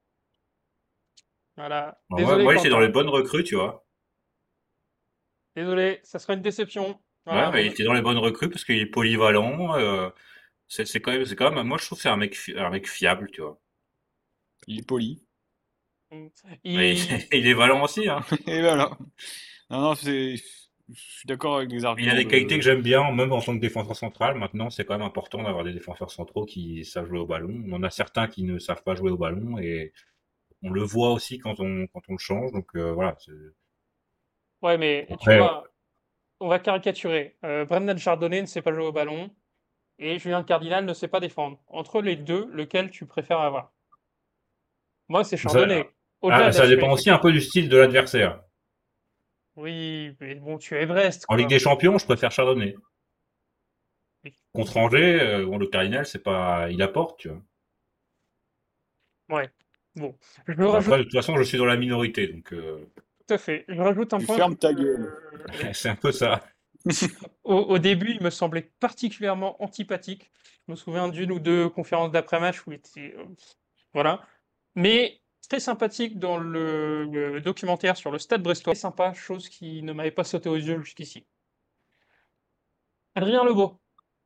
Voilà. Bon, moi, Désolé, moi, c'est dans les Quentin. bonnes recrues, tu vois. Désolé, ça sera une déception. Ouais, Voilà, mais il mauvais. était dans les bonnes recrues parce qu'il est polyvalent. Euh, c'est, c'est quand même, c'est quand même, moi, je trouve que c'est un mec, fi- un mec fiable, tu vois. Il est poli. Mais Il... il est valant aussi, hein. Et voilà. Non, non, c'est. Je suis d'accord avec les Il a arguments des qualités de. que j'aime bien, même en tant que défenseur central. Maintenant, c'est quand même important d'avoir des défenseurs centraux qui savent jouer au ballon. On en a certains qui ne savent pas jouer au ballon et on le voit aussi quand on, quand on le change. Donc euh, voilà. c'est- Ouais, mais tu Après, vois, on va caricaturer. Euh, Brendan Chardonnay ne sait pas jouer au ballon et Julien Cardinal ne sait pas défendre. Entre les deux, lequel tu préfères avoir? Moi, c'est ça, Chardonnay. Au-delà ah, de ça l'aspect dépend aussi un technique. peu du style de l'adversaire. Oui, mais bon, tu es Everest, En Ligue quoi. des Champions, je préfère Chardonnay. Oui. Contre Angers, euh, bon, le Cardinal, c'est pas, il apporte, tu vois. Ouais. Bon, je Bon, rajoute après, de toute façon, je suis dans la minorité, donc euh, tout à fait. Je rajoute un Tu point que fermes ta gueule. euh, c'est un peu ça. au, au début, il me semblait particulièrement antipathique. Je me souviens d'une ou deux conférences d'après-match où il était, euh, voilà. Mais très sympathique dans le, le documentaire sur le Stade Brestois. Très sympa, chose qui ne m'avait pas sauté aux yeux jusqu'ici. Adrien Lebeau.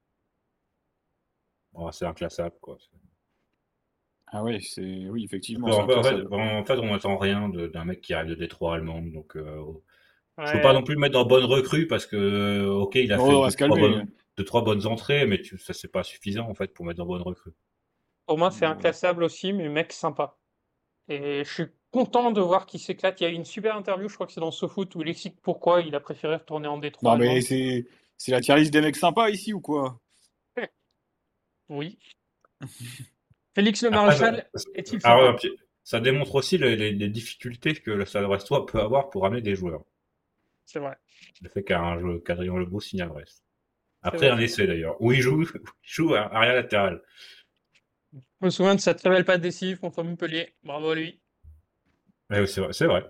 Bon, c'est inclassable, quoi. Ah ouais, c'est. Oui, effectivement, c'est En fait, en fait, inclassable. en fait, on n'attend rien de- d'un mec qui arrive de Détroit allemande, donc euh, je peux pas non Ouais. plus le mettre dans bonne recrue parce que, ok, il a Oh, fait on va deux, se trois calmer. bonnes, deux, trois bonnes entrées, mais tu, ça c'est pas suffisant en fait pour mettre dans bonne recrue. Pour moi, c'est Ouais. inclassable aussi, mais mec sympa. Et je suis content de voir qu'il s'éclate. Il y a eu une super interview, je crois que c'est dans SoFoot, où il explique pourquoi il a préféré retourner en Détroit Non, mais allemande. c'est. C'est la tier list des mecs sympas ici ou quoi? Oui. Félix Le Après, Maréchal ça, est-il ah ouais, sympa? puis ça démontre aussi les, les- les difficultés que le Stade Brestois peut avoir pour amener des joueurs. C'est vrai. Le fait qu'un jeu, qu'Adrien Lebeau signe à Brest. C'est Après vrai. un essai d'ailleurs, où il joue, il joue à arrière latéral. Je me souviens de cette très belle passe décisive contre Montpellier. Bravo à lui. Ouais, c'est vrai, c'est vrai.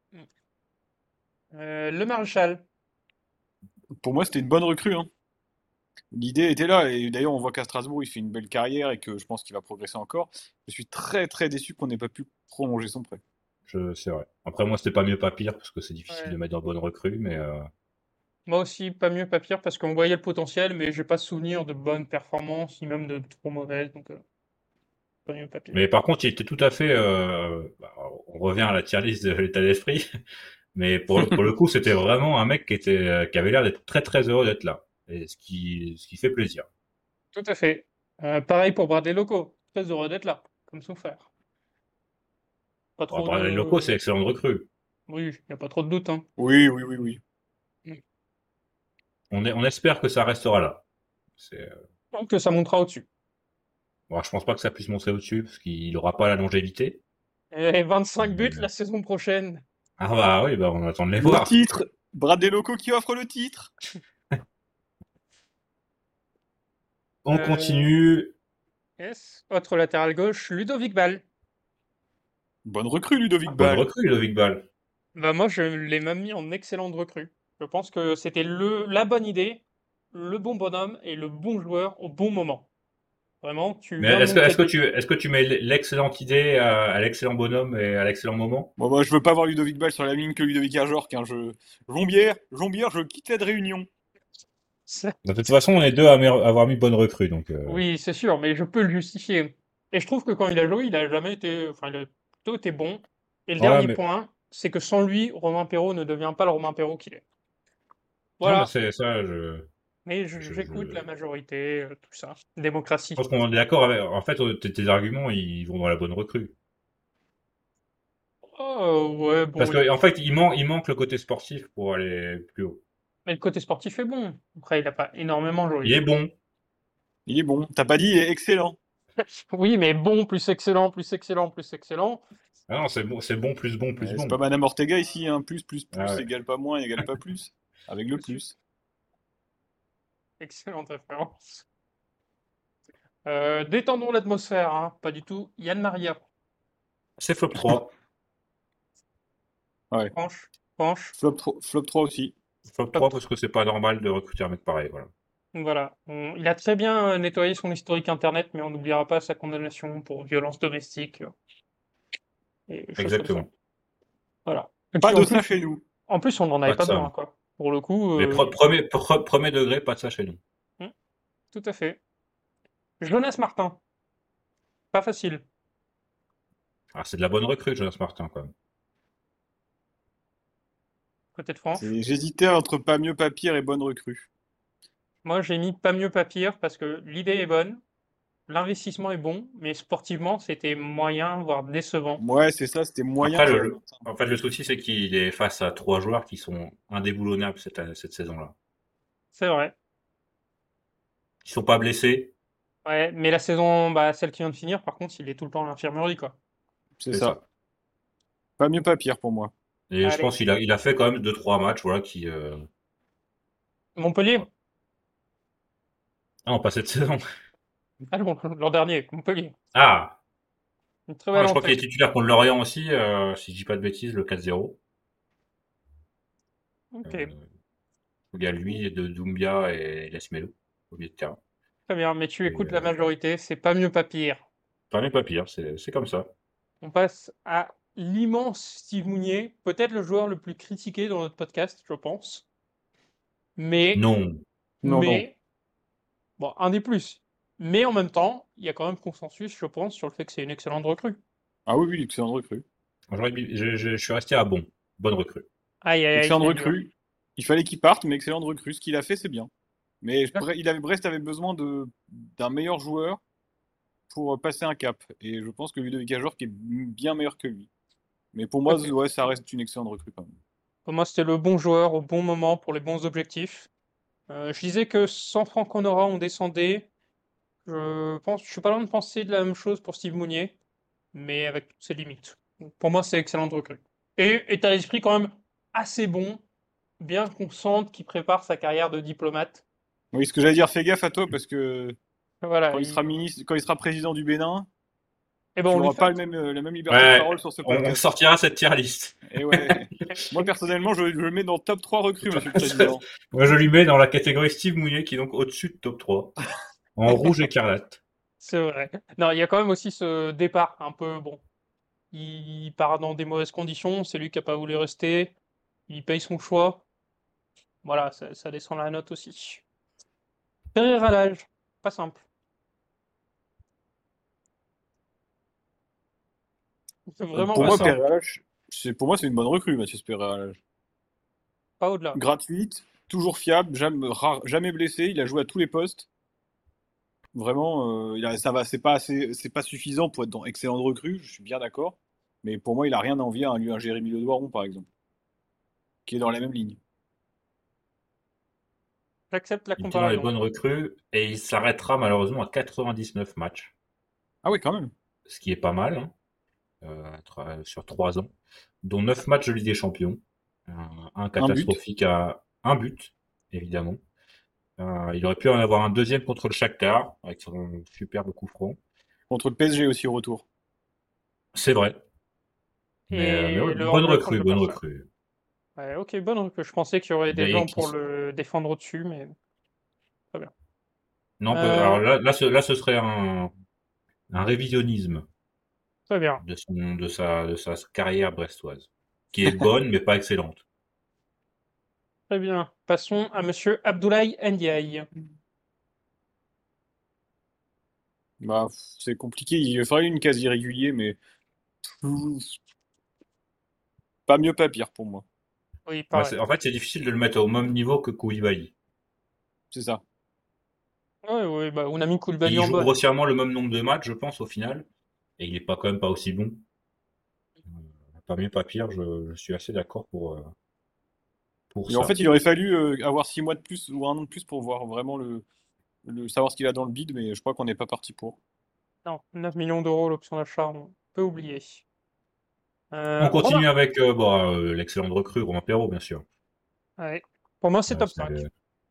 Euh, le Maréchal. Pour moi, c'était une bonne recrue, hein. L'idée était là, et d'ailleurs, on voit qu'à Strasbourg, il fait une belle carrière et que je pense qu'il va progresser encore. Je suis très très déçu qu'on n'ait pas pu prolonger son prêt. Je, c'est vrai. Après moi, c'était pas mieux pas pire parce que c'est difficile de Ouais. mettre dans bonne recrue, mais euh, Moi aussi, pas mieux, pas pire, parce qu'on voyait le potentiel, mais j'ai pas souvenir de bonnes performances, ni même de trop mauvaises, donc euh, pas mieux, pas pire. mais par contre, il était tout à fait. Euh, bah, on revient à la tier list de l'état d'esprit, mais pour le, pour le coup, c'était vraiment un mec qui était, euh, qui avait l'air d'être très très heureux d'être là, et ce qui, ce qui fait plaisir. Tout à fait. Euh, pareil pour Bradley Loco. Très heureux d'être là, comme son frère. Pas Bon, trop après, les locaux, de... c'est excellent de recrue. Oui, il n'y a pas trop de doute, hein. Oui, oui, oui, oui. Mm. On, est, on espère que ça restera là. C'est, euh, Donc que ça montera au-dessus. bon, je pense pas que ça puisse monter au-dessus parce qu'il aura pas la longévité. Et vingt-cinq buts Mais, euh, la saison prochaine. ah bah oui, bah on attend de les Le voir. titre! Brad des locaux qui offre le titre! On Euh, continue. yes. Autre latéral gauche, Ludovic Ball. Bonne recrue, Ludovic Bonne Ball. recrue, Lovic Ball. Bah moi, je l'ai même mis en excellente recrue. Je pense que c'était le la bonne idée, le bon bonhomme et le bon joueur au bon moment. Vraiment, tu Mais viens de est-ce que, montrer est-ce que des... tu, est-ce que tu mets l'excellente idée à, à l'excellent bonhomme et à l'excellent moment? Bon, moi, je veux pas voir Ludovic Ball sur la ligne que Ludovic Ajorc, hein. Je... Jombière, Jombière, je quitte cette réunion. De toute façon, on est deux à mer- avoir mis bonne recrue, donc euh, Oui, c'est sûr, mais je peux le justifier. Et je trouve que quand il a joué, il a jamais été, enfin, il a plutôt été bon. Et le voilà. dernier Mais point, c'est que sans lui, Romain Perrault ne devient pas le Romain Perrault qu'il est. non, mais Voilà. c'est ça. Je, Mais je- je, j'écoute la je majorité, euh, tout ça. je Démocratie. pense qu'on est d'accord avec. En fait, tes, tes arguments, ils vont dans la bonne recrue. Oh, ouais, Parce bon, il- que en fait, il manque, il manque le côté sportif pour aller plus haut. mais le côté sportif est bon. Après, il n'a pas énormément Il joué. est bon. Il est bon. T'as pas dit, il est excellent. Oui, mais bon, plus excellent, plus excellent, plus excellent. Ah non, c'est bon, c'est bon plus bon plus Ouais, c'est bon. pas Madame Ortega ici, hein. Plus, plus, Ah plus, ouais. égale pas moins, égale pas plus. Avec le Monsieur. plus. Excellente référence. Euh, détendons l'atmosphère, hein. Pas du tout. Yann Maria. C'est flop trois. Ouais. Franche, franche. Flop, tro- flop trois aussi. Flop Top. trois parce que c'est pas normal de recruter un mec pareil, voilà. Voilà. On- il a très bien euh, nettoyé son historique internet, mais on n'oubliera pas sa condamnation pour violence domestique euh, et des choses comme ça. Exactement. Voilà. Et Pas puis en de ça plus, chez nous. en plus, on n'en avait Pas de pas ça, besoin, non. quoi. Pour le coup, Mais euh, pre- premier, pre- premier degré, pas de ça chez nous. hmm, tout à fait. Jonas Martin. Pas facile. Ah, c'est de la bonne recrue, Jonas Martin, quand même. Côté de franche. C'est- J'hésitais entre pas mieux, pas pire et bonne recrue. Moi, j'ai mis pas mieux, pas pire parce que l'idée est bonne, l'investissement est bon, mais sportivement, c'était moyen, voire décevant. Ouais, c'est ça, c'était moyen Après, pour le, le le- en fait, le souci, c'est qu'il est face à trois joueurs qui sont indéboulonnables cette, année- cette saison-là. C'est vrai. Ils sont pas blessés, Ouais, mais la saison, bah, celle qui vient de finir, par contre, il est tout le temps à l'infirmerie, quoi. C'est c'est ça. ça. Pas mieux, pas pire pour moi. Et je Allez, pense qu'il a, il a fait quand même deux, trois matchs, voilà, qui, euh... Montpellier. ah non, pas cette saison. Ah bon, l'an dernier, Montpellier. Ah! Une très Ah, belle je crois qu'il entrée. est titulaire contre Lorient aussi, euh, si je dis pas de bêtises, le quatre zéro. Ok, Euh, il y a lui, de Doumbia et Lasmelo au milieu de terrain. très bien, mais tu Et, écoutes la euh, majorité, c'est pas mieux, pas pire. pas mieux, pas pire, c'est, c'est comme ça. On passe à l'immense Steve Mounier, peut-être le joueur le plus critiqué dans notre podcast, je pense. Mais, Non. Non, non. mais, bon, un des plus. Mais en même temps, il y a quand même consensus, je pense, sur le fait que c'est une excellente recrue. Ah oui, oui, excellente recrue. J'aurais mis- je, je- je suis resté à bon. Bonne recrue. Aïe, aïe, aïe, Excellente c'est dur. recrue. Il fallait qu'il parte, mais excellente recrue. Ce qu'il a fait, c'est bien. Mais Bre- il avait, Brest avait besoin de d'un meilleur joueur pour passer un cap. Et je pense que Ludovic Ajorc est bien meilleur que lui. Mais pour moi, Ok. ouais, ça reste une excellente recrue quand même. Pour moi, c'était le bon joueur au bon moment pour les bons objectifs. Euh, je disais que sans Franck Honora, on descendait. Je pense, je suis pas loin de penser de la même chose pour Steve Mounier, mais avec toutes ses limites. Donc, pour moi, c'est excellente recrue. Et état d'esprit quand même assez bon, bien qu'on sente qu'il prépare sa carrière de diplomate. Oui, ce que j'allais dire, fais gaffe à toi parce que Voilà. quand il sera il- ministre, quand il sera président du Bénin, Eh ben, tu on lui n'auras pas le souhaite. même, euh, la même liberté de Ouais, parole sur ce on, on podcast. sortira cette tier list. Et ouais. Moi, personnellement, je, je le mets dans le top trois recrues, monsieur le président. Moi, je lui mets dans la catégorie Steve Mounier, qui est donc au-dessus de top trois, en rouge écarlate. C'est vrai. Non, il y a quand même aussi ce départ un peu bon. Il part dans des mauvaises conditions, c'est lui qui a pas voulu rester, il paye son choix. Voilà, ça, ça descend la note aussi. Pereira à l'âge, pas simple. C'est Euh, vraiment Pour pas Pas moi, simple. simple. Perrelage, c'est pour moi, c'est une bonne recrue, Mathieu Perrelage. Pas au-delà. Gratuite, toujours fiable, jamais, rare- jamais blessé. Il a joué à tous les postes. Vraiment, euh, il a- ça va. C'est pas assez, c'est pas suffisant pour être dans excellente recrue. Je suis bien d'accord. Mais pour moi, il a rien à envier à un, un Jérémy Le Doiron, par exemple, qui est dans la même ligne. J'accepte la Il était dans les comparaison. bonnes recrues et il s'arrêtera malheureusement à quatre-vingt-dix-neuf matchs, Ah oui, quand même. ce qui est pas mal hein, euh, tra- sur trois ans, dont neuf matchs de Ligue des Champions, un, un Un but. catastrophique à un but, évidemment. Euh, il aurait pu en avoir un deuxième contre le Shakhtar avec son superbe coup franc. Contre le P S G aussi au retour. C'est vrai, mais, euh, mais ouais, Et le bonne hors-jeu contre recrue, le bonne Barça. recrue. Ouais, ok, bonne recrue. Je pensais qu'il y aurait Il y des a- gens qui pour s- le défendre au-dessus, mais très bien. Non, peu- alors Euh, là, là, ce, là, ce serait un, un révisionnisme Très bien. de son, de sa, de sa carrière brestoise, qui est bonne mais pas excellente. Très bien. Passons à Monsieur Abdoulaye Ndiaye. Bah, pff, c'est compliqué. Il faudrait une quasi régulier, mais pff, pas mieux, pas pire pour moi. Oui, Ouais, pareil. c'est- en fait, c'est difficile de le mettre au même niveau que Koulibaly. C'est ça. Oui, oui, bah, on a mis Koulibaly Il en joue bonne. grossièrement le même nombre de matchs, je pense, au final, et il est pas quand même pas aussi bon. Euh, Pas mieux, pas pire, je, je suis assez d'accord pour, euh, pour Mais en ça. fait, il aurait fallu euh, avoir six mois de plus ou un an de plus pour voir vraiment le, le savoir ce qu'il a dans le bide, mais je crois qu'on n'est pas parti pour. Non, neuf millions d'euros l'option d'achat, on peut oublier. On Euh, Romain. continue avec euh, bon, euh, l'excellente recrue Romain Perrault, bien sûr. Ouais. Pour moi, c'est Euh, top c'est, cinq. euh,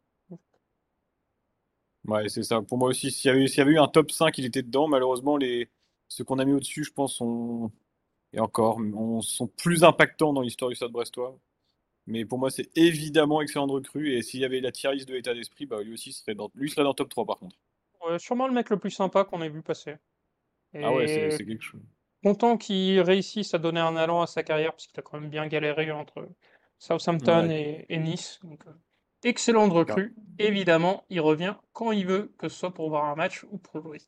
Ouais, c'est ça. Pour moi aussi, s'il y avait eu, s'il y avait eu un top cinq, il était dedans. Malheureusement, les, ceux qu'on a mis au-dessus, je pense, sont, et encore, on, sont plus impactants dans l'histoire du Stade brestois. Mais pour moi, c'est évidemment excellent de recrue. Et s'il y avait la tier list de l'état d'esprit, bah, lui aussi serait dans, lui serait dans le top trois par contre. Ouais, sûrement le mec le plus sympa qu'on ait vu passer. Ah ouais, c'est Et c'est quelque chose. content qu'il réussisse à donner un allant à sa carrière, parce qu'il a quand même bien galéré entre Southampton Ouais, et, et Nice. Donc, euh, excellente recrue. Évidemment, il revient quand il veut, que ce soit pour voir un match ou pour jouer.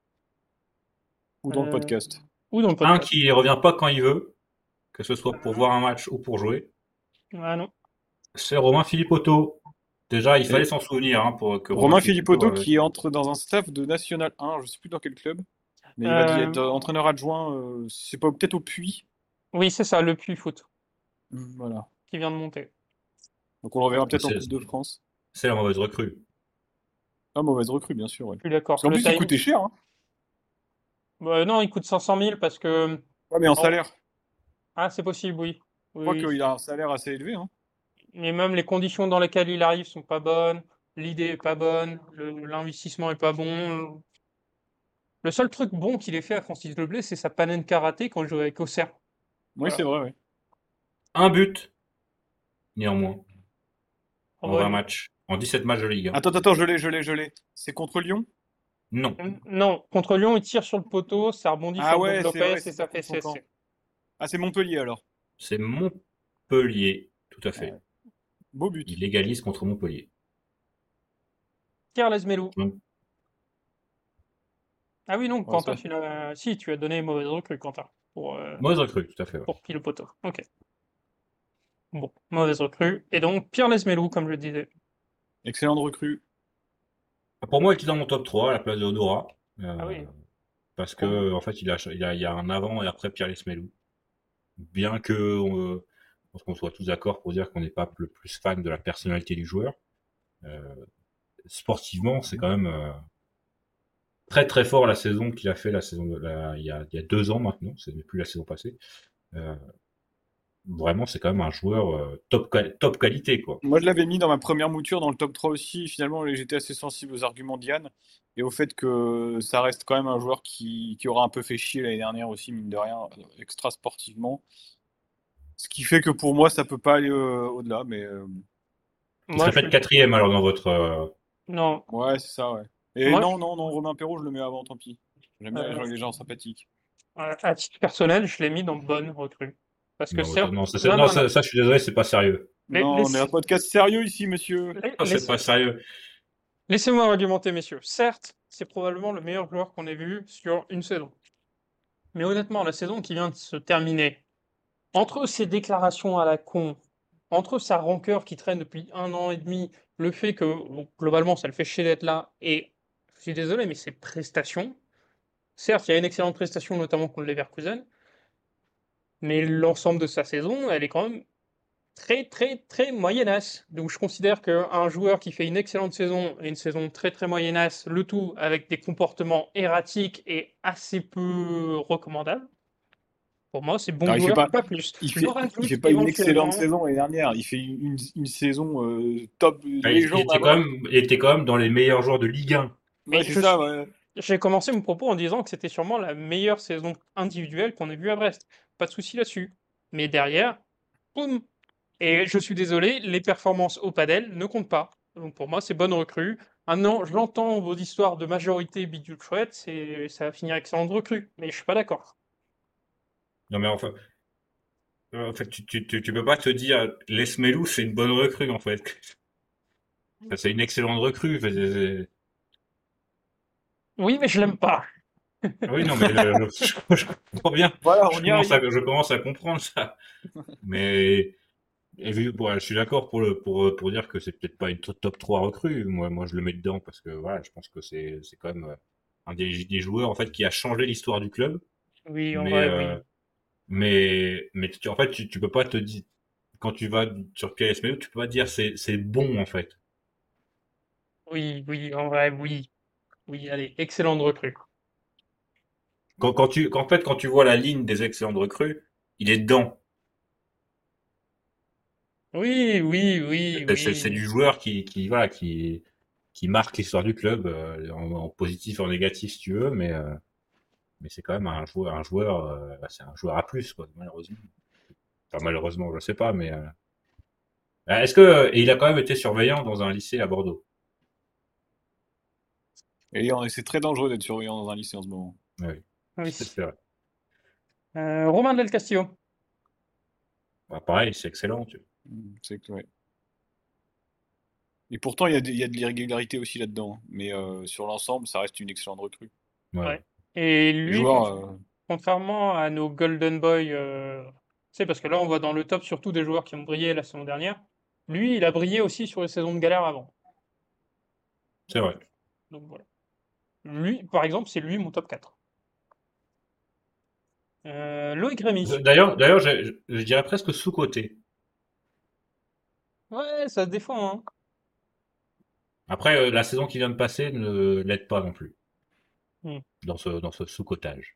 ou dans le Euh, podcast. ou dans le un podcast. qui revient pas quand il veut, que ce soit pour voir un match ou pour jouer, Ah non. c'est Romain Philippotto. Déjà, il fallait Et s'en souvenir hein, pour que Romain Romain Philippotto. Philippotto euh, qui entre dans un staff de National un, je sais plus dans quel club, mais il va être Euh, entraîneur adjoint, euh, c'est pas peut-être au Puy. oui, c'est ça, le Puy Foot, Voilà. qui vient de monter. Donc on le reverra peut-être en c'est, Coupe de France. c'est la mauvaise recrue. Ah, mauvaise recrue, bien sûr, ouais. Je suis Parce d'accord. qu'en Le plus, il timing. coûtait cher, hein. Bah, non, il coûte cinq cent mille parce que. Ouais, mais en Oh, salaire. ah, c'est possible, oui. Je crois Oui, oui. qu'il a un salaire assez élevé, hein. Mais même les conditions dans lesquelles il arrive sont pas bonnes. L'idée est pas bonne. le- L'investissement est pas bon. Le seul truc bon qu'il ait fait à Francis Leblay, c'est sa panenka ratée quand il jouait avec Auxerre. Oui, c'est Voilà. vrai, ouais. Un but, néanmoins, En en vrai, vingt lui. matchs, en dix-sept matchs de Ligue un. Attends, attends, je l'ai, je l'ai, je l'ai. C'est contre Lyon? Non, N- Non, contre Lyon, il tire sur le poteau, ça rebondit sur Ah le dos de ouais, c'est Lopez vrai, et c'est pas ça fait contre son camp. C S C. Ah, c'est Montpellier alors. c'est Montpellier, tout à fait. Ouais. Beau but. Il égalise contre Montpellier. Pierre Lesmelou. Donc, Ah oui, non, Ouais, Quentin, ça. tu l'as. Si, tu as donné mauvaise recrue, Quentin, pour, euh, mauvaise recrue, tout à fait. Ouais. pour pile au poteau. Ok. Bon, mauvaise recrue. Et donc, Pierre Lesmelou, comme je le disais. Excellente recrue. Pour moi, il est dans mon top trois à la place de Odora. Ah Euh, oui. parce Pour moi. que, en fait, il a, il a, il y a un avant et après Pierre Lesmelou. Bien que, euh, je pense qu'on soit tous d'accord pour dire qu'on n'est pas le plus fan de la personnalité du joueur. Euh, Sportivement, c'est quand même euh, très très fort la saison qu'il a fait la saison de, la, il, y a, il y a deux ans maintenant, c'est plus la saison passée. Euh, Vraiment, c'est quand même un joueur euh, top, top qualité, quoi. Moi, je l'avais mis dans ma première mouture dans le top trois aussi. Finalement, j'étais assez sensible aux arguments d'Yann et au fait que ça reste quand même un joueur qui, qui aura un peu fait chier l'année dernière aussi, mine de rien, extra sportivement. Ce qui fait que pour moi, ça peut pas aller euh, au-delà, mais euh, Il Moi, serait je peut-être suis. quatrième alors dans votre. Euh, Non. ouais, c'est ça, ouais. Et Moi, je non, suis. non, non, Romain Perrault, je le mets avant, tant pis. J'aime bien euh, les gens sympathiques. à à titre personnel, je l'ai mis dans bonne recrue. Parce que non, ça, certes. non, ça, c'est- Non, non non, non. ça, ça, je suis désolé, c'est pas sérieux. Les- Non, on est un laisse- podcast sérieux ici, monsieur. les- Ça, c'est laisse- pas sérieux. Laissez-moi argumenter, messieurs. Certes, c'est probablement le meilleur joueur qu'on ait vu sur une saison. Mais honnêtement, la saison qui vient de se terminer, entre ses déclarations à la con, entre sa rancœur qui traîne depuis un an et demi, le fait que bon, globalement ça le fait chier d'être là, et je suis désolé, mais ses prestations, certes, il y a une excellente prestation, notamment contre les Leverkusen, mais l'ensemble de sa saison, elle est quand même très, très, très moyennasse. Donc je considère qu'un joueur qui fait une excellente saison et une saison très, très moyennasse, le tout avec des comportements erratiques et assez peu recommandables, pour moi, c'est bon Alors, il fait joueur, pas, pas plus. il Je le fait, il fait rajoute pas une excellente éventuellement, saison l'année dernière. Il fait une, une saison euh, top Bah, il, il légende était quand avant. même, il était quand même dans les meilleurs joueurs de Ligue un. Ouais, mais c'est je ça, suis, ouais. j'ai commencé mon propos en disant que c'était sûrement la meilleure saison individuelle qu'on ait vue à Brest. Pas de souci là-dessus. Mais derrière, boum. Et je suis désolé, les performances au padel ne comptent pas. Donc pour moi, c'est bonne recrue. Maintenant, j'entends vos histoires de majorité bidule chouette, c'est, ça va finir excellente recrue. Mais je suis pas d'accord. Non mais enfin, euh, en fait, tu, tu, tu, tu peux pas te dire Lesmelou c'est une bonne recrue en fait. Ça, c'est une excellente recrue. Enfin, c'est- c'est- Oui, mais je l'aime pas. Oui, non mais le- le- je, je comprends bien. Voilà, Je on y commence à, arrive. je commence à comprendre ça. Mais et vu- bon, je suis d'accord pour le pour pour dire que c'est peut-être pas une top top trois recrue. Moi, moi, je le mets dedans parce que voilà, je pense que c'est c'est quand même euh, un des, des joueurs en fait qui a changé l'histoire du club. Oui, en Mais vrai, euh, oui. mais mais tu, en fait, tu, tu peux pas te dire quand tu vas sur P S Melo, tu peux pas dire c'est c'est bon en fait. Oui, oui, en vrai, oui. Oui, allez, excellente recrue. Quand quand tu qu'en fait quand tu vois la ligne des excellentes recrues, il est dedans. Oui, oui, oui, C'est c'est c'est oui. du joueur qui qui voilà qui qui marque l'histoire du club euh, en, en positif en négatif si tu veux, mais euh, mais c'est quand même un joueur un joueur euh, bah, c'est un joueur à plus quoi malheureusement. Enfin malheureusement je sais pas mais euh, ah, est-ce que et il a quand même été surveillant dans un lycée à Bordeaux. Et on- c'est très dangereux d'être surveillant dans un lycée en ce moment. Oui, Oui. c'est vrai. Euh, Romain Del Castillo. Bah, pareil c'est excellent. Tu Mm, C'est que, ouais. Et pourtant, il y a, des- il y a de l'irrégularité aussi là-dedans, hein. Mais euh, sur l'ensemble, ça reste une excellente recrue. vois. Ouais. Ouais. Et Les lui, con- joueurs, euh, contrairement à nos Golden Boy, euh, tu sais, parce que là, on voit dans le top surtout des joueurs qui ont brillé la saison dernière. Lui, il a brillé aussi sur les saisons de galère avant. C'est vrai. Donc voilà. Lui, par exemple, c'est lui mon top quatre. Euh, Loïc Rémy. D'ailleurs d'ailleurs je, je je dirais presque sous-coté. Ouais, ça se défend, hein. Après euh, la saison qui vient de passer ne l'aide pas non plus Hmm. dans ce dans ce sous-cotage.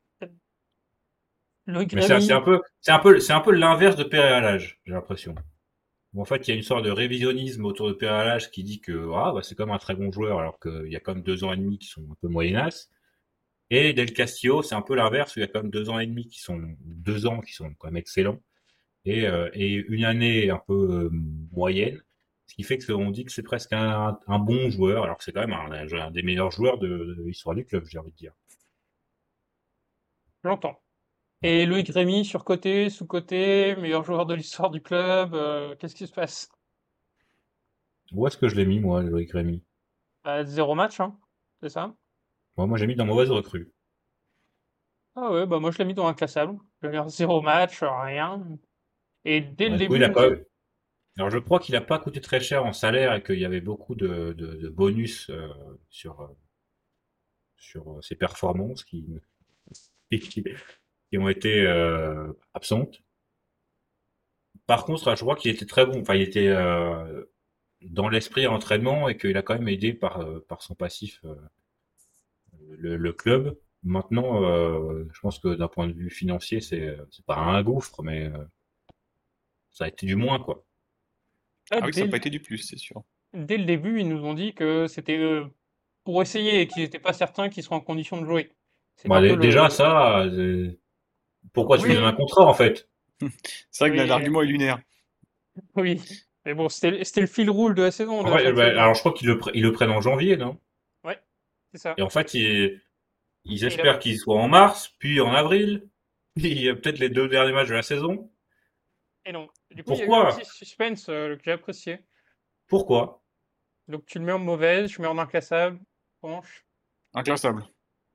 Loïc Mais c'est c'est un Rémy. peu c'est un peu c'est un peu l'inverse de Père et Alage, j'ai l'impression. Bon, en fait, il y a une sorte de révisionnisme autour de Père Alage qui dit que ah bah c'est comme un très bon joueur alors qu'il y a quand même deux ans et demi qui sont un peu moyennas. Et Del Castillo, c'est un peu l'inverse où il y a quand même deux ans et demi qui sont deux ans qui sont quand même excellents et euh, et une année un peu euh, moyenne. Ce qui fait que on dit que c'est presque un, un bon joueur alors que c'est quand même un, un des meilleurs joueurs de, de l'histoire du club, j'ai envie de dire. J'entends. Ouais. Et Loïc Rémy, surcoté, sous-coté, meilleur joueur de l'histoire du club. Euh, qu'est-ce qui se passe? Où est-ce que je l'ai mis moi, Loïc Rémy? Bah, zéro match, hein. C'est ça? Moi, moi j'ai mis dans mauvaise recrue. Ah ouais, bah moi je l'ai mis dans inclassable. Je vais dire zéro match, rien. Et dès le Ouais, du coup, début, il il a nous a... pas, alors je crois qu'il a pas coûté très cher en salaire et qu'il y avait beaucoup de, de, de bonus euh, sur euh, sur euh, ses performances qui qui, qui ont été euh, absentes. Par contre, je crois qu'il était très bon. Enfin, il était euh, dans l'esprit entraînement et qu'il a quand même aidé par euh, par son passif euh, le, le club. Maintenant, euh, je pense que d'un point de vue financier, c'est c'est pas un gouffre, mais euh, ça a été du moins quoi. Là, ah oui, ça dès n'a le... pas été du plus, c'est sûr. dès le début, ils nous ont dit que c'était euh, pour essayer et qu'ils n'étaient pas certains qu'ils seront en condition de jouer. C'est Bon, un peu dé- déjà le... ça, euh, pourquoi tu lui donnes un Oui, contrat en fait? C'est vrai que oui, l'argument est lunaire. oui. Mais bon, c'était c'était le fil rouge de la saison, En de fait, chaque bah, saison. alors je crois qu'ils le, pre- ils le prennent en janvier, non? Ouais, c'est ça. Et en fait, ils, ils Et il a... espèrent qu'il soit en mars, puis en avril, puis euh, peut-être les deux derniers matchs de la saison. Et non. Du coup, il y a eu un petit Pourquoi? suspense euh, que j'ai apprécié. Pourquoi? Donc tu le mets en mauvaise, je mets en inclassable. Franche. Inclassable.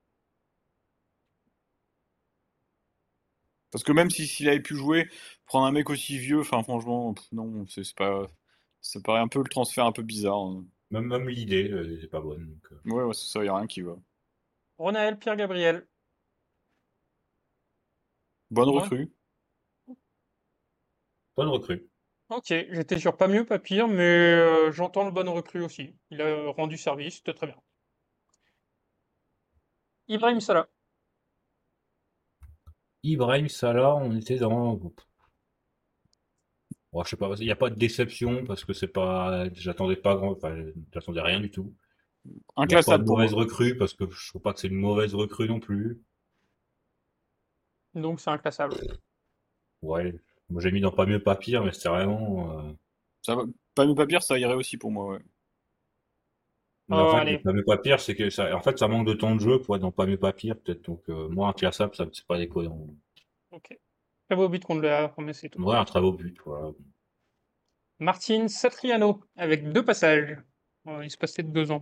Parce que même si s'il avait pu jouer, prendre un mec aussi vieux, enfin franchement, pff, non, c'est c'est pas. Ça paraît un peu le transfert un peu bizarre, hein. Même, même l'idée, euh, c'est pas bonne. Donc, euh. Ouais, ouais, c'est ça, y a rien qui va. Ronaël Pierre-Gabriel. Bonne Moi, recrue. bonne recrue. Ok, j'étais sur pas mieux, pas pire, mais euh, j'entends le bon recrue aussi. Il a rendu service, c'était très bien. Ibrahim Salah. Ibrahim Salah, on était dans. Bon, je sais pas, il n'y a pas de déception parce que c'est pas, j'attendais pas grand, enfin, j'attendais rien du tout. Il n'y a pas de Inclassable pour mauvaise moi. recrue parce que je trouve pas que c'est une mauvaise recrue non plus. Donc c'est inclassable. Ouais, moi j'ai mis dans pas mieux pas pire, mais c'était vraiment. euh, Ça va, pas mieux pas pire, ça irait aussi pour moi, ouais. Mais en Oh, fait, le allez, pas mieux pas pire, c'est que ça, en fait, ça manque de temps de jeu pour être dans pas mieux pas pire, peut-être. Donc, euh, moi, inclassable, ça, c'est pas déconnant. ok. Très beau but contre le Havre, mais c'est tout. Ouais, un très beau but, voilà. Martin Satriano, avec deux passages. Euh, il se passait de deux ans.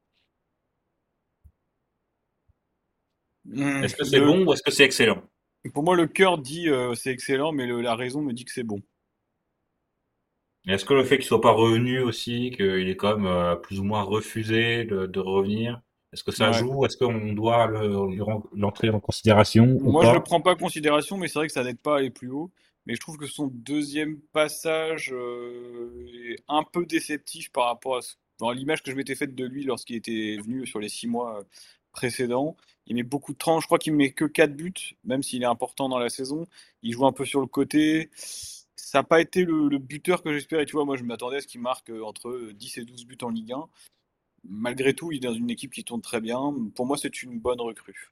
Hum, Est-ce que c'est le, bon ou est-ce que c'est excellent? pour moi, le cœur dit euh, c'est excellent, mais le- la raison me dit que c'est bon. Et est-ce que le fait qu'il soit pas revenu aussi, qu'il est quand même euh, plus ou moins refusé de, de revenir, est-ce que ça Ouais. joue? Est-ce qu'on doit le- lui ren- l'entrer en considération ou Moi, je le pas? prends pas en considération, mais c'est vrai que ça n'aide pas à aller plus haut. Mais je trouve que son deuxième passage euh, est un peu déceptif par rapport à, ce- dans l'image que je m'étais faite de lui lorsqu'il était venu sur les six mois euh, précédents. Il met beaucoup de temps. Je crois qu'il met que quatre buts, même s'il est important dans la saison. Il joue un peu sur le côté. Ça n'a pas été le, le buteur que j'espérais. Tu vois, moi, je m'attendais à ce qu'il marque euh, entre dix et douze buts en Ligue un. Malgré tout, il est dans une équipe qui tourne très bien. Pour moi, c'est une bonne recrue.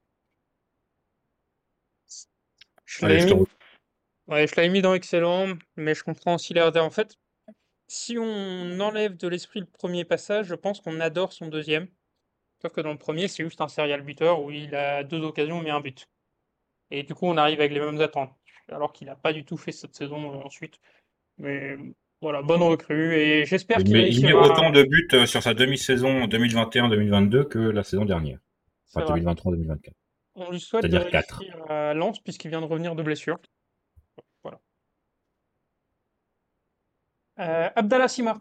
Je Allez, l'avais je te mis, re- ouais, je l'avais mis dans excellent, mais je comprends aussi l'air en fait. Si on enlève de l'esprit le premier passage, je pense qu'on adore son deuxième. Sauf que dans le premier, c'est juste un serial buteur où il a deux occasions mais un but. Et du coup, on arrive avec les mêmes attentes. Alors qu'il n'a pas du tout fait cette saison euh, ensuite. Mais voilà, bonne recrue. Et j'espère Il qu'il met, il met autant réussira. de buts euh, sur sa demi-saison deux mille vingt et un deux mille vingt-deux que la saison dernière. C'est Enfin, vrai. deux mille vingt-trois deux mille vingt-quatre. On lui souhaite de C'est-à-dire quatre. réussir à Lens puisqu'il vient de revenir de blessure. Voilà. Euh, Abdallah Sima.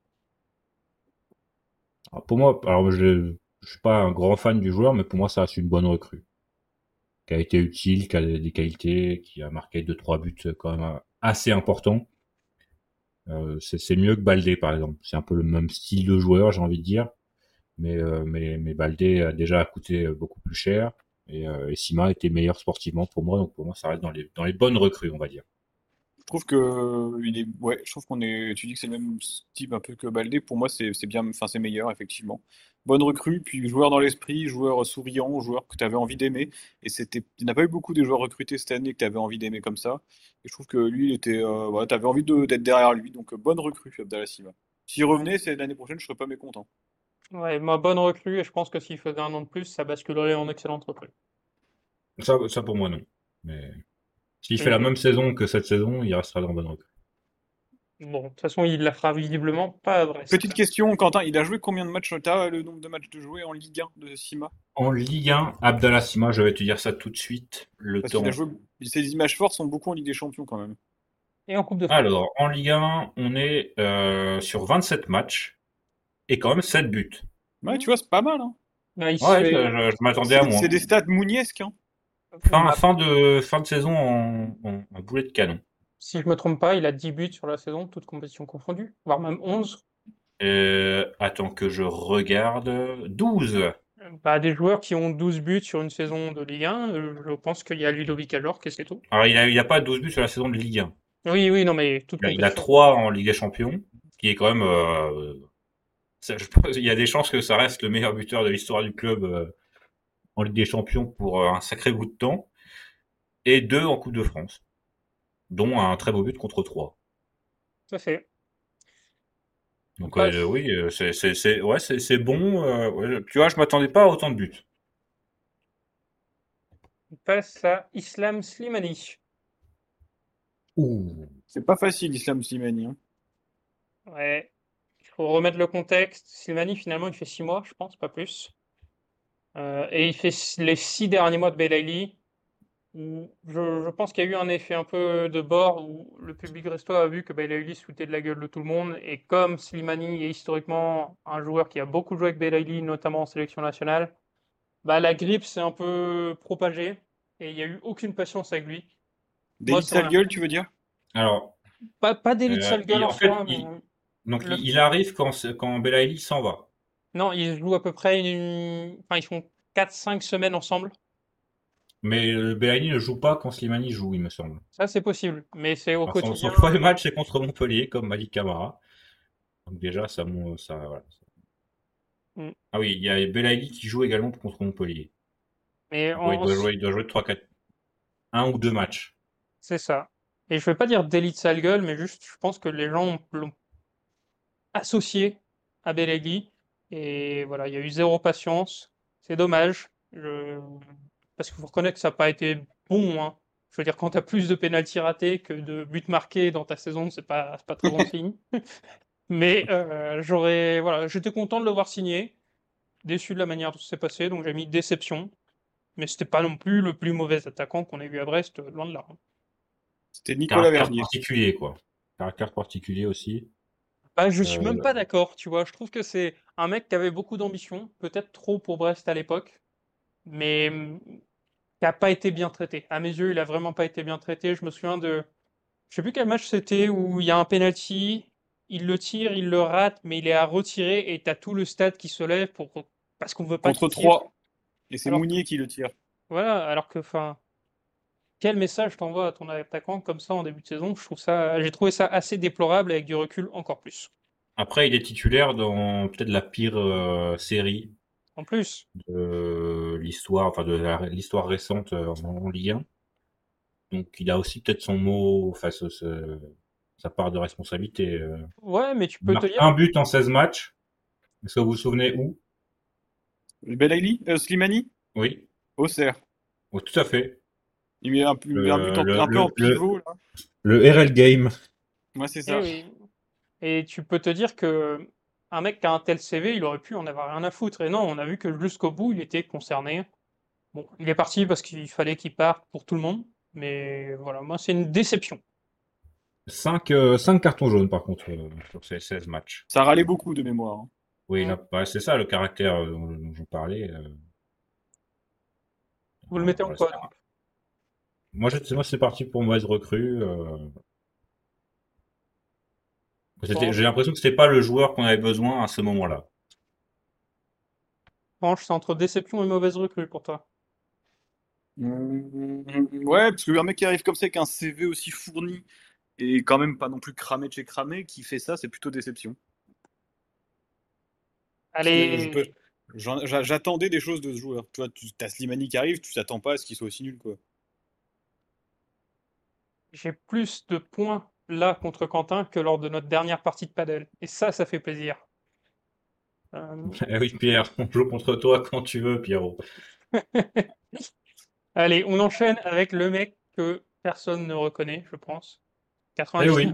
Alors, pour moi, alors je, je suis pas un grand fan du joueur, mais pour moi, ça reste une bonne recrue. Qui a été utile, qui a des qualités, qui a marqué deux trois buts euh, quand même assez importants. Euh, c'est c'est mieux que Baldé, par exemple. C'est un peu le même style de joueur, j'ai envie de dire. Mais, euh, mais, mais Baldé a déjà coûté euh, beaucoup plus cher. Et, euh, et Sima était meilleur sportivement pour moi. Donc pour moi, ça reste dans les, dans les bonnes recrues, on va dire. Je trouve que il est, ouais, je trouve qu'on est, tu dis que c'est le même type un peu que Baldé. Pour moi, c'est c'est bien, enfin c'est meilleur effectivement. Bonne recrue, puis joueur dans l'esprit, joueur souriant, joueur que tu avais envie d'aimer. Et c'était, il n'y a pas eu beaucoup de joueurs recrutés cette année que tu avais envie d'aimer comme ça. Et je trouve que lui, il était, euh, voilà, tu avais envie de- d'être derrière lui. Donc euh, bonne recrue, Abdallah Sima. S'il revenait, c'est l'année prochaine, je serais pas mécontent. Ouais, ma bonne recrue. Et je pense que s'il faisait un an de plus, ça basculerait en excellente recrue. Ça, ça pour moi, non. Mais s'il fait la Et même saison que cette saison, il restera dans bonne recrue. bon, de toute façon, il la fera visiblement pas à Petite Brest. question, Quentin, il a joué combien de matchs? T'as le nombre de matchs de jouer en Ligue un de Sima? En Ligue un, Abdallah Sima, je vais te dire ça tout de suite. Le Parce qu'il a temps. joué, ses images fortes sont beaucoup en Ligue des Champions quand même. Et en Coupe de France. Alors, en Ligue un, on est euh, sur vingt-sept matchs et quand même sept buts. Ouais, tu vois, c'est pas mal, hein. Bah, il se Ouais, je, fait. je- je m'attendais à C'est c'est moins. des stats mouniesques, hein. Fin, Bah, fin de, fin de saison en, en, en boulet de canon. si je me trompe pas, il a dix buts sur la saison, toutes compétitions confondues, voire même onze. Euh, attends que je regarde. douze. Bah, des joueurs qui ont douze buts sur une saison de Ligue un, euh, je pense qu'il y a Ludovic Ajorc et c'est tout. Alors, il a, il a pas douze buts sur la saison de Ligue un. Oui, oui, non, mais toute Il a, il a compétition. trois en Ligue des Champions, qui est quand même... euh, ça, je pense, il y a des chances que ça reste le meilleur buteur de l'histoire du club euh, en Ligue des Champions pour euh, un sacré bout de temps. Et deux en Coupe de France, dont un très beau but contre trois. Tout à fait. On Donc euh, passe, oui, euh, c'est c'est c'est ouais, c'est c'est bon. Euh, ouais, tu vois, je m'attendais pas à autant de buts. on passe à Islam Slimani. Ouh. C'est pas facile, Islam Slimani, hein. Ouais, il faut remettre le contexte. Slimani, finalement, il fait six mois, je pense, pas plus. Euh, et il fait s- les six derniers mois de Belaïli, où je, je pense qu'il y a eu un effet un peu de bord où le public brestois a vu que Belaïli se foutait de la gueule de tout le monde. Et comme Slimani est historiquement un joueur qui a beaucoup joué avec Belaïli, notamment en sélection nationale, bah, la grippe s'est un peu propagée et il n'y a eu aucune patience avec lui. Moi, Délit de ça m'a sale gueule, tu veux dire? Alors, Pas, pas d'élite Euh, sale gueule il- en en fait, soi, mais il, donc le... il, il arrive quand, quand Belaïli s'en va. non, ils jouent à peu près une... Enfin, ils font quatre cinq semaines ensemble. Mais euh, Belaïli ne joue pas quand Slimani joue, il me semble. Ça, c'est possible. Mais c'est au Alors, son, son quotidien. premier match, c'est contre Montpellier, comme Malik Camara. Donc déjà, ça, mon- ça, voilà. Mm. Ah oui, il y a Belaïli qui joue également contre Montpellier. Mais Donc ouais, il en... doit jouer, il doit jouer trois, quatre, un ou deux matchs. c'est ça. Et je vais pas dire d'élite sale gueule, mais juste, je pense que les gens l'ont associé à Bellegui. Et voilà, il y a eu zéro patience. C'est dommage. Je... Parce qu'il faut reconnaître que ça n'a pas été bon, hein. Je veux dire, quand tu as plus de pénaltys ratés que de buts marqués dans ta saison, c'est pas, c'est pas très bon signe. Mais euh, j'aurais, voilà, j'étais content de le voir signer. Déçu de la manière dont ça s'est passé, donc j'ai mis déception. Mais c'était pas non plus le plus mauvais attaquant qu'on ait vu à Brest, loin de là. C'était Nicolas Caractère Vernier. particulier, quoi. Caractère particulier aussi. Bah, je suis même Euh, pas d'accord, tu vois. Je trouve que c'est un mec qui avait beaucoup d'ambition, peut-être trop pour Brest à l'époque, mais hum, qui a pas été bien traité. À mes yeux, il a vraiment pas été bien traité. Je me souviens de, je sais plus quel match c'était où il y a un penalty, il le tire, il le rate, mais il est à retirer et t'as tout le stade qui se lève pour parce qu'on veut pas Contre qu'il tire. trois. Et c'est Alors que, Mounier qui le tire. voilà, alors que, enfin, quel message t'envoies à ton attaquant comme ça en début de saison? Je trouve ça, j'ai trouvé ça assez déplorable avec du recul encore plus. Après, il est titulaire dans peut-être la pire euh, série En plus, de l'histoire, enfin de la- l'histoire récente euh, en, en Ligue un. Donc, il a aussi peut-être son mot, enfin, ce- ce- sa part de responsabilité. euh. ouais, mais tu Il peux te marque dire, un but en seize matchs. Est-ce que vous vous souvenez où? Belaïli euh, Slimani Oui, Auxerre. oh, tout à fait. Il met un, il met un but Le, en- le, un peu en le, le, pivot, là. le R L Game. Ouais, c'est eh ça. oui. Et tu peux te dire que un mec qui a un tel C V, il aurait pu en avoir rien à foutre. Et non, on a vu que jusqu'au bout, il était concerné. Bon, il est parti parce qu'il fallait qu'il parte pour tout le monde. Mais voilà, moi, c'est une déception. cinq euh, cinq cartons jaunes, par contre, euh, sur ces seize matchs. Ça râlait beaucoup de mémoire, hein. Oui, Mm. là, bah, c'est ça le caractère euh, dont, dont j'en parlais. euh. Vous le Ah, mettez en voilà, quoi, c'est- donc? moi, je- moi, c'est parti pour mauvaise recrue. euh. C'était- Bon, J'ai l'impression que c'était pas le joueur qu'on avait besoin à ce moment-là. franche, c'est entre déception et mauvaise recrue pour toi. Mmh, ouais, parce qu'un mec qui arrive comme ça avec un C V aussi fourni et quand même pas non plus cramé de chez cramé, qui fait ça, c'est plutôt déception. Parce que je peux, Allez, j'en- j'a- j'attendais des choses de ce joueur. Tu vois, tu as Slimani qui arrive, tu t'attends pas à ce qu'il soit aussi nul, quoi. j'ai plus de points là contre Quentin que lors de notre dernière partie de padel. Et ça, ça fait plaisir. Euh, Eh oui, Pierre, on joue contre toi quand tu veux, Pierrot. Allez, on enchaîne avec le mec que personne ne reconnaît, je pense. Eh quatre-vingt-dix-neuf. oui,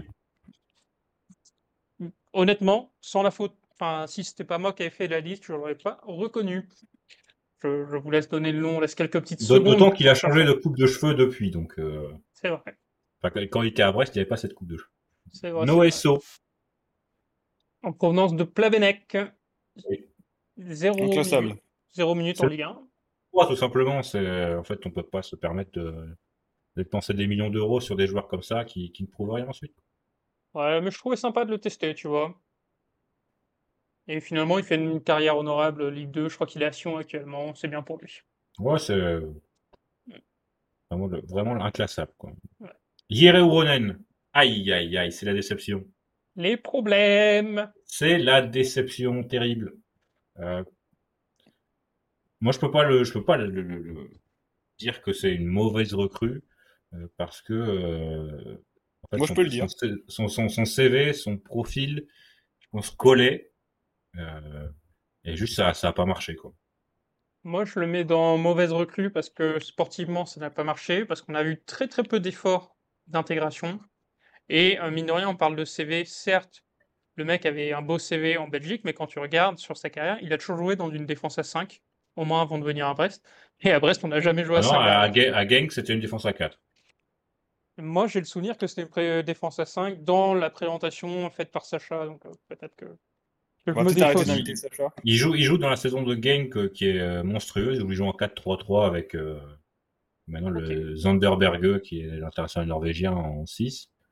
Honnêtement, sans la faute, enfin, si c'était pas moi qui avais fait la liste, je l'aurais pas reconnu. Je, je vous laisse donner le nom, on laisse quelques petites D'aut- secondes d'autant qu'il a pour changé chercher. de coupe de cheveux depuis, donc euh, C'est vrai, enfin, quand il était à Brest, il n'y avait pas cette coupe de cheveux. c'est vrai, c'est vrai. Noesso. En provenance de Plavenec, Oui. zéro minute, Inclassable. zéro minute en C'est Ligue un. pourquoi, tout simplement. C'est en fait, on peut pas se permettre de, de dépenser des millions d'euros sur des joueurs comme ça qui, qui ne prouvent rien ensuite. Ouais, mais je trouvais sympa de le tester, tu vois. Et finalement, il fait une carrière honorable Ligue deux, je crois qu'il est à Sion actuellement, c'est bien pour lui. Ouais, c'est vraiment, le- vraiment inclassable, quoi. Ouais. Jere Uronen. Aïe, aïe, aïe, c'est la déception. Les problèmes. C'est la déception terrible. Euh, moi, je peux pas le, je peux pas le, le- le- le- dire que c'est une mauvaise recrue euh, parce que euh, en fait Moi, je son, peux le son, dire. son, son- son C V, son profil, on se collait euh, et juste ça, ça a pas marché quoi. Moi, je le mets dans mauvaise recrue parce que sportivement, ça n'a pas marché, parce qu'on a eu très très peu d'efforts d'intégration. Et euh, mine de rien, on parle de C V. Certes, le mec avait un beau C V en Belgique, mais quand tu regardes sur sa carrière, il a toujours joué dans une défense à cinq, au moins avant de venir à Brest. Et à Brest, on n'a jamais joué Ah à non, cinq à, derrière. à, à Genk, c'était une défense à quatre. Moi, j'ai le souvenir que c'était une pré- défense à cinq dans la présentation faite par Sacha, donc euh, peut-être que, que je On va me peut-être arrêter défausse. d'inviter Il, Sacha. il joue, il joue dans la saison de Genk euh, qui est euh, monstrueuse où il joue en quatre trois trois avec euh, maintenant Ok. le Zanderberge qui est l'international norvégien en six.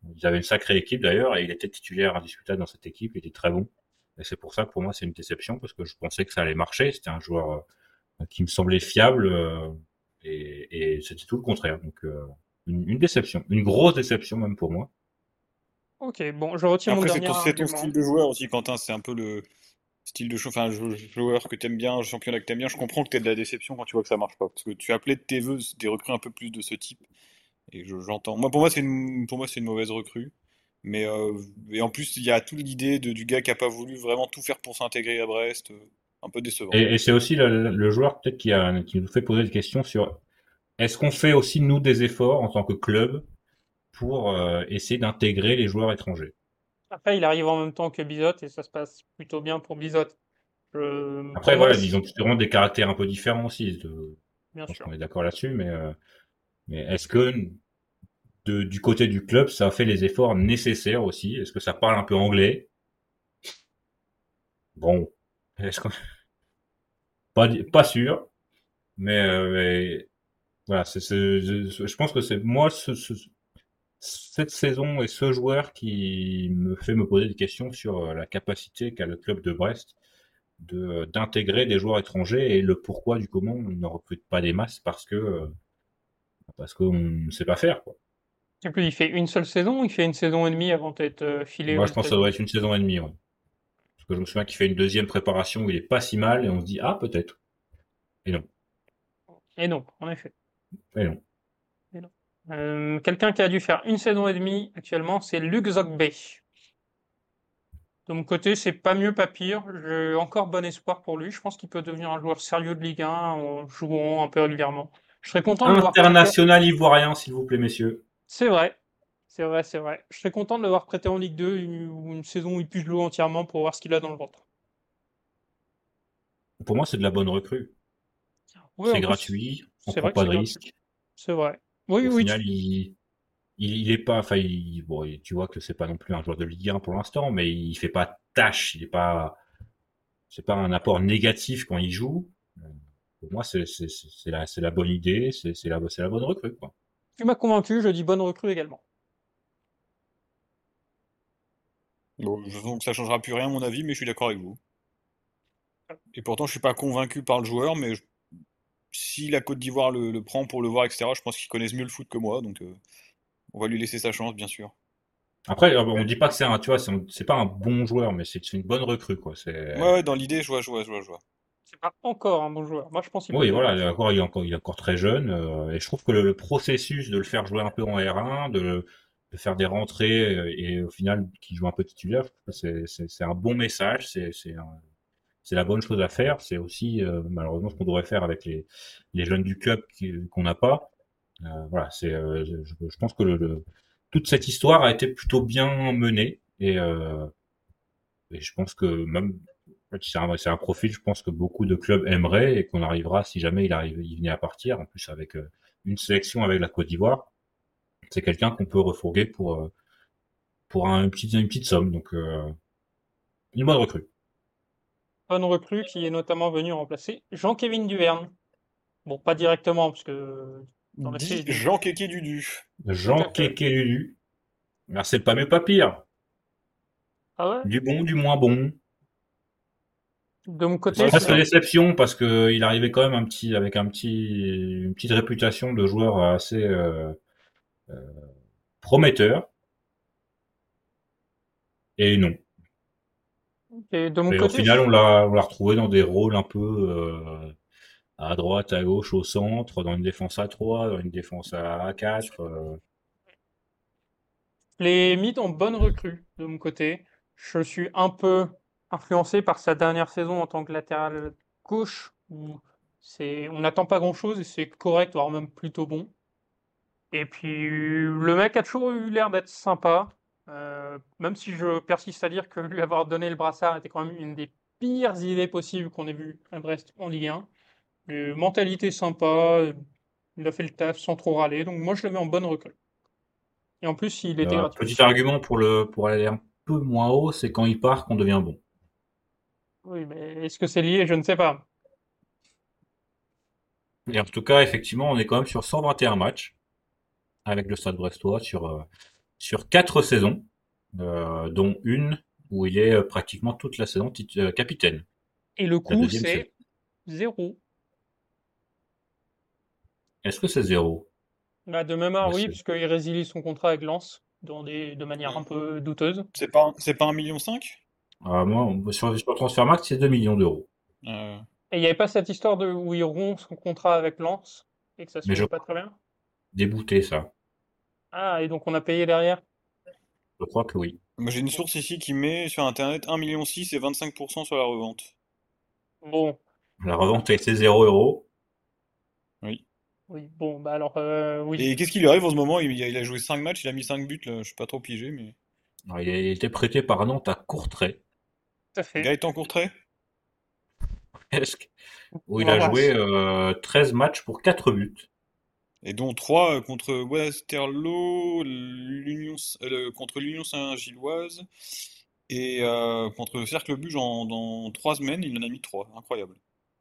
Ils avaient une sacrée équipe d'ailleurs et il était titulaire indiscutable dans cette équipe. Il était très bon. Et c'est pour ça que pour moi c'est une déception parce que je pensais que ça allait marcher. C'était un joueur euh, qui me semblait fiable euh, et, et c'était tout le contraire. Donc euh, une, une déception, une grosse déception même pour moi. Ok, bon, je retire mon Après, c'est dernier ton, c'est ton argument. style de joueur aussi, Quentin. C'est un peu le style de jou- enfin, jou- joueur que t'aimes bien, championnat que t'aimes bien. Je comprends que t'aies de la déception quand tu vois que ça marche pas. Parce que tu appelais de tes vœux des recrues un peu plus de ce type. Et je- j'entends. Moi, pour moi, c'est une, pour moi, c'est une mauvaise recrue. Mais euh, et en plus, il y a toute l'idée de, du gars qui a pas voulu vraiment tout faire pour s'intégrer à Brest. euh, Un peu décevant. Et, et c'est aussi le, le joueur peut-être qui, a, qui nous fait poser des questions sur est-ce qu'on fait aussi nous des efforts en tant que club pour euh, essayer d'intégrer les joueurs étrangers. Après, il arrive en même temps que Bizot et ça se passe plutôt bien pour Bizot. Je- Après pour moi, voilà, ils c'est- ont vraiment des caractères un peu différents aussi. De, bien je pense sûr. qu'on est d'accord là-dessus, mais, euh, mais est-ce que de, du côté du club, ça a fait les efforts nécessaires aussi? Est-ce que ça parle un peu anglais? Bon, est-ce qu'on... pas, pas sûr, mais, euh, mais voilà, c'est, c'est- je, je pense que c'est moi ce, ce- cette saison et ce joueur qui me fait me poser des questions sur euh, la capacité qu'a le club de Brest de d'intégrer des joueurs étrangers et le pourquoi du comment on ne recrute pas des masses parce que euh, parce qu'on ne sait pas faire quoi. Et puis, il fait une seule saison, il fait une saison et demie avant d'être euh, filé aux Moi je pense que ça doit États-Unis. être une saison et demie. Ouais. Parce que je me souviens qu'il fait une deuxième préparation où il est pas si mal et on se dit ah peut-être. Et non. Et non, en effet. Et non. Et non. Euh, quelqu'un qui a dû faire une saison et demie actuellement, c'est Luc Zogbe. De mon côté, c'est pas mieux, pas pire. J'ai encore bon espoir pour lui. Je pense qu'il peut devenir un joueur sérieux de Ligue un en jouant un peu régulièrement. Je serais content de le voir prêter. International ivoirien s'il vous plaît messieurs. C'est vrai, c'est vrai, c'est vrai. Je serais content de le voir prêter en Ligue deux une- ou une saison où il puisse jouer entièrement pour voir ce qu'il a dans le ventre. Pour moi c'est de la bonne recrue. Oui, C'est en plus, gratuit, on c'est prend vrai que pas c'est de gratuit. risques. C'est vrai. Oui, Au oui, final tu- il il, il est pas enfin il, bon, tu vois que c'est pas non plus un joueur de Ligue un pour l'instant mais il fait pas tâche, il est pas c'est pas un apport négatif quand il joue. Euh, Pour moi, c'est c'est c'est c'est la c'est la bonne idée, c'est c'est la c'est la bonne recrue quoi. tu m'as convaincu, je dis bonne recrue également. Bon, je sens que ça changera plus rien à mon avis, mais je suis d'accord avec vous. Et pourtant, je suis pas convaincu par le joueur, mais je- si la Côte d'Ivoire le, le prend pour le voir, et cetera, je pense qu'ils connaissent mieux le foot que moi, donc euh, on va lui laisser sa chance, bien sûr. Après, euh, on dit pas que c'est un, tu vois, c'est un- c'est pas un bon joueur, mais c'est c'est une bonne recrue quoi. Ouais, C'est ouais, dans l'idée, je vois, je vois, je vois, je vois. C'est pas encore un bon joueur. Moi, je pense qu'il peut le oui, voilà, il est devenir. encore, il est encore, il est encore très jeune, euh, et je trouve que le, le processus de le faire jouer un peu en R un, de, de faire des rentrées euh, et au final qu'il joue un peu titulaire, je trouve que c'est c'est c'est un bon message, c'est c'est un- c'est la bonne chose à faire. C'est aussi euh, malheureusement ce qu'on devrait faire avec les les jeunes du club qui- qu'on n'a pas. Euh, voilà, c'est, euh, je, je pense que le, le- toute cette histoire a été plutôt bien menée et, euh, et je pense que même en fait, c'est un, c'est un profil, je pense que beaucoup de clubs aimeraient et qu'on arrivera si jamais il arrive, il venait à partir. En plus avec euh, une sélection avec la Côte d'Ivoire, c'est quelqu'un qu'on peut refourguer pour euh, pour un, une petite une petite somme. Donc euh, une bonne recrue. Bonne recrue qui est notamment venu remplacer Jean-Kévin Duverne. Bon, pas directement, parce que dans les Dit faits, il- Jean Kéké Dudu. tout Jean à fait. Kekelulu. Alors c'est pas mieux pas pire. Ah ouais? Du bon, du moins bon. De mon C'est côté, Ouais, c'est presque c'est ça. déception parce que il arrivait quand même un petit avec un petit une petite réputation de joueur assez euh, prometteur et non. et de mon Et au côté, final je- on l'a on l'a retrouvé dans des rôles un peu euh, à droite, à gauche, au centre, dans une défense à trois, dans une défense à quatre. Euh, je l'ai mis en bonne recrue de mon côté. Je suis un peu influencé par sa dernière saison en tant que latéral gauche, où c'est, on n'attend pas grand-chose et c'est correct, voire même plutôt bon. Et puis, le mec a toujours eu l'air d'être sympa, euh, même si je persiste à dire que lui avoir donné le brassard était quand même une des pires idées possibles qu'on ait vues à Brest en Ligue un. Mais mentalité sympa, il a fait le taf sans trop râler, donc moi je le mets en bonne recrue. Et en plus, il était euh, gratuit. petit argument pour le pour aller un peu moins haut, c'est quand il part qu'on devient bon. Oui, mais est-ce que c'est lié? Je ne sais pas. Et en tout cas, effectivement, on est quand même sur cent vingt et un matchs avec le Stade Brestois sur euh, sur quatre saisons, euh, dont une où il est euh, pratiquement toute la saison tit- euh, capitaine. Et le La coût, deuxième saison. c'est zéro. Est-ce que c'est zéro? Bah, de mémoire, Bah, oui, c'est- puisqu'il résilie son contrat avec Lens dans des, de manière un peu douteuse. C'est pas, un- c'est pas un million cinq? Ah, moi, on- sur, sur Transfermarkt, c'est deux millions d'euros. Euh, Et il n'y avait pas cette histoire de où il rompt son contrat avec Lens et que ça se Mais je finit pas très bien? débouté ça. Ah, et donc on a payé derrière? Je crois que oui. Moi, j'ai une source ici qui met sur Internet un million six et vingt-cinq pour cent sur la revente. Bon, La revente a été zéro euros. Oui. oui, bon, bah alors, euh, oui, Et qu'est-ce qui lui arrive en ce moment? Il, il a joué cinq matchs, il a mis cinq buts, là. Je suis pas trop pigé, mais. Alors, il a été prêté par Nantes à Courtrai, tout à fait. Gaëtan Courtrai? presque, où On il a joué l'embrasse. euh, treize matchs pour quatre buts. Et dont trois contre Westerlo, l'Union, euh, le- contre l'Union Saint-Gilloise et euh, contre le Cercle Bruges en, dans trois semaines, il en a mis trois. Incroyable.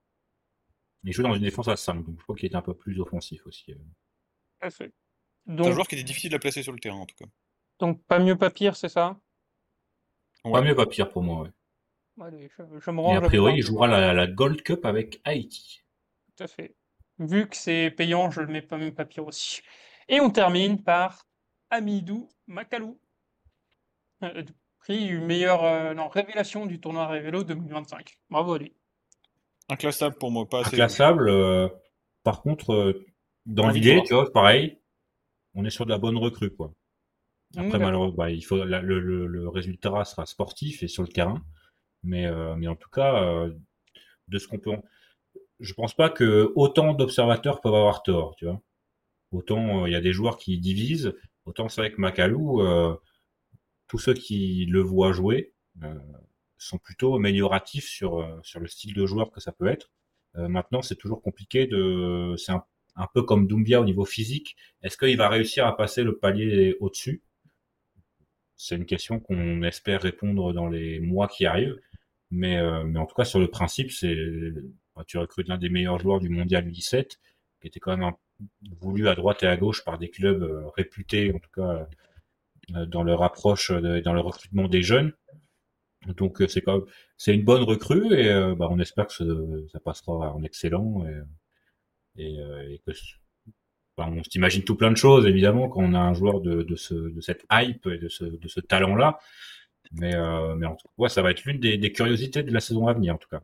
Il joue dans une défense à cinq, donc je crois qu'il est un peu plus offensif aussi. euh. Tout à fait. C'est un Donc, joueur qui était difficile à placer sur le terrain, en tout cas. donc pas mieux pas pire, c'est ça? Pas Ouais. mieux, pas pire pour moi, ouais. Allez, je, je me Et range a à votre priori, il argument. jouera la, la Gold Cup avec Haïti. Tout à fait. Vu que c'est payant, je le mets pas même pas pire aussi. Et on termine par Amidou Makalou, euh, prix meilleure euh, non, révélation du tournoi Révélo deux mille vingt-cinq. Bravo à lui. Inclassable pour moi, pas assez élogieux. Inclassable. euh, par contre, euh, dans Envie de l'idée, voir. tu vois, pareil, on est sur de la bonne recrue, quoi. Hum, Après, d'accord. malheureusement, bah, il faut la- le, le, le résultat sera sportif et sur le terrain. Mais, euh, mais en tout cas, euh, de ce qu'on peut, en- je pense pas que autant d'observateurs peuvent avoir tort, tu vois. Autant euh, il y a des joueurs qui divisent, autant c'est vrai que Macalou, euh, tous ceux qui le voient jouer euh, sont plutôt amélioratifs sur euh, sur le style de joueur que ça peut être. Euh, maintenant, c'est toujours compliqué de, c'est un, un peu comme Doumbia au niveau physique. Est-ce qu'il va réussir à passer le palier au-dessus? C'est une question qu'on espère répondre dans les mois qui arrivent. Mais, euh, mais en tout cas, sur le principe, c'est, bah, tu recrutes l'un des meilleurs joueurs du mondial U dix-sept, qui était quand même un- voulu à droite et à gauche par des clubs euh, réputés, en tout cas, euh, dans leur approche, euh, dans le recrutement des jeunes. Donc, euh, c'est quand même, c'est une bonne recrue et euh, bah, on espère que ce- ça passera en excellent et, et, euh, et que, enfin, on s'imagine tout plein de choses, évidemment, quand on a un joueur de, de, ce, de cette hype et de ce, de ce talent-là. Mais, euh, mais en tout cas, ouais, ça va être l'une des, des curiosités de la saison à venir, en tout cas.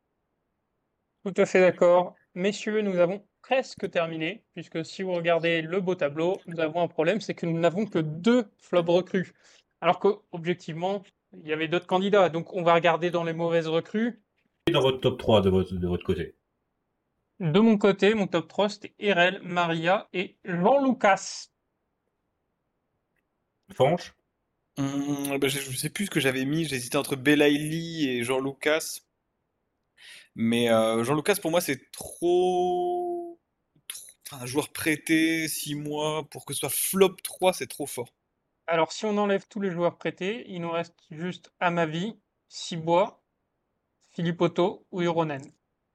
Tout à fait d'accord. Messieurs, nous avons presque terminé, puisque si vous regardez le beau tableau, nous avons un problème, c'est que nous n'avons que deux flops recrues. Alors qu'objectivement, il y avait d'autres candidats. Donc on va regarder dans les mauvaises recrues. Dans votre top trois de votre, de votre côté. De mon côté, mon top trois, c'était Erel, Maria et Jean-Lucas. Fanche, Hum, bah, je, je sais plus ce que j'avais mis. J'hésitais entre Belaïli et Jean-Lucas. Mais euh, Jean-Lucas, pour moi, c'est trop... trop- Enfin, un joueur prêté, six mois, pour que ce soit flop trois, c'est trop fort. Alors si on enlève tous les joueurs prêtés, il nous reste juste Amavi, Cibois, Philippe Otto ou Ironen.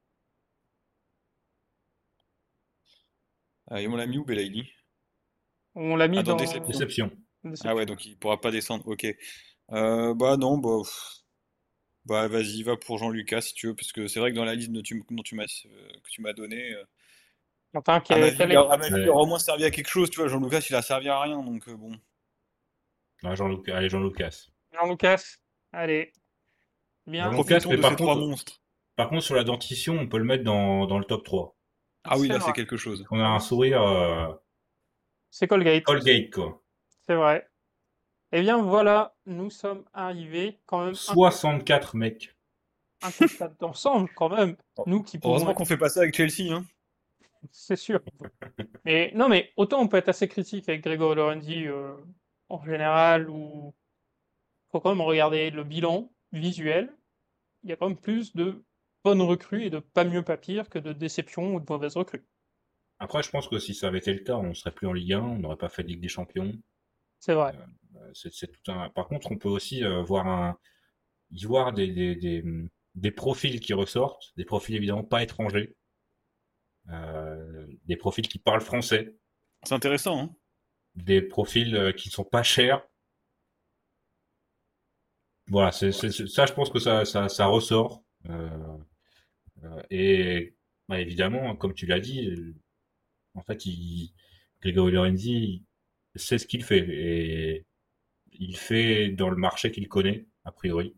Ah, et on l'a mis où, Belaïli? On l'a Ah, mis dans dans Déception. déception. Ah ouais, Déception. donc il pourra pas descendre. Ok. Euh, bah non, bah, pff, bah vas-y, va pour Jean-Lucas si tu veux, parce que c'est vrai que dans la liste dont tu, dont tu m'as, euh, que tu m'as donné, euh, Enfin, à ma quel, vie, quel il a, est à ma vie, il Ouais. aura au moins servi à quelque chose, tu vois. Jean-Lucas, il a servi à rien, donc euh, bon. Ah, Jean-Luc, allez, Jean-Lucas. Jean-Lucas? Allez, bien, Jean-Lucas, Profitons mais de ces par trois contre, monstres. par contre, sur la dentition, on peut le mettre dans, dans le top trois. Ah oui, c'est là, vrai. c'est quelque chose. On a un sourire euh, C'est Colgate, Colgate, quoi. c'est vrai. Eh bien voilà, nous sommes arrivés quand même un, soixante-quatre mecs. un constat d'ensemble quand même. Nous qui pouvons Heureusement être, qu'on fait pas ça avec Chelsea, hein. c'est sûr. Mais non, mais autant on peut être assez critique avec Grégory Lorenzi euh, en général, ou faut quand même regarder le bilan visuel. Il y a quand même plus de bonnes recrues et de pas mieux pas pire que de déceptions ou de mauvaises recrues. Après, je pense que si ça avait été le cas, on serait plus en Ligue un, on n'aurait pas fait de Ligue des Champions. C'est vrai. Euh, C'est, c'est tout un. Par contre, on peut aussi euh, voir un, y voir des, des, des, des profils qui ressortent, des profils évidemment pas étrangers, euh, des profils qui parlent français. C'est intéressant, hein. des profils euh, qui ne sont pas chers. Voilà, c'est, c'est, c'est- ça, je pense que ça, ça, ça ressort. Euh, euh, et bah, évidemment, comme tu l'as dit, euh, en fait, il, Grégory Lorenzi il sait ce qu'il fait et il fait dans le marché qu'il connaît, a priori.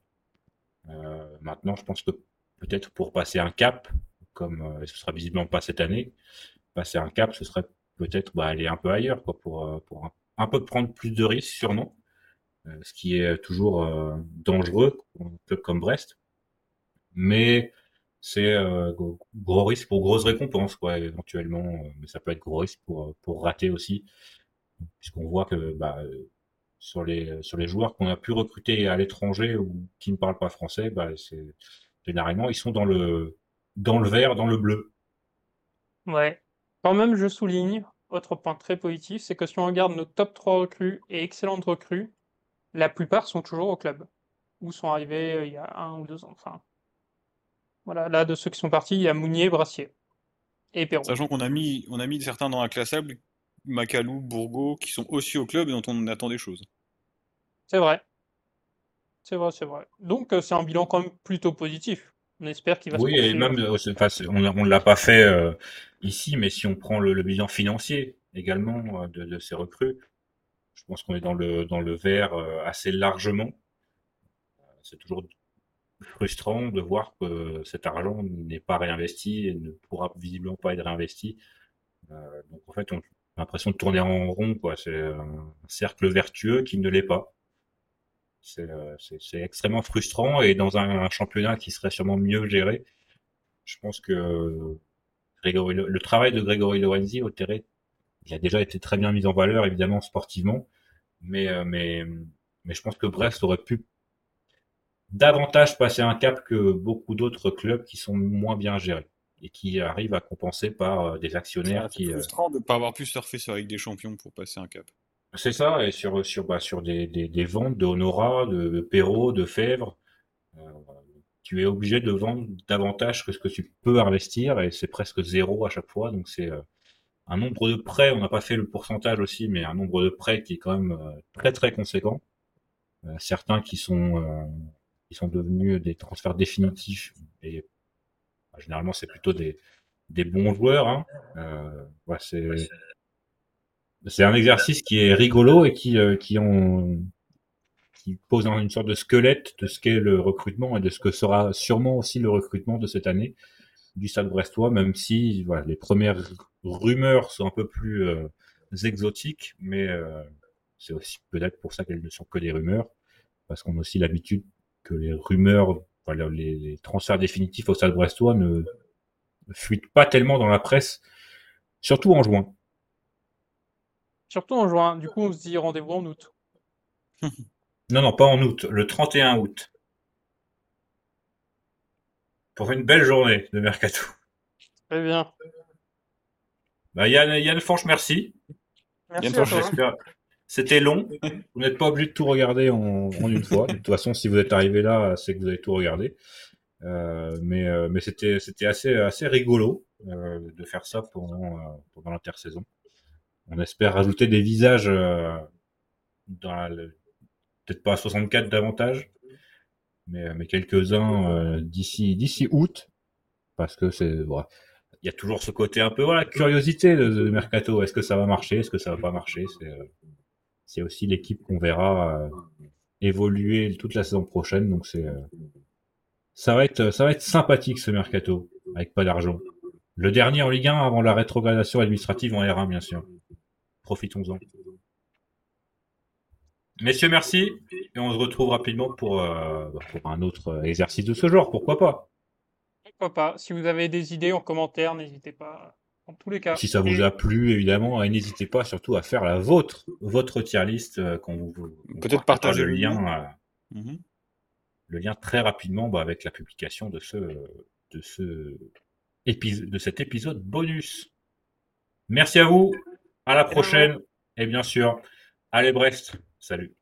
Euh, maintenant, je pense que peut-être pour passer un cap, comme euh, ce sera visiblement pas cette année, passer un cap, ce serait peut-être bah, aller un peu ailleurs, quoi, pour, euh, pour un, un peu prendre plus de risques, sûrement, euh, ce qui est toujours euh, dangereux pour un club comme Brest. Mais c'est euh, gros, gros risque pour grosse récompense, quoi, éventuellement. euh, Mais ça peut être gros risque pour, pour rater aussi, puisqu'on voit que bah, euh, sur les sur les joueurs qu'on a pu recruter à l'étranger ou qui ne parlent pas français, bah, c'est généralement ils sont dans le dans le vert, dans le bleu. Ouais. Quand même, je souligne, autre point très positif, c'est que si on regarde nos top trois recrues et excellentes recrues, la plupart sont toujours au club, ou sont arrivés euh, il y a un ou deux ans. Enfin, voilà, là, de ceux qui sont partis, il y a Mounier, Brassier et Perrault. Sachant qu'on a mis, on a mis certains dans inclassable, Macalou, Bourgo, qui sont aussi au club et dont on attend des choses. C'est vrai, c'est vrai, c'est vrai. Donc, euh, c'est un bilan quand même plutôt positif. On espère qu'il va se Oui, et même poursuivre. euh, c'est- enfin, c'est- on on l'a pas fait euh, ici, mais si on prend le, le bilan financier également euh, de, de ces recrues, je pense qu'on est dans le dans le vert euh, assez largement. C'est toujours frustrant de voir que cet argent n'est pas réinvesti et ne pourra visiblement pas être réinvesti. Euh, donc en fait, on a l'impression de tourner en rond, quoi. C'est un cercle vertueux qui ne l'est pas. C'est euh, c'est- c'est extrêmement frustrant et dans un, un championnat qui serait sûrement mieux géré, je pense que Grégory, le, le travail de Grégory Lorenzi au terrain, il a déjà été très bien mis en valeur, évidemment sportivement, mais euh, mais mais je pense que Brest aurait pu davantage passer un cap que beaucoup d'autres clubs qui sont moins bien gérés et qui arrivent à compenser par euh, des Ah, actionnaires c'est qui, euh, frustrant de ne pas avoir pu surfer sur la Ligue des Champions pour passer un cap. c'est ça, et sur sur bah, sur des, des, des ventes de Honora, de, de Perrault, de Fèvre, euh, tu es obligé de vendre davantage que ce que tu peux investir et c'est presque zéro à chaque fois. Donc c'est euh, un nombre de prêts, on n'a pas fait le pourcentage aussi, mais un nombre de prêts qui est quand même euh, très très conséquent. Euh, certains qui sont euh, qui sont devenus des transferts définitifs et bah, généralement c'est plutôt des des bons joueurs. Hein. Euh, ouais, c'est c'est un exercice qui est rigolo et qui euh, qui ont qui pose une sorte de squelette de ce qu'est le recrutement et de ce que sera sûrement aussi le recrutement de cette année du Stade Brestois, même si voilà, les premières rumeurs sont un peu plus euh, exotiques, mais euh, c'est aussi peut-être pour ça qu'elles ne sont que des rumeurs, parce qu'on a aussi l'habitude que les rumeurs, voilà, les, les transferts définitifs au Stade Brestois ne fuitent pas tellement dans la presse, surtout en juin. Surtout en juin. Du coup, on se dit rendez-vous en août. Non, non, pas en août, le trente et un août, pour une belle journée de mercato. Très bien. Bah, Yann, Yann Fanch, merci. Yann Merci à toi. J'espère. C'était long. Vous n'êtes pas obligé de tout regarder en, en une fois. De toute façon, si vous êtes arrivé là, c'est que vous avez tout regardé. Euh, mais euh, mais c'était c'était assez assez rigolo euh, de faire ça pendant euh, pendant l'intersaison. On espère rajouter des visages euh, dans le- peut-être pas à soixante-quatre davantage, mais mais quelques-uns euh, d'ici d'ici août parce que c'est voilà. Il y a toujours ce côté un peu voilà curiosité de, de mercato. Est-ce que ça va marcher? Est-ce que ça va pas marcher? C'est euh, c'est aussi l'équipe qu'on verra euh, évoluer toute la saison prochaine. Donc c'est euh, ça va être ça va être sympathique ce mercato avec pas d'argent. Le dernier en Ligue un avant la rétrogradation administrative en R un bien sûr. Profitons-en. Messieurs, merci et on se retrouve rapidement pour euh, pour un autre exercice de ce genre. Pourquoi pas? Pourquoi pas? Si vous avez des idées en commentaire, n'hésitez pas. En tous les cas. Si ça vous a plu, évidemment, et n'hésitez pas surtout à faire la vôtre, votre tier list, euh, qu'on vous, on Peut-être partagera partager le le lien. lien, euh, Mhm. le lien très rapidement bah, avec la publication de ce, de ce épisode, de cet épisode bonus. Merci à vous, à la Hello. prochaine, et bien sûr, allez Brest, salut.